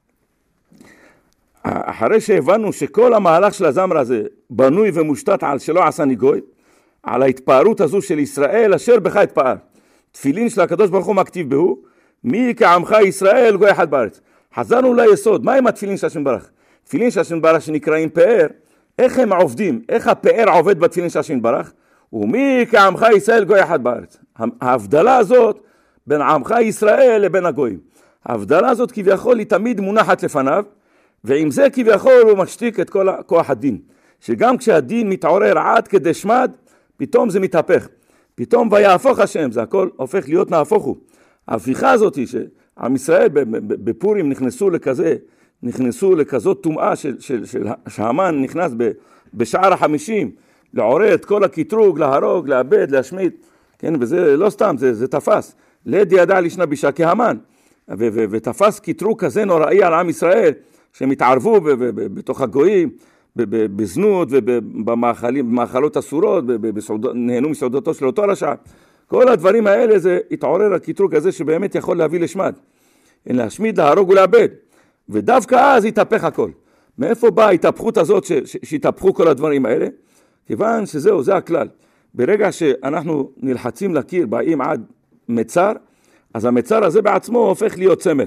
אחרי שהבנו שכל המהלך של הזמרה הזה בנוי ומושתת על שלא עשה ניגוי, על ההתפארות הזו של ישראל אשר בך התפאר. תפילין של הקדוש ברוך הוא מכתיב בהו, מי כעמך ישראל גוי אחד בארץ. חזרנו ליסוד, מה עם התפילין של השם ברך? תפילין של השם ברך שנקראים פאר, איך הם עובדים? איך הפאר עובד בתפילין של השם ברך? ומי כעמך ישראל גוי אחד בארץ. ההבדלה הזאת בין עמך ישראל לבין הגויים. ההבדלה הזאת כביכול היא תמיד מונחת לפניו, ועם זה כביכול הוא משתיק את כל כוח הדין. שגם כשהדין מתעורר עד כדי שמד, פתאום זה מתהפך. פתאום ויהפוך השם, זה הכל הופך להיות נהפוך הוא. ההפיכה הזאת היא שעם ישראל בפורים נכנסו לכזה, נכנסו לכזאת טומאה של, של, של, שהמן נכנס ב, בשער החמישים, לעורר את כל הקטרוג, להרוג, לאבד, להשמיד. כן, וזה לא סתם, זה, זה תפס. לד ידע לשנה בישה כהמן. ו, ו, ותפס קטרוג כזה נוראי על עם ישראל, שהם התערבו ב, ב, ב, בתוך הגויים, בזנות ובמאכלות אסורות, נהנו מסעודתו של אותו רשע. כל הדברים האלה זה התעורר הקטרוג הזה שבאמת יכול להביא לשמד. להשמיד, להרוג ולאבד. ודווקא אז התהפך הכל. מאיפה באה ההתהפכות הזאת שהתהפכו כל הדברים האלה? כיוון שזהו, זה הכלל. ברגע שאנחנו נלחצים להכיר, באים עד מצר, אז המצר הזה בעצמו הופך להיות צמר.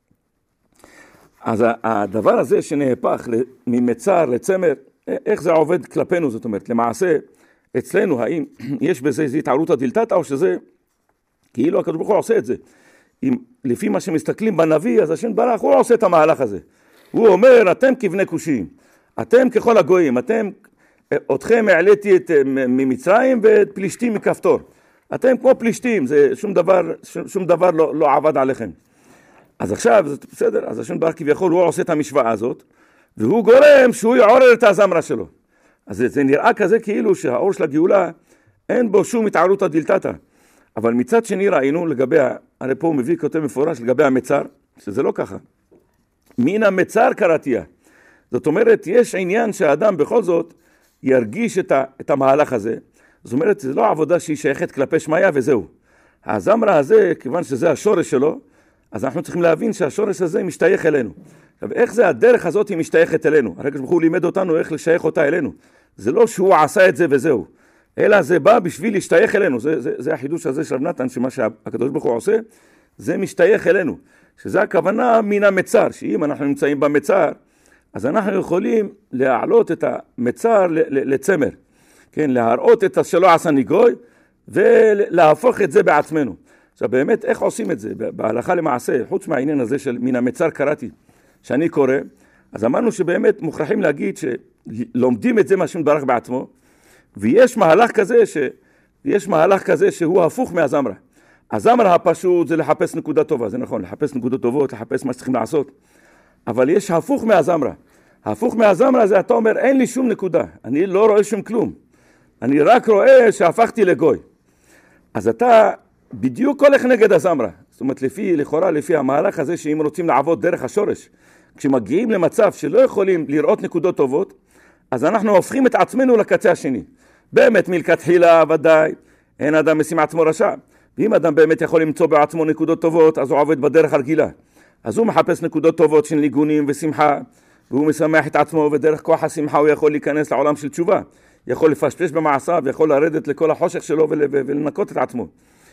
אז הדבר הזה שנהפך ממצר לצמר, איך זה עובד כלפינו? זאת אומרת, למעשה, אצלנו, האם יש בזה איזו התערותא דלתתא, או שזה, כאילו הקדוש ברוך הוא עושה את זה. אם, לפי מה שמסתכלים בנביא, אז השם יתברך, הוא עושה את המהלך הזה. הוא אומר, אתם כבני כושיים, אתם ככל הגויים, אתם, אתכם העליתי את, ממצרים ואת פלישתים מכפתור. אתם כמו פלישתים, זה שום דבר, שום, שום דבר לא, לא עבד עליכם. אז עכשיו, זה בסדר, אז השם יתברך כביכול, הוא עושה את המשוואה הזאת, והוא גורם שהוא יעורר את הזמרה שלו. אז זה, זה נראה כזה כאילו שהאור של הגאולה, אין בו שום התערותא דלתתא. אבל מצד שני ראינו לגבי, הרי פה הוא מביא כותב מפורש לגבי המצר, שזה לא ככה. מן המצר קראתיה. זאת אומרת, יש עניין שהאדם בכל זאת ירגיש את, ה, את המהלך הזה. זאת אומרת, זה לא עבודה שהיא שייכת כלפי שמיה וזהו. הזמרה הזה, כיוון שזה השורש שלו, אז אנחנו צריכים להבין שהשורש הזה משתייך אלינו. עכשיו, איך זה הדרך הזאת היא משתייכת אלינו? הרגע ברוך הוא לימד אותנו איך לשייך אותה אלינו. זה לא שהוא עשה את זה וזהו, אלא זה בא בשביל להשתייך אלינו. זה, זה, זה החידוש הזה של רב נתן, שמה שהקדוש ברוך הוא עושה, זה משתייך אלינו. שזה הכוונה מן המצר, שאם אנחנו נמצאים במצר, אז אנחנו יכולים להעלות את המצר לצמר. כן, להראות את שלא עשה ניגוי, ולהפוך את זה בעצמנו. עכשיו באמת, איך עושים את זה? בהלכה למעשה, חוץ מהעניין הזה של מן המצר קראתי, שאני קורא, אז אמרנו שבאמת מוכרחים להגיד שלומדים את זה מה שמתברך בעצמו, ויש מהלך כזה, ש... יש מהלך כזה שהוא הפוך מהזמרה. הזמרה הפשוט זה לחפש נקודה טובה, זה נכון, לחפש נקודות טובות, לחפש מה שצריכים לעשות. אבל יש הפוך מהזמרה. הפוך מהזמרה זה אתה אומר, אין לי שום נקודה, אני לא רואה שום כלום. אני רק רואה שהפכתי לגוי. אז אתה בדיוק הולך נגד הזמרה. זאת אומרת, לפי, לכאורה, לפי המהלך הזה, שאם רוצים לעבוד דרך השורש, כשמגיעים למצב שלא יכולים לראות נקודות טובות, אז אנחנו הופכים את עצמנו לקצה השני. באמת מלכתחילה ודאי, אין אדם משים עצמו רשע. ואם אדם באמת יכול למצוא בעצמו נקודות טובות, אז הוא עובד בדרך הרגילה. אז הוא מחפש נקודות טובות של ניגונים ושמחה, והוא משמח את עצמו, ודרך כוח השמחה הוא יכול להיכנס לעולם של תשובה. יכול לפשפש במעשיו, יכול לרדת לכל החושך שלו ול, ולנקות את עצמו.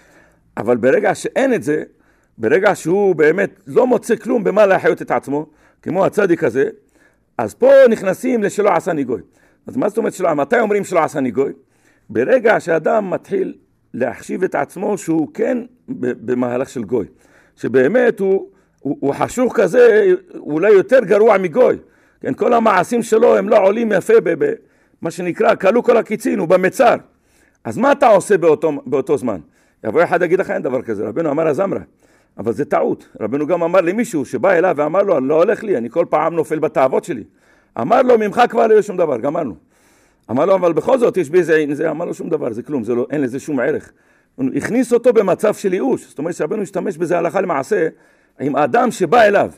אבל ברגע שאין את זה, ברגע שהוא באמת לא מוצא כלום במה להחיות את עצמו, כמו הצדיק הזה, אז פה נכנסים לשלא עשה ניגוי. אז מה זאת אומרת שלא? מתי אומרים שלא עשה ניגוי? ברגע שאדם מתחיל להחשיב את עצמו שהוא כן במהלך של גוי. שבאמת הוא, הוא, הוא חשוך כזה, אולי יותר גרוע מגוי. כן, כל המעשים שלו הם לא עולים יפה במה שנקרא, קלו כל הקיצין, הוא במצר. אז מה אתה עושה באותו, באותו זמן? יבוא אחד להגיד לך, אין דבר כזה, רבנו אמר הזמרה. אבל זה טעות. רבנו גם אמר למישהו שבא אליו ואמר לו, לא הולך לי, אני כל פעם נופל בתאוות שלי. אמר לו, ממך כבר לא יש שום דבר, גמרנו. אמר לו, אבל בכל זאת יש בזה, זה, אמר לו שום דבר, זה כלום, זה לא, אין לזה שום ערך. הוא הכניס אותו במצב של ייאוש. זאת אומרת שרבנו השתמש בזה הלכה למעשה, עם האדם שבא אליו,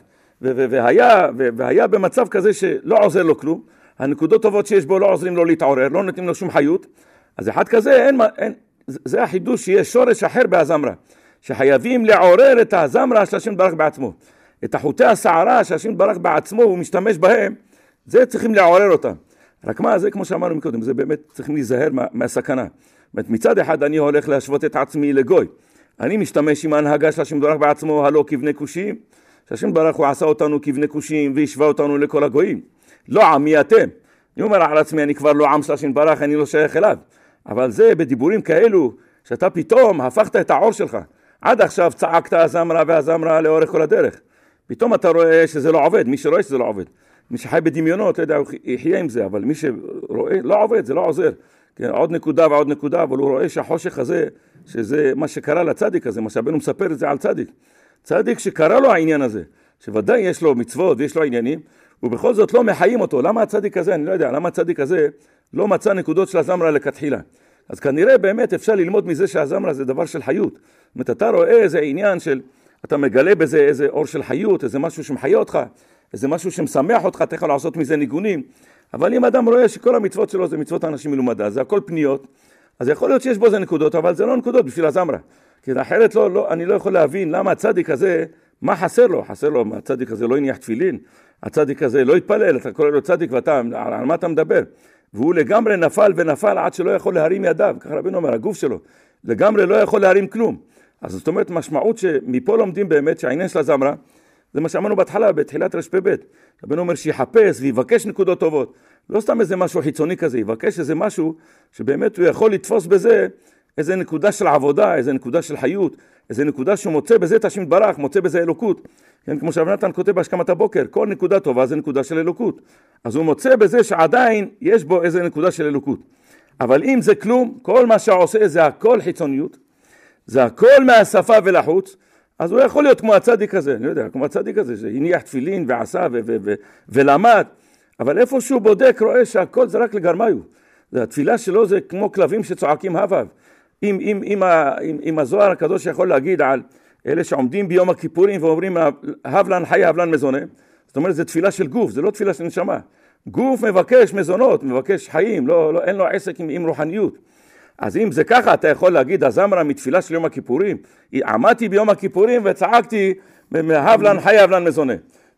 והיה, והיה במצב כזה שלא עוזר לו כלום, הנקודות טובות שיש בו לא עוזרים לו להתעורר, לא נותנים לו שום חיות, אז אחד כזה, אין, אין, זה החידוש שיש שורש אחר בהזמרה, שחייבים לעורר את הזמרה של השם ברוך בעצמו. את החוטי השערה של השם ברוך בעצמו, הוא משתמש בהם, זה צריכים לעורר אותם. רק מה, זה כמו שאמרנו מקודם, זה באמת צריכים להיזהר מה, מהסכנה. מצד אחד אני הולך להשוות את עצמי לגוי. אני משתמש עם ההנהגה של השם ברוך בעצמו, הלא כבני כושים, שהשם ברוך הוא עשה אותנו כבני כושים והשווה אותנו לכל הגויים. לא עמי אתם. אני אומר על עצמי, אני כבר לא עם של השם ברוך, אני לא שייך אליו. אבל זה בדיבורים כאלו, שאתה פתאום הפכת את העור שלך. עד עכשיו צעקת הזמרה והזמרה לאורך כל הדרך. פתאום אתה רואה שזה לא עובד, מי שרואה שזה לא עובד. מי שחי בדמיונות, לא יודע, הוא יחיה עם זה, אבל מי שרואה, לא עובד, זה לא עוזר. כן, עוד נקודה ועוד נקודה, אבל הוא רואה שהחושך הזה, שזה מה שקרה לצדיק הזה, מה שהבנו מספר את זה על צדיק. צדיק שקרה לו העניין הזה, שוודאי יש לו מצוות ויש לו עניינים, ובכל זאת לא מחיים אותו. למה הצדיק הזה, אני לא יודע, למה הצדיק הזה לא מצא נקודות של הזמרה לכתחילה? אז כנראה באמת אפשר ללמוד מזה שהזמרה זה דבר של חיות. זאת אומרת, אתה רואה איזה עניין של, אתה מגלה בזה איזה אור של חיות, איזה משהו שמחיה אותך, איזה משהו שמשמח אותך, אתה יכול לעשות מזה ניגונים. אבל אם אדם רואה שכל המצוות שלו זה מצוות האנשים מלומדה, זה הכל פניות, אז יכול להיות שיש בו זה נקודות, אבל זה לא נקודות בשביל הזמרה. כי אחרת לא, לא, אני לא יכול להבין למה הצדיק הזה, מה חסר לו? חסר לו, הצדיק הזה לא יניח תפילין, הצדיק הזה לא יתפלל, אתה קורא לו צדיק ואתה, על, על מה אתה מדבר? והוא לגמרי נפל ונפל עד שלא יכול להרים ידיו, ככה רבינו אומר, הגוף שלו, לגמרי לא יכול להרים כלום. אז זאת אומרת, משמעות שמפה לומדים באמת שהעניין של הזמרה, זה מה שאמרנו בהתחלה, בתחילת רשפי בית. רבינו אומר שיחפש ויבקש נקודות טובות. לא סתם איזה משהו חיצוני כזה, יבקש איזה משהו שבאמת הוא יכול לתפוס בזה איזה נקודה של עבודה, איזה נקודה של חיות, איזה נקודה שהוא מוצא בזה את השם יתברך, מוצא בזה אלוקות. כן, כמו שרב נתן כותב בהשכמת הבוקר, כל נקודה טובה זה נקודה של אלוקות. אז הוא מוצא בזה שעדיין יש בו איזה נקודה של אלוקות. אבל אם זה כלום, כל מה שעושה זה הכל חיצוניות, זה הכל מהשפה ולחוץ, אז הוא יכול להיות כמו הצדיק הזה, אני לא יודע, כמו הצדיק הזה, שהניח תפילין ועשה ו- ו- ו- ולמד, אבל איפה שהוא בודק רואה שהכל זה רק לגרמיו. התפילה שלו זה כמו כלבים שצועקים הבב. אם, אם, אם, אם, אם הזוהר הקדוש יכול להגיד על אלה שעומדים ביום הכיפורים ואומרים הבלן חי הבלן מזונה, זאת אומרת זה תפילה של גוף, זה לא תפילה של נשמה. גוף מבקש מזונות, מבקש חיים, לא, לא, אין לו עסק עם, עם רוחניות. אז אם זה ככה, אתה יכול להגיד, הזמרה מתפילה של יום הכיפורים, עמדתי ביום הכיפורים וצעקתי, הבלן חי הבלן מזונה.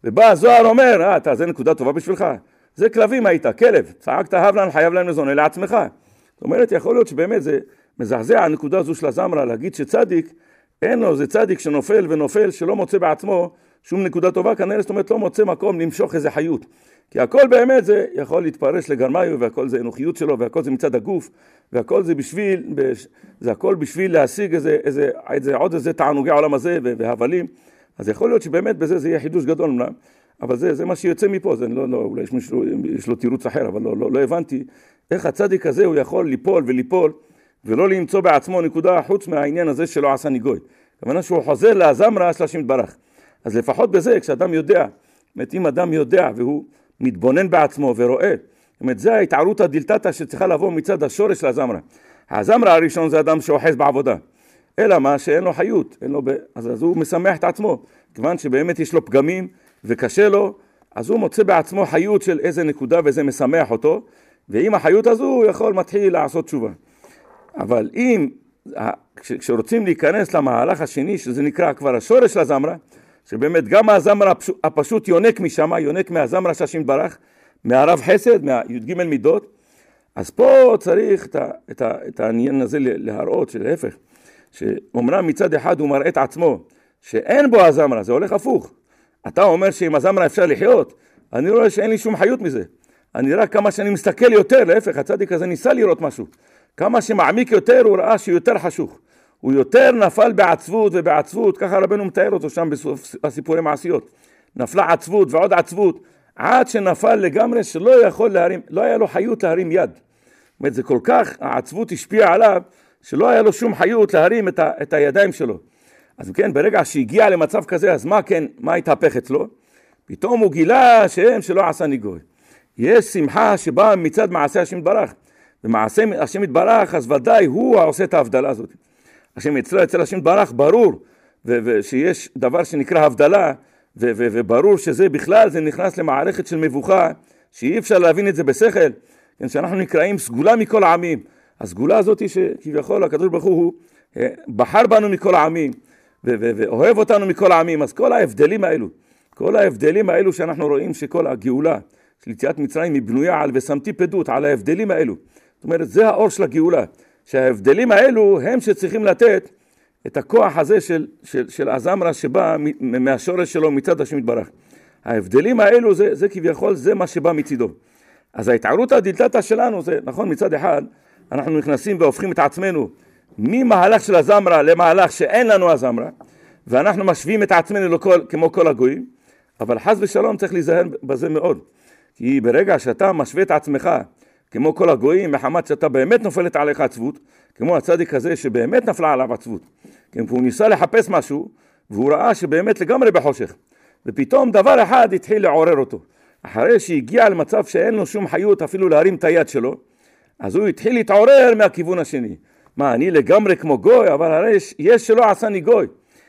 ובא הזוהר אומר, אה, אתה, זה נקודה טובה בשבילך. זה כלבים היית, כלב, צעקת הב להם, חייב להם לזון, אלה עצמך. זאת אומרת, יכול להיות שבאמת זה מזעזע הנקודה הזו של הזמרה, להגיד שצדיק, אין לו, זה צדיק שנופל ונופל, שלא מוצא בעצמו שום נקודה טובה, כנראה זאת אומרת לא מוצא מקום למשוך איזה חיות. כי הכל באמת זה יכול להתפרש לגרמיו, והכל זה אנוכיות שלו, והכל זה מצד הגוף, והכל זה בשביל, זה הכל בשביל להשיג איזה, איזה, איזה, עוד איזה תענוגי העולם הזה, והבלים. אז יכול להיות שבאמת בזה זה יהיה חידוש גדול אמנם, אבל זה, זה מה שיוצא מפה, זה לא, לא, אולי יש, מישהו, יש לו תירוץ אחר, אבל לא, לא, לא הבנתי איך הצדיק הזה הוא יכול ליפול וליפול, ולא למצוא בעצמו נקודה חוץ מהעניין הזה שלא עשה ניגוי. כמובן שהוא חוזר להזמרה של השם יתברך. אז לפחות בזה, כשאדם יודע, זאת אם אדם יודע והוא מתבונן בעצמו ורואה, זאת אומרת, זה ההתערות הדלתתא שצריכה לבוא מצד השורש של הזמרה. הזמרה הראשון זה אדם שאוחז בעבודה. אלא מה? שאין לו חיות, אין לו ב... אז, אז הוא משמח את עצמו, כיוון שבאמת יש לו פגמים וקשה לו, אז הוא מוצא בעצמו חיות של איזה נקודה וזה משמח אותו, ועם החיות הזו הוא יכול מתחיל לעשות תשובה. אבל אם, כשרוצים להיכנס למהלך השני, שזה נקרא כבר השורש של הזמרה, שבאמת גם הזמרה הפשוט יונק משם, יונק מהזמרה שהשם יתברך, מהרב חסד, מהי"ג מידות, אז פה צריך את, ה, את, ה, את העניין הזה להראות שלהפך, שאומנם מצד אחד הוא מראה את עצמו, שאין בו הזמרה, זה הולך הפוך. אתה אומר שעם הזמרה אפשר לחיות, אני רואה שאין לי שום חיות מזה. אני רק כמה שאני מסתכל יותר, להפך, הצדיק הזה ניסה לראות משהו. כמה שמעמיק יותר הוא ראה שיותר חשוך. הוא יותר נפל בעצבות ובעצבות, ככה רבנו מתאר אותו שם בסוף הסיפורי מעשיות. נפלה עצבות ועוד עצבות, עד שנפל לגמרי שלא יכול להרים, לא היה לו חיות להרים יד. זאת אומרת, זה כל כך, העצבות השפיעה עליו, שלא היה לו שום חיות להרים את, ה, את הידיים שלו. אז כן, ברגע שהגיע למצב כזה, אז מה כן, מה התהפך אצלו? פתאום הוא גילה שהם שלא עשה ניגוי. יש שמחה שבאה מצד מעשה השם יתברך. ומעשה השם יתברך, אז ודאי הוא העושה את ההבדלה הזאת. השם אצלו, אצל השם יתברך, ברור, ו- ו- שיש דבר שנקרא הבדלה, ו- ו- וברור שזה בכלל, זה נכנס למערכת של מבוכה, שאי אפשר להבין את זה בשכל, כן, שאנחנו נקראים סגולה מכל העמים. הסגולה הזאת היא שכביכול הקדוש ברוך הוא בחר בנו מכל העמים, ו- ו- ואוהב אותנו מכל העמים. אז כל ההבדלים האלו, כל ההבדלים האלו שאנחנו רואים שכל הגאולה של יציאת מצרים היא בנויה על ושמתי פדות על ההבדלים האלו. זאת אומרת, זה האור של הגאולה, שההבדלים האלו הם שצריכים לתת את הכוח הזה של, של, של הזמרה שבא מהשורש שלו מצד השם יתברך. ההבדלים האלו זה, זה כביכול זה מה שבא מצידו. אז ההתערות הדלתתא שלנו זה, נכון, מצד אחד אנחנו נכנסים והופכים את עצמנו ממהלך של הזמרה למהלך שאין לנו הזמרה, ואנחנו משווים את עצמנו לכל, כמו כל הגויים, אבל חס ושלום צריך להיזהר בזה מאוד. כי ברגע שאתה משווה את עצמך כמו כל הגויים, מחמת שאתה באמת נופלת עליך עצבות, כמו הצדיק הזה שבאמת נפלה עליו עצבות, כי הוא ניסה לחפש משהו, והוא ראה שבאמת לגמרי בחושך, ופתאום דבר אחד התחיל לעורר אותו. אחרי שהגיע למצב שאין לו שום חיות אפילו להרים את היד שלו, אז הוא התחיל להתעורר מהכיוון השני. מה, אני לגמרי כמו גוי, אבל הרי יש, יש שלא עשה אני גוי.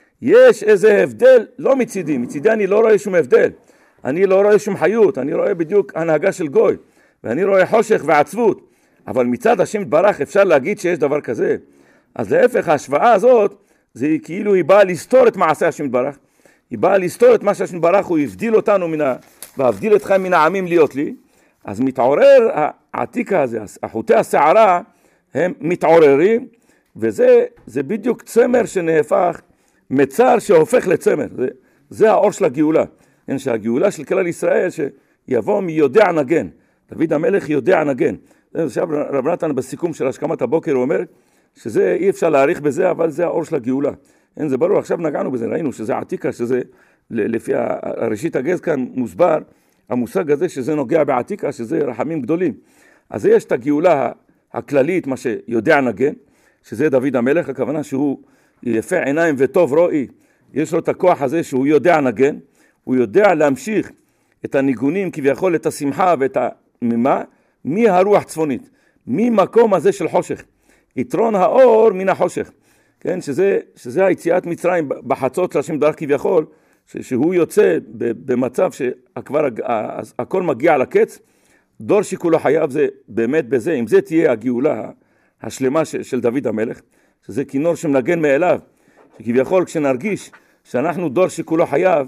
יש איזה הבדל, לא מצידי, מצידי אני לא רואה שום הבדל. אני לא רואה שום חיות, אני רואה בדיוק הנהגה של גוי, ואני רואה חושך ועצבות. אבל מצד השם יתברך אפשר להגיד שיש דבר כזה. אז להפך, ההשוואה הזאת, זה כאילו היא באה לסתור את מעשה השם יתברך. היא באה לסתור את מה שהשם יתברך, הוא הבדיל אותנו מן ה... והבדיל אתכם מן העמים להיות לי. אז מתעורר העתיקה הזה, החוטי השערה, הם מתעוררים, וזה זה בדיוק צמר שנהפך, מצר שהופך לצמר. זה, זה האור של הגאולה. כן, שהגאולה של כלל ישראל שיבוא מיודע נגן. דוד המלך יודע נגן. עכשיו רב נתן בסיכום של השכמת הבוקר הוא אומר שזה אי אפשר להעריך בזה, אבל זה האור של הגאולה. כן, זה ברור, עכשיו נגענו בזה, ראינו שזה עתיקה, שזה לפי הראשית הגז כאן מוסבר, המושג הזה שזה נוגע בעתיקה, שזה רחמים גדולים. אז יש את הגאולה הכללית, מה שיודע נגן, שזה דוד המלך, הכוונה שהוא יפה עיניים וטוב רואי, יש לו את הכוח הזה שהוא יודע נגן, הוא יודע להמשיך את הניגונים כביכול, את השמחה ואת הממה, מהרוח צפונית, ממקום הזה של חושך, יתרון האור מן החושך, כן, שזה, שזה היציאת מצרים בחצות של השם דרך כביכול, שהוא יוצא במצב שכבר הכל מגיע לקץ, דור שכולו חייב זה באמת בזה, אם זה תהיה הגאולה השלמה של דוד המלך, שזה כינור שמנגן מאליו, שכביכול כשנרגיש שאנחנו דור שכולו חייב,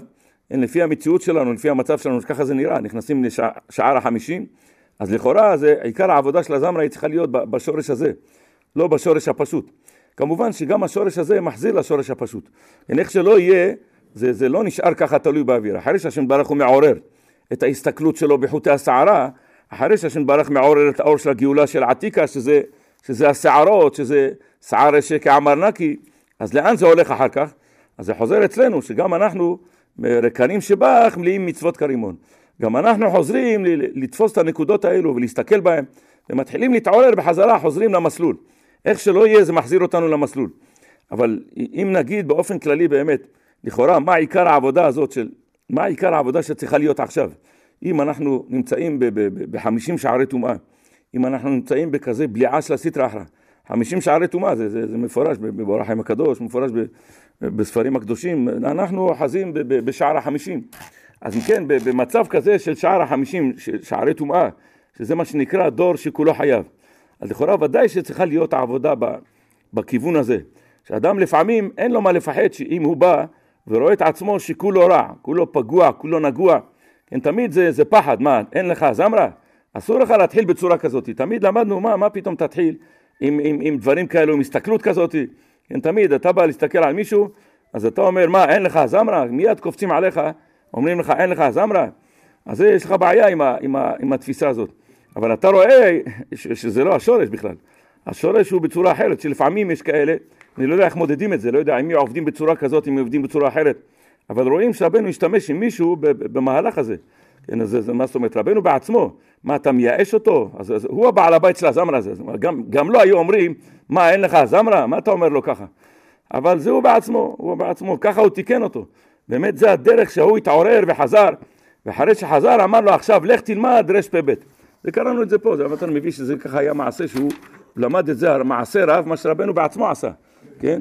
אין, לפי המציאות שלנו, לפי המצב שלנו, ככה זה נראה, נכנסים לשער החמישים, אז לכאורה זה, עיקר העבודה של הזמרה היא צריכה להיות בשורש הזה, לא בשורש הפשוט. כמובן שגם השורש הזה מחזיר לשורש הפשוט. איך שלא יהיה, זה, זה לא נשאר ככה תלוי באוויר. אחרי שהשם ברוך הוא מעורר את ההסתכלות שלו בחוטי השערה, אחרי שהשם ברוך מעורר את האור של הגאולה של עתיקה, שזה, שזה השערות, שזה שער שקע אמרנקי, אז לאן זה הולך אחר כך? אז זה חוזר אצלנו, שגם אנחנו רקנים שבח מלאים מצוות כרימון. גם אנחנו חוזרים לתפוס את הנקודות האלו ולהסתכל בהם, ומתחילים להתעורר בחזרה, חוזרים למסלול. איך שלא יהיה, זה מחזיר אותנו למסלול. אבל אם נגיד באופן כללי באמת, לכאורה, מה עיקר העבודה הזאת של, מה עיקר העבודה שצריכה להיות עכשיו? אם אנחנו נמצאים ב-חמישים שערי טומאה, אם אנחנו נמצאים בכזה בליעה של הסטרא אחרא, חמישים שערי טומאה, זה, זה, זה מפורש באור החיים הקדוש, מפורש בספרים הקדושים, אנחנו חזים בשער החמישים. אז כן, במצב כזה של שער החמישים, שערי טומאה, שזה מה שנקרא דור שכולו חייב. אז לכאורה ודאי שצריכה להיות העבודה בכיוון הזה. שאדם לפעמים אין לו מה לפחד שאם הוא בא ורואה את עצמו שכולו רע, כולו פגוע, כולו נגוע, כן, תמיד זה, זה פחד, מה, אין לך זמרה? אסור לך להתחיל בצורה כזאת. תמיד למדנו, מה, מה פתאום תתחיל עם, עם, עם דברים כאלו, עם הסתכלות כזאת? כן, תמיד אתה בא להסתכל על מישהו, אז אתה אומר, מה, אין לך זמרה? מיד קופצים עליך, אומרים לך, אין לך זמרה? אז יש לך בעיה עם, ה, עם, ה, עם התפיסה הזאת. אבל אתה רואה שזה לא השורש בכלל. השורש הוא בצורה אחרת, שלפעמים יש כאלה, אני לא יודע איך מודדים את זה, לא יודע אם עובדים בצורה כזאת, אם עובדים בצורה אחרת, אבל רואים שרבנו ישתמש עם מישהו במהלך הזה. כן, אז זה, מה זאת אומרת, רבנו בעצמו, מה אתה מייאש אותו? אז, אז הוא הבעל הבית של הזמרה הזה, גם, גם לא היו אומרים, מה אין לך זמרה? מה אתה אומר לו ככה? אבל זה הוא בעצמו, הוא בעצמו, ככה הוא תיקן אותו. באמת זה הדרך שהוא התעורר וחזר, ואחרי שחזר אמר לו עכשיו, לך תלמד רש פ"ב. זה קראנו את זה פה, זה המתן מביא שזה ככה היה מעשה שהוא למד את זה, מעשה רב, מה שרבנו בעצמו עשה, כן?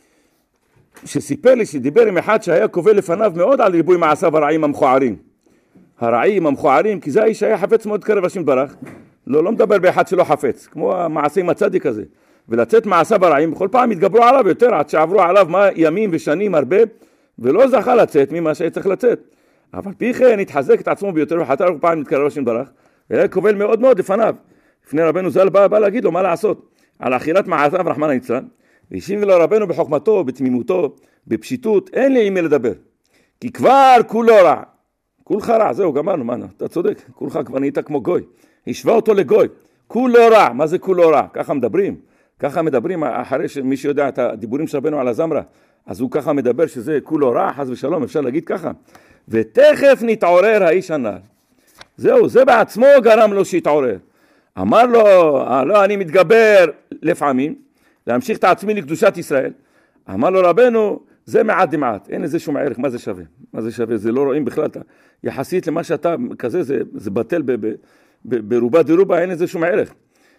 שסיפר לי שדיבר עם אחד שהיה קובל לפניו מאוד על ריבוי מעשיו הרעים המכוערים. הרעים המכוערים, כי זה האיש היה חפץ מאוד קרב השם ברך, לא, לא מדבר באחד שלא חפץ, כמו המעשה עם הצדיק הזה. ולצאת מעשיו הרעים, בכל פעם התגברו עליו יותר, עד שעברו עליו מה, ימים ושנים הרבה, ולא זכה לצאת ממה שהיה צריך לצאת. אבל פי כן התחזק את עצמו ביותר, וחתר כל פעם מתקרב השם ברך, והיה קובל מאוד מאוד לפניו. לפני רבנו ז"ל בא, בא להגיד לו מה לעשות, על אכילת מעשיו רחמנא ליצלן, והשיב לו רבנו בחוכמתו, בתמימותו, בפשיטות, אין לי עם מי לדבר. כי כבר כולו רע. כולך רע, זהו, גמרנו, מה, אתה צודק, כולך כבר נהיית כמו גוי. השווה אותו לגוי. כולו רע, מה זה כולו רע? ככה מדברים. ככה מדברים, אחרי שמי שיודע את הדיבורים של רבנו על הזמרה, אז הוא ככה מדבר שזה כולו רע, חס ושלום, אפשר להגיד ככה. ותכף נתעורר האיש הנ"ל. זהו, זה בעצמו גרם לו שיתעורר. אמר לו, לא, אני מתגבר לפעמים, להמשיך את עצמי לקדושת ישראל. אמר לו רבנו, זה מעט דמעט, אין לזה שום ערך, מה זה שווה? מה זה שווה? זה לא רואים בכלל, יחסית למה שאתה כזה, זה, זה בטל ב, ב, ב, ברובה דרובה, אין לזה שום ערך.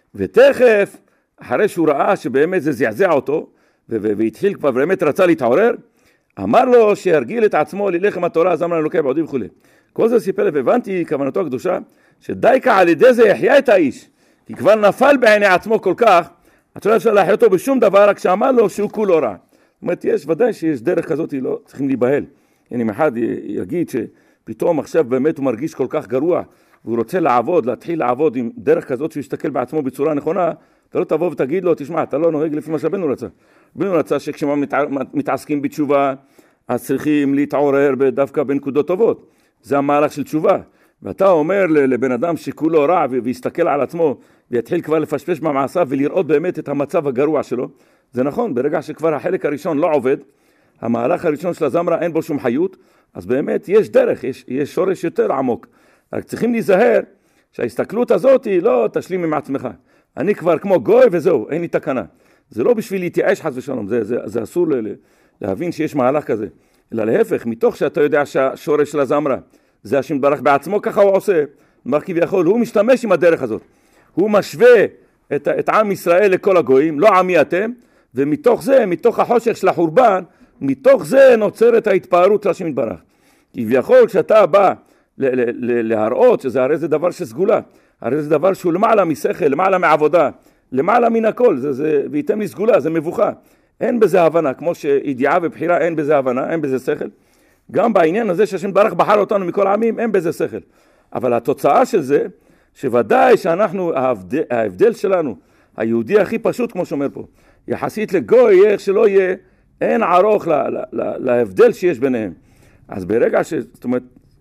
ותכף, אחרי שהוא ראה שבאמת זה זעזע אותו, והתחיל כבר באמת רצה להתעורר, אמר לו שירגיל את עצמו ללך עם התורה, זמרה אלוקי בעודי וכו'. כל זה סיפר, והבנתי כוונתו הקדושה, שדייקה על ידי זה יחיה את האיש, כי כבר נפל בעיני עצמו כל כך, אתה לא אפשר להחיה אותו בשום דבר, רק שאמר לו שהוא כולו רע. זאת אומרת, יש ודאי שיש דרך כזאת, לא צריכים להיבהל. אם אחד יגיד שפתאום עכשיו באמת הוא מרגיש כל כך גרוע, והוא רוצה לעבוד, להתחיל לעבוד עם דרך כזאת שהוא יסתכל בעצמו בצורה נכונה, אתה לא תבוא ותגיד לו, תשמע, אתה לא נוהג לפי מה שרבנו רצה. רבנו רצה שכשהם מתעסקים בתשובה, אז צריכים להתעורר דווקא בנקודות טובות. זה המהלך של תשובה. ואתה אומר לבן אדם שכולו רע ויסתכל על עצמו, ויתחיל כבר לפשפש במעשיו ולראות באמת את המצב הגרוע שלו. זה נכון, ברגע שכבר החלק הראשון לא עובד, המהלך הראשון של הזמרה אין בו שום חיות, אז באמת יש דרך, יש, יש שורש יותר עמוק. רק צריכים להיזהר שההסתכלות הזאת היא לא תשלים עם עצמך. אני כבר כמו גוי וזהו, אין לי תקנה. זה לא בשביל להתייאש חס ושלום, זה, זה, זה אסור ל, להבין שיש מהלך כזה. אלא להפך, מתוך שאתה יודע שהשורש של הזמרה, זה השם ברך בעצמו, ככה הוא עושה. אומר כביכול, הוא משתמש עם הדרך הזאת. הוא משווה את, את עם ישראל לכל הגויים, לא עמי אתם, ומתוך זה, מתוך החושך של החורבן, מתוך זה נוצרת ההתפארות של השם יתברך. כביכול, כשאתה בא ל- ל- ל- להראות שזה הרי זה דבר של סגולה, הרי זה דבר שהוא למעלה משכל, למעלה מעבודה, למעלה מן הכל, זה, זה, וייתם לי סגולה, זה מבוכה. אין בזה הבנה, כמו שידיעה ובחירה אין בזה הבנה, אין בזה שכל. גם בעניין הזה שהשם ברך בחר אותנו מכל העמים, אין בזה שכל. אבל התוצאה של זה, שוודאי שאנחנו, ההבדל, ההבדל שלנו, היהודי הכי פשוט, כמו שאומר פה, יחסית לגוי, איך שלא יהיה, אין ערוך לה, לה, לה, להבדל שיש ביניהם. אז ברגע ש... זאת אומרת,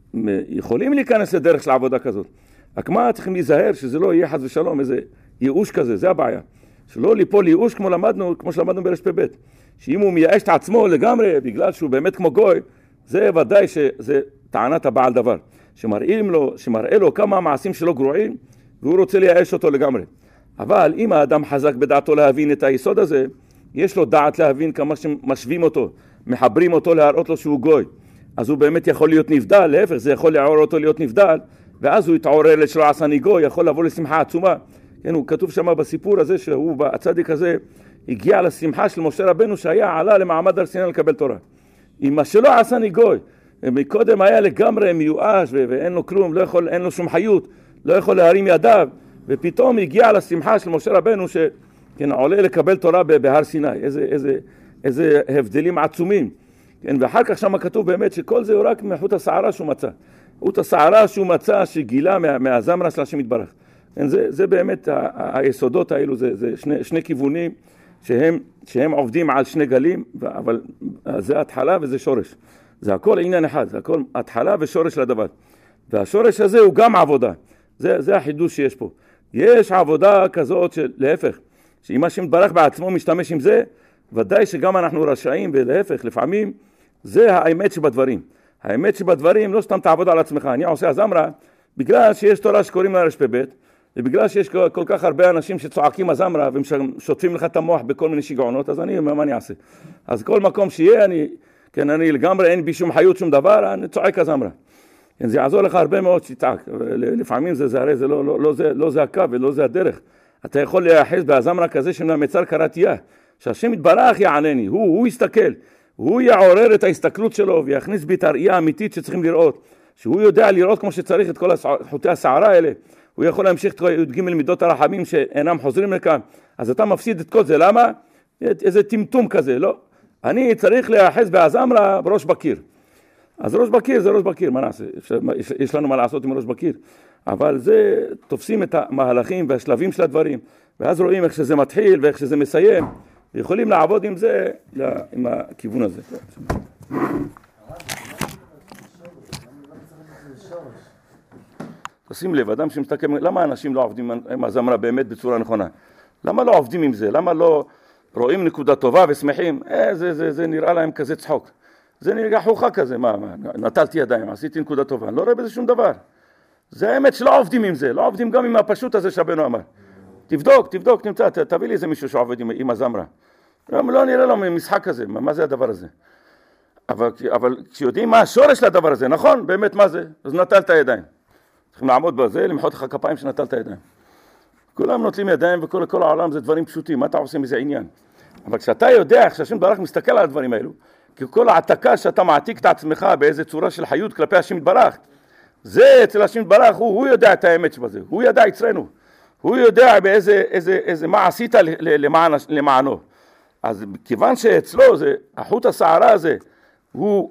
יכולים להיכנס לדרך של עבודה כזאת. רק מה צריכים להיזהר שזה לא יהיה חס ושלום, איזה ייאוש כזה, זה הבעיה. שלא ליפול ייאוש כמו למדנו, כמו שלמדנו ברשפ"ב. שאם הוא מייאש את עצמו לגמרי, בגלל שהוא באמת כמו גוי, זה ודאי שזה טענת הבעל דבר. שמראים לו, שמראה לו כמה המעשים שלו גרועים, והוא רוצה לייאש אותו לגמרי. אבל אם האדם חזק בדעתו להבין את היסוד הזה, יש לו דעת להבין כמה שמשווים אותו, מחברים אותו להראות לו שהוא גוי. אז הוא באמת יכול להיות נבדל, להפך, זה יכול לעורר אותו להיות נבדל, ואז הוא יתעורר לשלא עשני גוי, יכול לבוא לשמחה עצומה. כן, הוא כתוב שם בסיפור הזה, שהוא בצדיק הזה, הגיע לשמחה של משה רבנו, שהיה עלה למעמד הר סיני לקבל תורה. אם שלא עשני גוי, מקודם היה לגמרי מיואש, ואין לו כלום, לא יכול, אין לו שום חיות, לא יכול להרים ידיו, ופתאום הגיע לשמחה של משה רבנו, שכן, עולה לקבל תורה בהר סיני. איזה, איזה, איזה הבדלים עצומים. כן, ואחר כך שם כתוב באמת שכל זה הוא רק מחוט השערה שהוא מצא. חוט השערה שהוא מצא שגילה מה, מהזמרה של השם יתברך. כן, זה, זה באמת ה, ה, היסודות האלו, זה, זה שני, שני כיוונים שהם, שהם עובדים על שני גלים, אבל זה התחלה וזה שורש. זה הכל עניין אחד, זה הכל התחלה ושורש לדבר. והשורש הזה הוא גם עבודה. זה, זה החידוש שיש פה. יש עבודה כזאת של להפך, שאם השם יתברך בעצמו משתמש עם זה, ודאי שגם אנחנו רשאים, ולהפך, לפעמים זה האמת שבדברים. האמת שבדברים לא סתם תעבוד על עצמך. אני עושה הזמרה בגלל שיש תורה שקוראים לה רשפ"ב, ובגלל שיש כל, כל כך הרבה אנשים שצועקים הזמרה ושוטפים לך את המוח בכל מיני שיגעונות, אז אני, מה אני אעשה? אז כל מקום שיהיה, אני, כן, אני לגמרי אין בי שום חיות, שום דבר, אני צועק הזמרה. כן, זה יעזור לך הרבה מאוד שתצעק. לפעמים זה, זה הרי זה לא, לא, לא, זה, לא זה הקו ולא זה הדרך. אתה יכול להיחס בהזמרה כזה שממצר קראתיה. שהשם יתברך יענני, הוא, הוא יסתכל, הוא יעורר את ההסתכלות שלו ויכניס בי את הראייה האמיתית שצריכים לראות, שהוא יודע לראות כמו שצריך את כל חוטי השערה האלה, הוא יכול להמשיך את י"ג מידות הרחמים שאינם חוזרים לכאן, אז אתה מפסיד את כל זה, למה? איזה טמטום כזה, לא? אני צריך להיחס בהזמרה ראש בקיר, אז ראש בקיר זה ראש בקיר, מה נעשה? יש, יש לנו מה לעשות עם ראש בקיר, אבל זה תופסים את המהלכים והשלבים של הדברים, ואז רואים איך שזה מתחיל ואיך שזה מסיים, ויכולים לעבוד עם זה, עם הכיוון הזה. תשים לב, אדם שמסתכל, למה אנשים לא עובדים עם הזמרה באמת בצורה נכונה? למה לא עובדים עם זה? למה לא רואים נקודה טובה ושמחים? אה, זה, זה, זה נראה להם כזה צחוק. זה נראה חוכה כזה, מה, מה, נטלתי ידיים, עשיתי נקודה טובה, אני לא רואה בזה שום דבר. זה האמת שלא עובדים עם זה, לא עובדים גם עם הפשוט הזה שרבנו אמר. תבדוק, תבדוק, תמצא, תביא לי איזה מישהו שעובד עם, עם הזמרה. לא נראה לו משחק כזה, מה זה הדבר הזה? אבל, אבל כשיודעים מה השורש לדבר הזה, נכון? באמת מה זה? אז נטל את הידיים. צריכים לעמוד בזה, למחות לך כפיים שנטל את הידיים. כולם נוטלים ידיים וכל כל העולם זה דברים פשוטים, מה אתה עושה מזה עניין? אבל כשאתה יודע, כשהשם יתברך מסתכל על הדברים האלו, כי כל העתקה שאתה מעתיק את עצמך באיזה צורה של חיות כלפי השם יתברך, זה אצל השם יתברך, הוא, הוא יודע את האמת שבזה, הוא ידע אצלנו, הוא יודע באיזה, איזה, איזה, מה עשית למען, למענו. אז כיוון שאצלו זה, החוט השערה הזה, הוא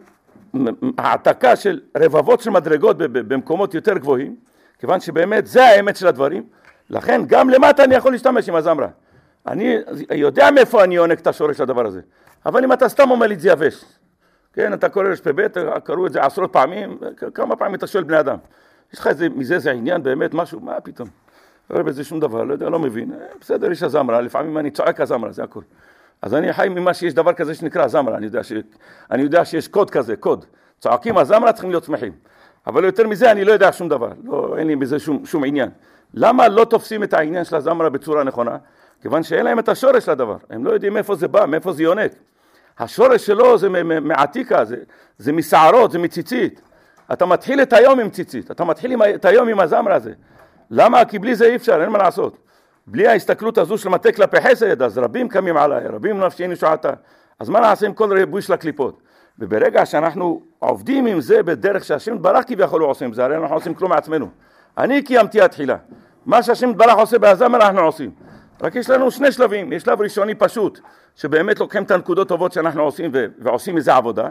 העתקה של רבבות של מדרגות במקומות יותר גבוהים, כיוון שבאמת זה האמת של הדברים, לכן גם למטה אני יכול להשתמש עם הזמרה. אני יודע מאיפה אני עונק את השורש לדבר הזה, אבל אם אתה סתם אומר לי את זה יבש, כן, אתה קורא רשפ"ב, קראו את זה עשרות פעמים, כמה פעמים אתה שואל בני אדם, יש לך איזה, מזה זה עניין באמת משהו, מה פתאום? לא רואה בזה שום דבר, לא יודע, לא מבין, בסדר, יש הזמרה, לפעמים אני צועק הזמרה, זה הכל. אז אני חי ממה שיש דבר כזה שנקרא זמרה, אני יודע, ש... אני יודע שיש קוד כזה, קוד. צועקים הזמרה צריכים להיות שמחים. אבל יותר מזה אני לא יודע שום דבר, לא, אין לי בזה שום, שום עניין. למה לא תופסים את העניין של הזמרה בצורה נכונה? כיוון שאין להם את השורש לדבר, הם לא יודעים מאיפה זה בא, מאיפה זה יונק. השורש שלו זה מעתיקה, זה, זה מסערות, זה מציצית. אתה מתחיל את היום עם ציצית, אתה מתחיל את היום עם הזמרה הזה. למה? כי בלי זה אי אפשר, אין מה לעשות. בלי ההסתכלות הזו של מטה כלפי חסד, אז רבים קמים עליי, רבים נפשי שועתה. אז מה נעשה עם כל ריבוי של הקליפות? וברגע שאנחנו עובדים עם זה בדרך שהשם יתברך כביכול הוא עושים, זה הרי אנחנו עושים כלום מעצמנו. אני קיימתי התחילה. מה שהשם יתברך עושה בהזמר אנחנו עושים. רק יש לנו שני שלבים. יש שלב ראשוני פשוט, שבאמת לוקחים את הנקודות טובות שאנחנו עושים ו- ועושים איזה עבודה.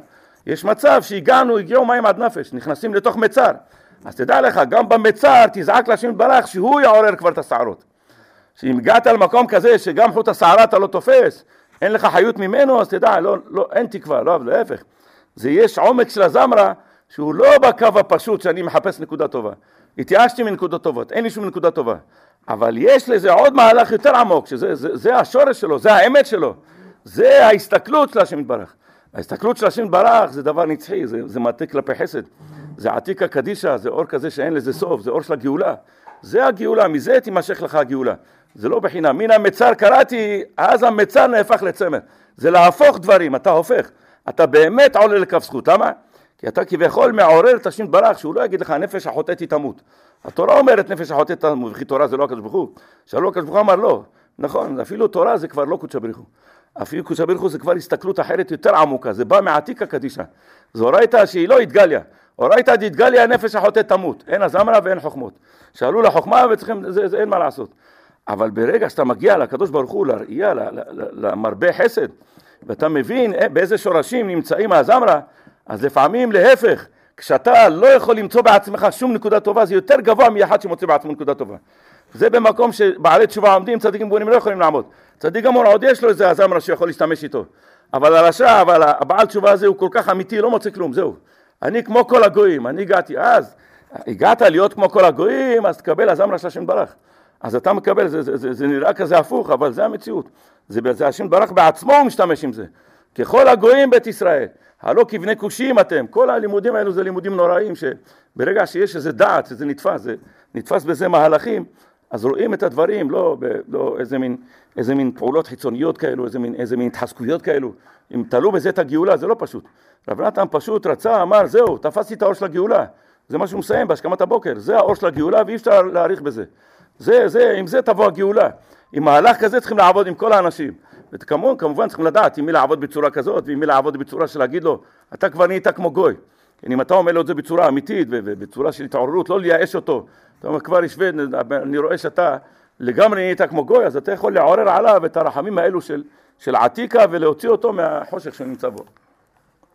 יש מצב שהגענו, הגיעו מים עד נפש, נכנסים לתוך מצר. אז תדע לך, גם במצר תזעק להשם יתברך שהוא יעורר כבר את השערות. שאם הגעת למקום כזה שגם חוט השערה אתה לא תופס, אין לך חיות ממנו, אז תדע, לא, לא, אין תקווה, לא, להפך. זה יש עומק של הזמרה, שהוא לא בקו הפשוט שאני מחפש נקודה טובה. התייאשתי מנקודות טובות, אין לי שום נקודה טובה. אבל יש לזה עוד מהלך יותר עמוק, שזה זה, זה השורש שלו, זה האמת שלו. זה ההסתכלות של השם יתברך. ההסתכלות של השם יתברך זה דבר נצחי, זה, זה מטה כלפי חסד. זה עתיקה קדישה, זה אור כזה שאין לזה סוף, זה אור של הגאולה. זה הגאולה, מזה תימשך לך הגאולה. זה לא בחינם. מן המצר קראתי, אז המצר נהפך לצמר. זה להפוך דברים, אתה הופך. אתה באמת עולה לקו זכות. למה? כי אתה כביכול מעורר את השם יתברך, שהוא לא יגיד לך נפש החוטאת היא תמות. התורה אומרת נפש החוטאת תמות, וכי תורה זה לא הקדוש ברוך הוא. שאלו הקדוש ברוך הוא אמר לא. נכון, אפילו תורה זה כבר לא קודש בריך הוא. אפילו קודש בריך הוא זה כבר הסתכלות אחרת יותר עמוקה, זה בא מעתיקה קדישה. זו ראיתה שהיא לא התגליה. ראיתה דתגליה נפש החוטאת תמות. אין הזמרה ואין חוכמות. שאלו לחוכמה וצריכים, זה, זה אין מה לעשות. אבל ברגע שאתה מגיע לקדוש ברוך הוא, לראייה, למרבה חסד, ואתה מבין באיזה שורשים נמצאים הזמרה, אז לפעמים להפך, כשאתה לא יכול למצוא בעצמך שום נקודה טובה, זה יותר גבוה מאחד שמוצא בעצמו נקודה טובה. זה במקום שבעלי תשובה עומדים, צדיקים גמורים לא יכולים לעמוד. צדיק גמור עוד יש לו איזה הזמרה שיכול להשתמש איתו. אבל הרשע, אבל הבעל תשובה הזה הוא כל כך אמיתי, לא מוצא כלום, זהו. אני כמו כל הגויים, אני הגעתי אז, הגעת להיות כמו כל הגויים, אז תקבל הזמרה של השם יתברך. אז אתה מקבל, זה, זה, זה, זה נראה כזה הפוך, אבל זה המציאות. זה, זה השם יתברך בעצמו הוא משתמש עם זה. ככל הגויים בית ישראל, הלא כבני כושים אתם, כל הלימודים האלו זה לימודים נוראים, שברגע שיש איזה דעת, שזה נתפס, זה נתפס בזה מהלכים, אז רואים את הדברים, לא, לא איזה מין, איזה מין פעולות חיצוניות כאלו, איזה מין, איזה מין התחזקויות כאלו. אם תלו בזה את הגאולה, זה לא פשוט. רב נתן פשוט רצה, אמר, זהו, תפסתי את האור של הגאולה. זה מה שהוא מסיים בהשכמת הבוקר, זה האור של הגאולה ואי אפשר להאריך בזה. זה, זה, עם זה תבוא הגאולה. עם מהלך כזה צריכים לעבוד עם כל האנשים. וכמובן, כמובן צריכים לדעת עם מי לעבוד בצורה כזאת, ועם מי לעבוד בצורה של להגיד לו, אתה כבר נהיית כמו גוי. אם אתה אומר לו את זה בצורה אמיתית, ובצורה של התעוררות, לא לייאש אותו. אתה אומר, כבר ישווה, אני רואה שאתה לגמרי נהיית כמו גוי, אז אתה יכול לעורר עליו את הרחמים האלו של, של עתיקה, ולהוציא אותו מהחושך שנמצא בו.